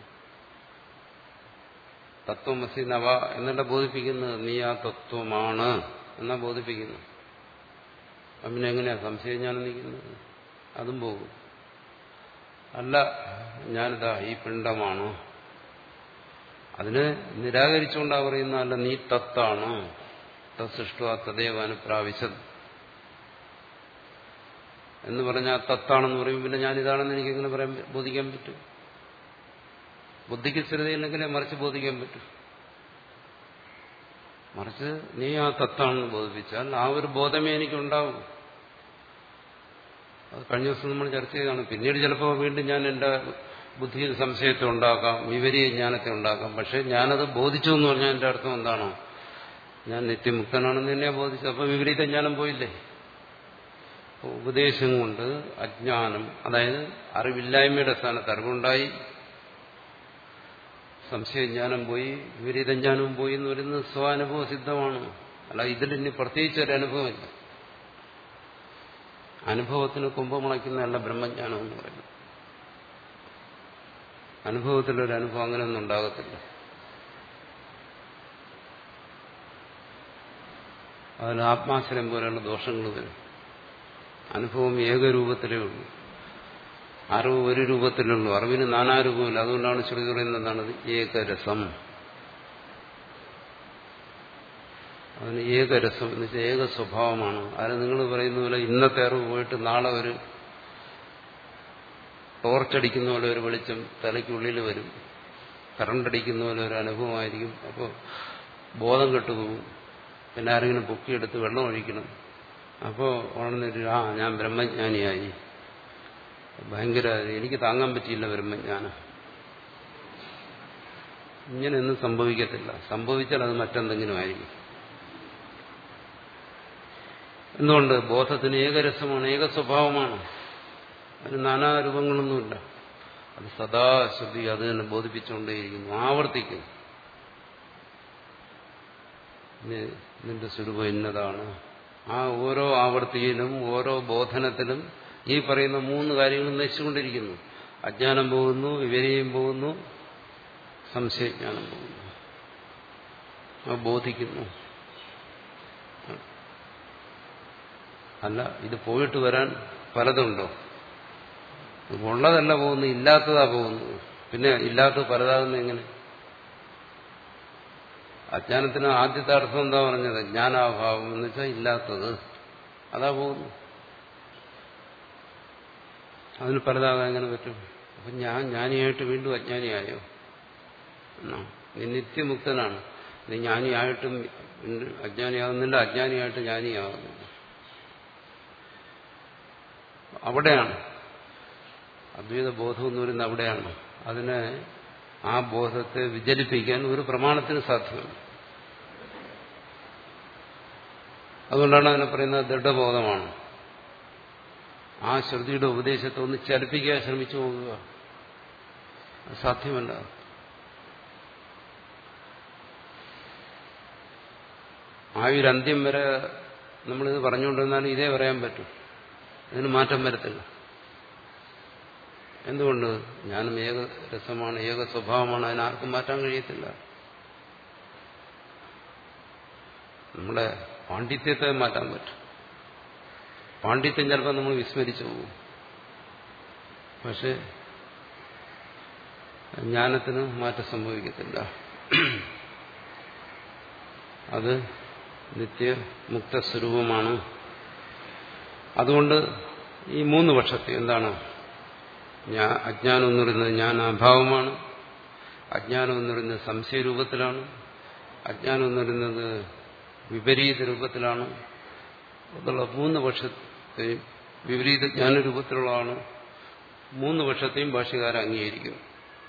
തത്വമസി നവ എന്നല്ല ബോധിപ്പിക്കുന്നത്, നീ ആ തത്വമാണ് എന്നാ ബോധിപ്പിക്കുന്നു. അപ്പം പിന്നെ എങ്ങനെയാ സംശയിക്കാനും നിൽക്കുന്നത്? അതും പോകും. അല്ല, ഞാനിതാ ഈ പിണ്ഡമാണ്, അതിനെ നിരാകരിച്ചുകൊണ്ടാ പറയുന്ന, അല്ല നീ തത്താണ്, തത്സൃഷ്ട തദേവ അനുപ്രാവശ്യത് എന്ന് പറഞ്ഞാൽ തത്താണെന്ന് പറയും. പിന്നെ ഞാനിതാണെന്ന് എനിക്ക് എങ്ങനെ പറയാൻ ബോധിക്കാൻ പറ്റും? ബുദ്ധിക്ക് സ്ഥിരതയില്ലെങ്കിലേ മറിച്ച് ബോധിക്കാൻ പറ്റും. മറിച്ച് നീ ആ തത്താണെന്ന് ബോധിപ്പിച്ചാൽ ആ ഒരു ബോധമേ എനിക്കുണ്ടാവും. അത് കഴിഞ്ഞ ദിവസം നമ്മൾ ചർച്ച ചെയ്താണ്. പിന്നീട് ചിലപ്പോൾ വീണ്ടും ഞാൻ എന്റെ ബുദ്ധിയിൽ സംശയത്തെ ഉണ്ടാക്കാം, വിപരീയ ജ്ഞാനത്തെ ഉണ്ടാക്കാം. പക്ഷെ ഞാനത് ബോധിച്ചു എന്ന് പറഞ്ഞാൽ എന്റെ അർത്ഥം എന്താണോ? ഞാൻ നിത്യമുക്തനാണെന്ന് തന്നെയാ ബോധിച്ചത്. അപ്പൊ വിപരീത ജ്ഞാനം പോയില്ലേ? ഉപദേശം കൊണ്ട് അജ്ഞാനം, അതായത് അറിവില്ലായ്മയുടെ സ്ഥാനത്ത് അറിവുണ്ടായി, സംശയജ്ഞാനം പോയി, വിപരീതജ്ഞാനവും പോയി എന്ന് പറയുന്നത് സ്വാനുഭവ സിദ്ധമാണ്. അല്ല, ഇതിലിനി പ്രത്യേകിച്ച് ഒരു അനുഭവമില്ല. അനുഭവത്തിന് കുംഭമുളയ്ക്കുന്നതല്ല ബ്രഹ്മജ്ഞാനം എന്ന് പറയുന്നത്. അനുഭവത്തിലൊരു അനുഭവം അങ്ങനെയൊന്നും ഉണ്ടാകത്തില്ല. അതിന് ആത്മാശ്രയം പോലെയുള്ള ദോഷങ്ങൾ വരും. അനുഭവം ഏകരൂപത്തിലേ ഉള്ളൂ, അറിവ് ഒരു രൂപത്തിലേ ഉള്ളൂ. അറിവിന് നാനാരൂപമില്ല. അതുകൊണ്ടാണ് ശ്രുതി പറയുന്നത് എന്താണ് ഏകരസം. അതിന് ഏകരസം എന്ന് വെച്ചാൽ ഏക സ്വഭാവമാണ്. അതിന് നിങ്ങൾ പറയുന്ന പോലെ ഇന്നത്തെ അറിവ് പോയിട്ട് നാളെ ഒരു ടോർച്ചടിക്കുന്ന പോലെ ഒരു വെളിച്ചം തലയ്ക്കുള്ളിൽ വരും, കറണ്ടടിക്കുന്ന പോലെ ഒരു അനുഭവമായിരിക്കും. അപ്പോൾ ബോധം കെട്ടുപോകും. പിന്നെ ആരെങ്കിലും പൊക്കിയെടുത്ത് വെള്ളം ഒഴിക്കണം. അപ്പോൾ ഉണർന്നിട്ട് ആ ഞാൻ ബ്രഹ്മജ്ഞാനിയായി, ഭയങ്കര എനിക്ക് താങ്ങാൻ പറ്റിയില്ല ബ്രഹ്മജ്ഞാനം. ഇങ്ങനെയൊന്നും സംഭവിക്കത്തില്ല. സംഭവിച്ചാൽ അത് മറ്റെന്തെങ്കിലും ആയിരിക്കും. എന്തുകൊണ്ട്? ബോധത്തിന് ഏകരസമാണ്, ഏക സ്വഭാവമാണ്. അതിന് നാനാരൂപങ്ങളൊന്നുമില്ല. അത് സദാ ശ്രുതി അത് തന്നെ ബോധിപ്പിച്ചുകൊണ്ടേയിരിക്കുന്നു, ആവർത്തിക്കുന്നു. നിന്റെ സ്വരൂപം ഇന്നതാണ്. ആ ഓരോ ആവർത്തിയിലും ഓരോ ബോധനത്തിലും ഈ പറയുന്ന മൂന്ന് കാര്യങ്ങളും നശിച്ചുകൊണ്ടിരിക്കുന്നു. അജ്ഞാനം പോകുന്നു, വിവര്യം പോകുന്നു, സംശയജ്ഞാനം പോകുന്നു. ആ ബോധിക്കുന്നു. അല്ല, ഇത് പോയിട്ട് വരാൻ പലതുണ്ടോ? ഉള്ളതല്ല പോകുന്നു, ഇല്ലാത്തതാ പോകുന്നു. പിന്നെ ഇല്ലാത്തത് പലതാകുന്ന എങ്ങനെ? അജ്ഞാനത്തിന് ആദ്യത്തെ അർത്ഥം എന്താ പറഞ്ഞത്? ജ്ഞാനാഭാവം എന്ന് വെച്ചാൽ ഇല്ലാത്തത്, അതാ പോകുന്നു. അതിന് പലതാകാൻ എങ്ങനെ പറ്റും? അപ്പൊ ഞാൻ ജ്ഞാനിയായിട്ട് വീണ്ടും അജ്ഞാനിയായോ? നീ നിത്യമുക്തനാണ്. നീ ജ്ഞാനിയായിട്ടും അജ്ഞാനിയാകുന്നില്ല, അജ്ഞാനിയായിട്ട് ജ്ഞാനിയാകുന്നില്ല. അവിടെയാണ് അദ്വൈത ബോധം എന്ന് പറയുന്നത്. അവിടെയാണ്. അതിനെ, ആ ബോധത്തെ വിചലിപ്പിക്കാൻ ഒരു പ്രമാണത്തിന് സാധ്യമല്ല. അതുകൊണ്ടാണ് അതിനെ പറയുന്നത് ദൃഢബോധമാണ്. ആ ശ്രുതിയുടെ ഉപദേശത്തെ ഒന്ന് ചലിപ്പിക്കാൻ ശ്രമിച്ചു നോക്കുക, അത് സാധ്യമല്ല. ആയുരന്ത്യം വരെ നമ്മളിത് പറഞ്ഞുകൊണ്ടിരുന്നാലും ഇതേ പറയാൻ പറ്റും. ഇതിന് മാറ്റം വരത്തില്ല. എന്തുകൊണ്ട്? ജ്ഞാനം ഏക രസമാണ്, ഏക സ്വഭാവമാണ്. അതിനാർക്കും മാറ്റാൻ കഴിയത്തില്ല. നമ്മുടെ പാണ്ഡിത്യത്തെ മാറ്റാൻ പറ്റും. പാണ്ഡിത്യം ചിലപ്പോൾ നമ്മൾ വിസ്മരിച്ചു പോകും. പക്ഷെ ജ്ഞാനത്തിന് മാറ്റം സംഭവിക്കത്തില്ല. അത് നിത്യമുക്തസ്വരൂപമാണ്. അതുകൊണ്ട് ഈ മൂന്ന് പക്ഷത്തെ എന്താണ്? അജ്ഞാനം എന്ന് പറയുന്നത് ഞാൻ അഭാവമാണ്, അജ്ഞാനം എന്ന് പറയുന്നത് സംശയരൂപത്തിലാണ്, അജ്ഞാനം എന്ന് പറയുന്നത് വിപരീത രൂപത്തിലാണ്. അതുള്ള മൂന്ന് പക്ഷത്തെയും വിപരീത ജ്ഞാനരൂപത്തിലുള്ളതാണ്. മൂന്ന് പക്ഷത്തെയും ഭാഷ്യകാരൻ അംഗീകരിക്കും.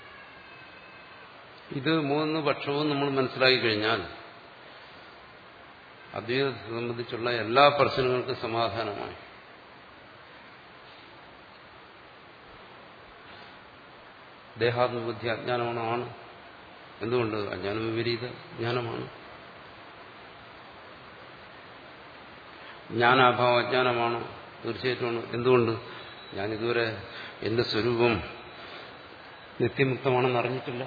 ഇത് മൂന്ന് പക്ഷവും നമ്മൾ മനസ്സിലാക്കി കഴിഞ്ഞാൽ അദ്വൈതത്തെ സംബന്ധിച്ചുള്ള എല്ലാ പ്രശ്നങ്ങൾക്കും സമാധാനമായി. ദേഹാത്മബുദ്ധി അജ്ഞാനമാണോ? ആണ്. എന്തുകൊണ്ട്? അജ്ഞാനം വിപരീത ജ്ഞാനമാണ്. ജ്ഞാനാഭാവം അജ്ഞാനമാണോ? തീർച്ചയായിട്ടുമാണ്. എന്തുകൊണ്ട്? ഞാനിതുവരെ എന്റെ സ്വരൂപം നിത്യമുക്തമാണെന്ന് അറിഞ്ഞിട്ടില്ല.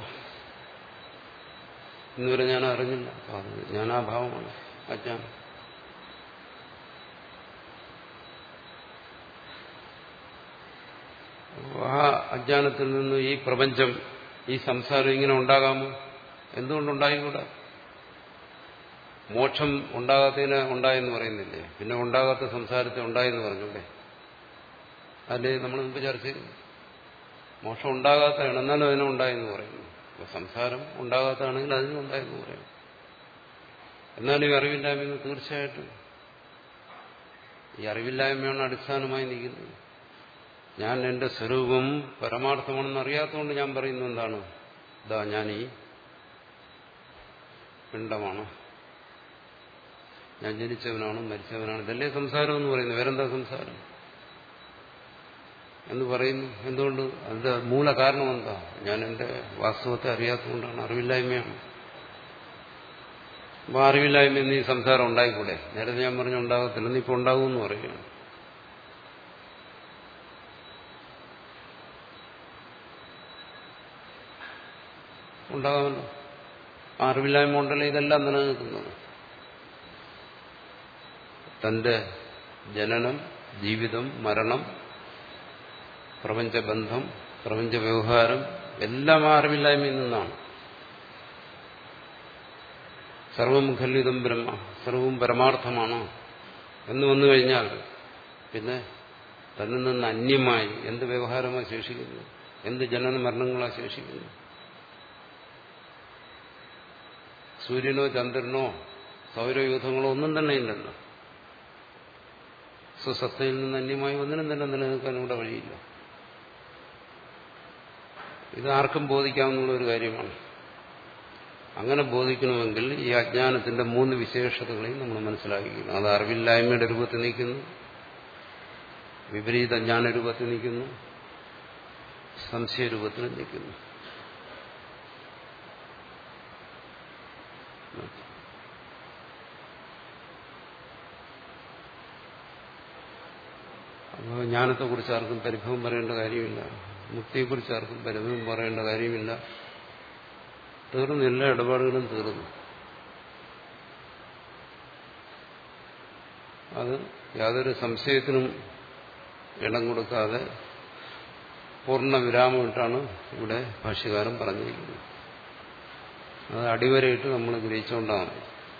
ഇന്നുവരെ ഞാൻ അറിഞ്ഞില്ല. അത് ജ്ഞാനാഭാവമാണ്, അജ്ഞാനം. ആ അജ്ഞാനത്തിൽ നിന്ന് ഈ പ്രപഞ്ചം, ഈ സംസാരം ഇങ്ങനെ ഉണ്ടാകാമോ? എന്തുകൊണ്ടുണ്ടായിക്കൂടാ? മോക്ഷം ഉണ്ടാകാത്തതിനെ ഉണ്ടായെന്ന് പറയുന്നില്ലേ? പിന്നെ ഉണ്ടാകാത്ത സംസാരത്തെ ഉണ്ടായെന്ന് പറഞ്ഞൂടെ? അല്ലേ നമ്മൾ മുമ്പ് ചർച്ച ചെയ്തു. മോക്ഷം ഉണ്ടാകാത്തതാണ്, എന്നാലും അതിനെ ഉണ്ടായെന്ന് പറയുന്നു. അപ്പൊ സംസാരം ഉണ്ടാകാത്തതാണെങ്കിൽ അതിനും ഉണ്ടായെന്ന് പറയും. എന്നാലും ഈ അറിവില്ലായ്മ തീർച്ചയായിട്ടും ഈ അറിവില്ലായ്മയാണ് അടിസ്ഥാനമായി നിൽക്കുന്നത്. ഞാൻ എന്റെ സ്വരൂപം പരമാർത്ഥമാണെന്ന് അറിയാത്തതുകൊണ്ട് ഞാൻ പറയുന്നത് എന്താണ്? ഇതാ ഞാൻ ഈ പിണ്ഡമാണ്, ഞാൻ ജനിച്ചവനാണ് മരിച്ചവനാണ്, ഇതല്ലേ സംസാരം എന്ന് പറയുന്നത്. വേറെന്താ സംസാരം എന്ന് പറയുന്നു? എന്തുകൊണ്ട്? അതിന്റെ മൂല കാരണം എന്താ? ഞാൻ എന്റെ വാസ്തവത്തെ അറിയാത്തതുകൊണ്ടാണ്, അറിവില്ലായ്മയാണ്. അപ്പൊ അറിവില്ലായ്മ എന്ന് ഈ സംസാരം ഉണ്ടായിക്കൂടെ? നേരത്തെ ഞാൻ പറഞ്ഞു ഉണ്ടാകത്തില്ല, ഇന്നിപ്പോ ഉണ്ടാകുമെന്ന് പറയുകയാണ്. ഉണ്ടാകാമല്ലോ. ആ അറിവില്ലായ്മ ഉണ്ടല്ലോ ഇതെല്ലാം നിലനിൽക്കുന്നത്. തന്റെ ജനനം, ജീവിതം, മരണം, പ്രപഞ്ചബന്ധം, പ്രപഞ്ച വ്യവഹാരം എല്ലാം ആ അറിവില്ലായ്മയിൽ നിന്നാണ്. സർവം ഖല്ലിതം ബ്രഹ്മ, സർവവും പരമാർത്ഥമാണ് എന്ന് വന്നു കഴിഞ്ഞാൽ പിന്നെ തന്നിൽ നിന്ന് അന്യമായി എന്ത് വ്യവഹാരമാണ് ശേഷിക്കുന്നത്? എന്ത് ജനന മരണങ്ങളാണ് ശേഷിക്കുന്നത്? സൂര്യനോ ചന്ദ്രനോ സൗരയൂഥങ്ങളോ ഒന്നും തന്നെ ഇല്ലല്ലോ. സ്വസത്തയിൽ നിന്ന് അന്യമായി ഒന്നിനും തന്നെ നിലനിൽക്കാൻ ഇവിടെ വഴിയില്ല. ഇത് ആർക്കും ബോധിക്കാവുന്ന ഒരു കാര്യമാണ്. അങ്ങനെ ബോധിക്കണമെങ്കിൽ ഈ അജ്ഞാനത്തിന്റെ മൂന്ന് വിശേഷതകളെയും നമ്മൾ മനസ്സിലാക്കിക്കുന്നു. അത് അറിവില്ലായ്മയുടെ രൂപത്തിൽ നിൽക്കുന്നു, വിപരീത ജ്ഞാന രൂപത്തിൽ നിൽക്കുന്നു, സംശയരൂപത്തിൽ നിൽക്കുന്നു. അപ്പോൾ ജ്ഞാനത്തെക്കുറിച്ച് ആർക്കും പരിഭവം പറയേണ്ട കാര്യമില്ല, മുക്തിയെക്കുറിച്ച് ആർക്കും പരിഭവം പറയേണ്ട കാര്യമില്ല. തീർന്നു, എല്ലാ ഇടപാടുകളും തീർന്നു. അത് യാതൊരു സംശയത്തിനും ഇടം കൊടുക്കാതെ പൂർണ്ണ വിരാമമിട്ടാണ് ഇവിടെ ഭാഷ്യകാരൻ പറഞ്ഞിരിക്കുന്നത്. അത് അടിവരയിട്ട് നമ്മൾ ഗ്രഹിച്ചുകൊണ്ടാണ്.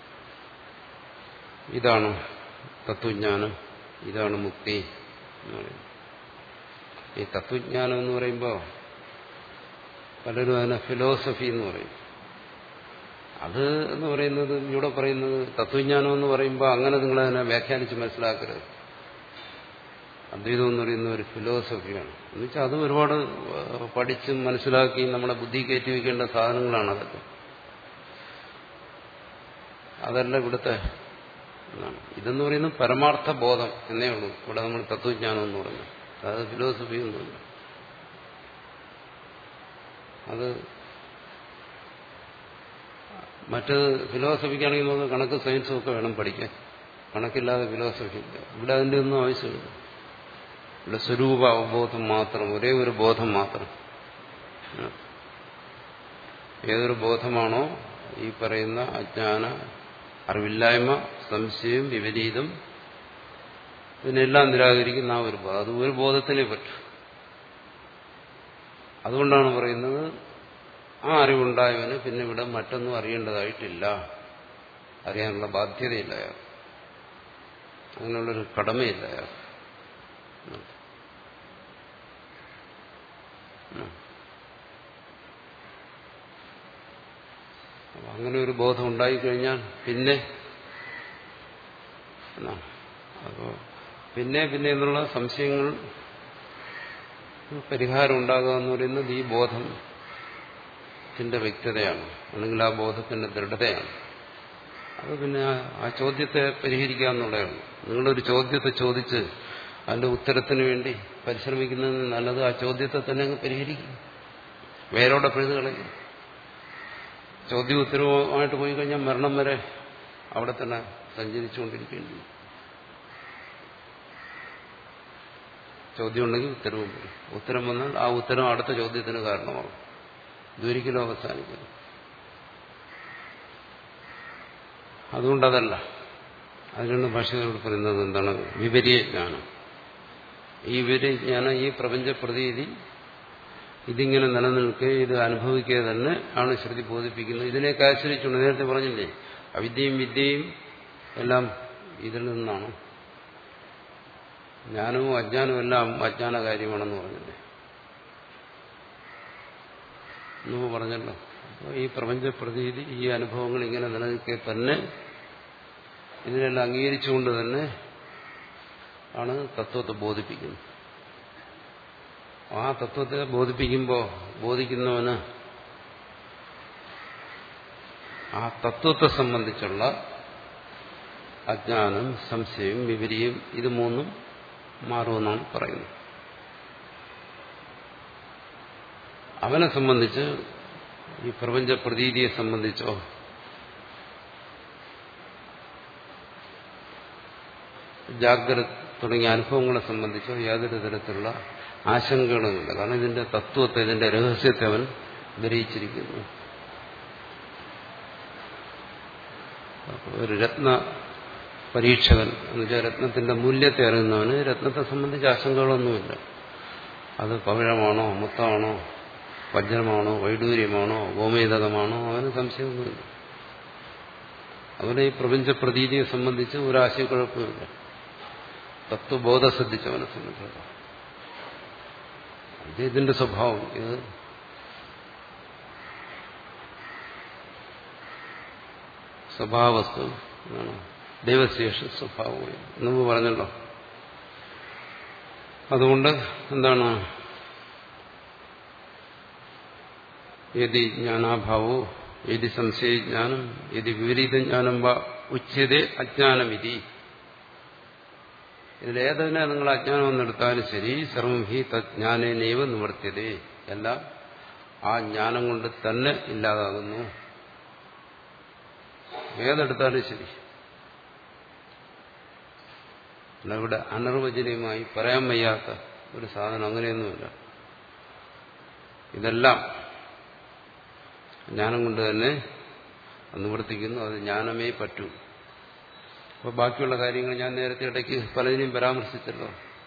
ഇതാണ് തത്വജ്ഞാനം, ഇതാണ് മുക്തി എന്ന് പറയുന്നത്. ഈ തത്വജ്ഞാനം എന്ന് പറയുമ്പോൾ പലരും അതിനെ ഫിലോസഫി എന്ന് പറയും. അത് എന്ന് പറയുന്നത് ഇവിടെ പറയുന്നത് തത്വജ്ഞാനം എന്ന് പറയുമ്പോൾ അങ്ങനെ നിങ്ങളതിനെ വ്യാഖ്യാനിച്ച് മനസ്സിലാക്കരുത്. അദ്വൈതം എന്ന് പറയുന്ന ഒരു ഫിലോസഫിയാണ്. എന്നുവെച്ചാൽ അത് ഒരുപാട് പഠിച്ചും മനസ്സിലാക്കി നമ്മുടെ ബുദ്ധി കയറ്റി വയ്ക്കേണ്ട സാധനങ്ങളാണ് അതൊക്കെ. അതല്ല ഇവിടുത്തെ എന്നാണ്. ഇതെന്ന് പറയുന്നത് പരമാർത്ഥ ബോധം എന്നേ ഉള്ളൂ. ഇവിടെ നമ്മൾ തത്വജ്ഞാനം എന്ന് പറയുന്നത്, അതായത് ഫിലോസഫി ഒന്നുമില്ല. അത് മറ്റ് ഫിലോസഫിക്കാണെങ്കിൽ നമുക്ക് കണക്ക് സയൻസും ഒക്കെ വേണം പഠിക്കാൻ. കണക്കില്ലാതെ ഫിലോസഫി ഇല്ല. ഇവിടെ അതിൻ്റെ ഒന്നും ആവശ്യമില്ല. ഇവിടെ സ്വരൂപ അവബോധം മാത്രം, ഒരേ ഒരു ബോധം മാത്രം. ഏതൊരു ബോധമാണോ ഈ പറയുന്ന അജ്ഞാന, അറിവില്ലായ്മ, സംശയം, വിപരീതം, ഇതിനെല്ലാം നിരാകരിക്കുന്ന ആ ഒരു ബോധം, അത് ഒരു ബോധത്തിനേ പറ്റൂ. അതുകൊണ്ടാണ് പറയുന്നത് ആ അറിവുണ്ടായവന് പിന്നെ ഇവിടെ മറ്റൊന്നും അറിയേണ്ടതായിട്ടില്ല, അറിയാനുള്ള ബാധ്യതയില്ല അയാൾ, അങ്ങനെയുള്ളൊരു കടമയില്ല അയാൾ. അങ്ങനെ ഒരു ബോധം ഉണ്ടായിക്കഴിഞ്ഞാൽ പിന്നെ അപ്പോ പിന്നെ പിന്നെ എന്നുള്ള സംശയങ്ങൾ പരിഹാരം ഉണ്ടാകുക എന്ന് പറയുന്നത് ഈ ബോധത്തിന്റെ വ്യക്തതയാണ്, അല്ലെങ്കിൽ ആ ബോധത്തിന്റെ ദൃഢതയാണ്. അത് പിന്നെ ആ ചോദ്യത്തെ പരിഹരിക്കാമെന്നുള്ളതാണ്. നിങ്ങളൊരു ചോദ്യത്തെ ചോദിച്ച് അതിന്റെ ഉത്തരത്തിന് വേണ്ടി പരിശ്രമിക്കുന്നതിന് നല്ലത് ആ ചോദ്യത്തെ തന്നെ അങ്ങ് പരിഹരിക്കും, വേരോടെ പിഴുതുകളയും. ചോദ്യം ഉത്തരവുമായിട്ട് പോയി കഴിഞ്ഞാൽ മരണം വരെ അവിടെ തന്നെ സഞ്ചരിച്ചുകൊണ്ടിരിക്കേണ്ടി. ചോദ്യം ഉണ്ടെങ്കിൽ ഉത്തരവും വരും, ഉത്തരം വന്നാൽ ആ ഉത്തരം അടുത്ത ചോദ്യത്തിന് കാരണമാകും. ഇതൊരിക്കലും അവസാനിക്കില്ല. അതുകൊണ്ടതല്ല. അതിനാണ് ഭാഷകാരോട് പറയുന്നത് എന്താണ് വിപരീയ ജ്ഞാനം. ഈ വിപരീയ ജ്ഞാനം, ഈ പ്രപഞ്ച പ്രതീതി ഇതിങ്ങനെ നിലനിൽക്കെ ഇത് അനുഭവിക്കുക തന്നെ ആണ് ശ്രുതി ബോധിപ്പിക്കുന്നത്. ഇതിനെയൊക്കെ ആശ്രയിച്ചുകൊണ്ട് നേരത്തെ പറഞ്ഞില്ലേ, അവിദ്യയും വിദ്യയും എല്ലാം ഇതിൽ നിന്നാണ്. ജ്ഞാനവും അജ്ഞാനവും എല്ലാം അജ്ഞാന കാര്യമാണെന്ന് പറഞ്ഞില്ലേ, എന്ന് പറഞ്ഞല്ലോ. അപ്പോൾ ഈ പ്രപഞ്ച പ്രതീതി, ഈ അനുഭവങ്ങൾ ഇങ്ങനെ നിലനിൽക്കെ തന്നെ ഇതിനെല്ലാം അംഗീകരിച്ചുകൊണ്ട് തന്നെ ആണ് തത്വത്തെ ബോധിപ്പിക്കുന്നത്. ആ തത്വത്തെ ബോധിപ്പിക്കുമ്പോൾ ബോധിക്കുന്നവന് ആ തത്വത്തെ സംബന്ധിച്ചുള്ള അജ്ഞാനം, സംശയം, വിപര്യം ഇത് മൂന്നും മാറുമെന്നാണ് പറയുന്നത്. അവനെ സംബന്ധിച്ച് ഈ പ്രപഞ്ച പ്രതീതിയെ സംബന്ധിച്ചോ ജാഗ്രത തുടങ്ങിയ അനുഭവങ്ങളെ സംബന്ധിച്ചോ യാതൊരു തരത്തിലുള്ള ആശങ്കകളുമില്ല. കാരണം ഇതിന്റെ തത്വത്തെ, ഇതിന്റെ രഹസ്യത്തെ അവൻ ഗ്രഹിച്ചിരിക്കുന്നു. ഒരു രത്ന പരീക്ഷകൻ എന്ന് വെച്ചാൽ രത്നത്തിന്റെ മൂല്യത്തെ അറിയുന്നവന് രത്നത്തെ സംബന്ധിച്ച് ആശങ്കകളൊന്നുമില്ല. അത് പവിഴമാണോ, മുത്താണോ, വജ്രമാണോ, വൈഡൂര്യമാണോ, ഗോമേതകമാണോ, അവന് സംശയമൊന്നുമില്ല. അവന് ഈ പ്രപഞ്ച പ്രതീതിയെ സംബന്ധിച്ച് ഒരാശയക്കുഴപ്പമില്ല. തത്വബോധം ശ്രദ്ധിച്ചവനെ സംബന്ധിച്ചിടത്തോളം ഇത് ഇതിന്റെ സ്വഭാവം. ഇത് സ്വഭാവവസ്തു എന്നാണ്. ദൈവശേഷ സ്വഭാവം എന്ന് പറഞ്ഞല്ലോ. അതുകൊണ്ട് എന്താണ് യതി ജ്ഞാനാഭാവോ യതി സംശയജ്ഞാനം യതി വിപരീത ജ്ഞാനം വാ ഉച്യതേ അജ്ഞാനമിതി. ഇതിലേതിനെ നിങ്ങൾ അജ്ഞാനം എന്നെടുത്താലും ശരി, സർവം ഹി തജ്ഞാനേനൈവ നിവർത്തിയതേ, എല്ലാം ആ ജ്ഞാനം കൊണ്ട് തന്നെ ഇല്ലാതാകുന്നു. ഏതെടുത്താലും ശരി. അല്ല ഇവിടെ അനിർവചനീയമായി പറയാൻ വയ്യാത്ത ഒരു സാധനം അങ്ങനെയൊന്നുമില്ല. ഇതെല്ലാം ജ്ഞാനം കൊണ്ട് തന്നെ നിവർത്തിക്കുന്നു. അത് ജ്ഞാനമേ പറ്റൂ. അപ്പോൾ ബാക്കിയുള്ള കാര്യങ്ങൾ ഞാൻ നേരത്തെ ഇടയ്ക്ക് പലതിനെയും പരാമർശിച്ചല്ലോ.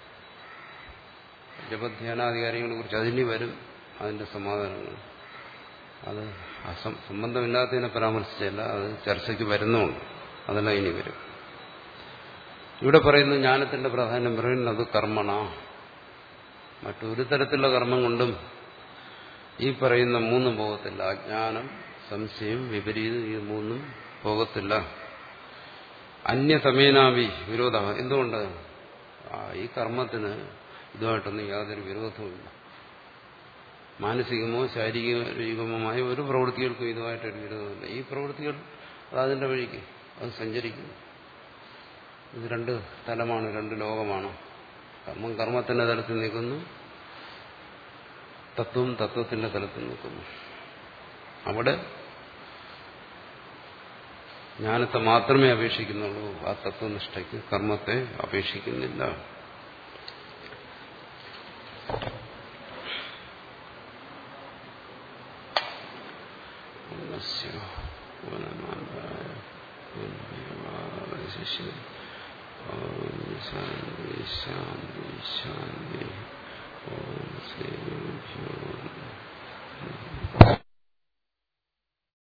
ജപധ്യാനാദി കാര്യങ്ങളെ കുറിച്ച് അതിന് വരും അതിന്റെ സമാധാനങ്ങൾ. അത് സംബന്ധമില്ലാത്തതിനെ പരാമർശിച്ചല്ല, അത് ചർച്ചയ്ക്ക് വരുന്നുമുണ്ട്. അതെല്ലാം ഇനി വരും. ഇവിടെ പറയുന്ന ജ്ഞാനത്തിന്റെ പ്രാധാന്യം പറയുന്നത് അത് കർമ്മണ. മറ്റൊരു തരത്തിലുള്ള കർമ്മം കൊണ്ടും ഈ പറയുന്ന മൂന്നും പോകത്തില്ല. അജ്ഞാനം, സംശയം, വിപരീതം ഈ മൂന്നും പോകത്തില്ല. അന്യതമേനാവി വിരോധ. എന്തുകൊണ്ട്? ഈ കർമ്മത്തിന് ഇതുമായിട്ടൊന്നും യാതൊരു വിരോധവുമില്ല. മാനസികമോ ശാരീരികമോ ഒരു പ്രവൃത്തികൾക്കും ഇതുമായിട്ടൊരു വിരോധമില്ല. ഈ പ്രവൃത്തികൾ അതിന്റെ വഴിക്ക് അത് സഞ്ചരിക്കുന്നു. ഇത് രണ്ട് തലമാണ്, രണ്ട് ലോകമാണ്. കർമ്മം കർമ്മത്തിന്റെ തലത്തിൽ നിൽക്കുന്നു, തത്വം തത്വത്തിന്റെ തലത്തിൽ നിൽക്കുന്നു. അവിടെ ജ്ഞാനത്തെ മാത്രമേ അപേക്ഷിക്കുന്നുള്ളൂ. ആ തത്വനിഷ്ഠയ്ക്ക് കർമ്മത്തെ അപേക്ഷിക്കുന്നില്ല. ശാന്തി ശാന്തി ശാന്തി.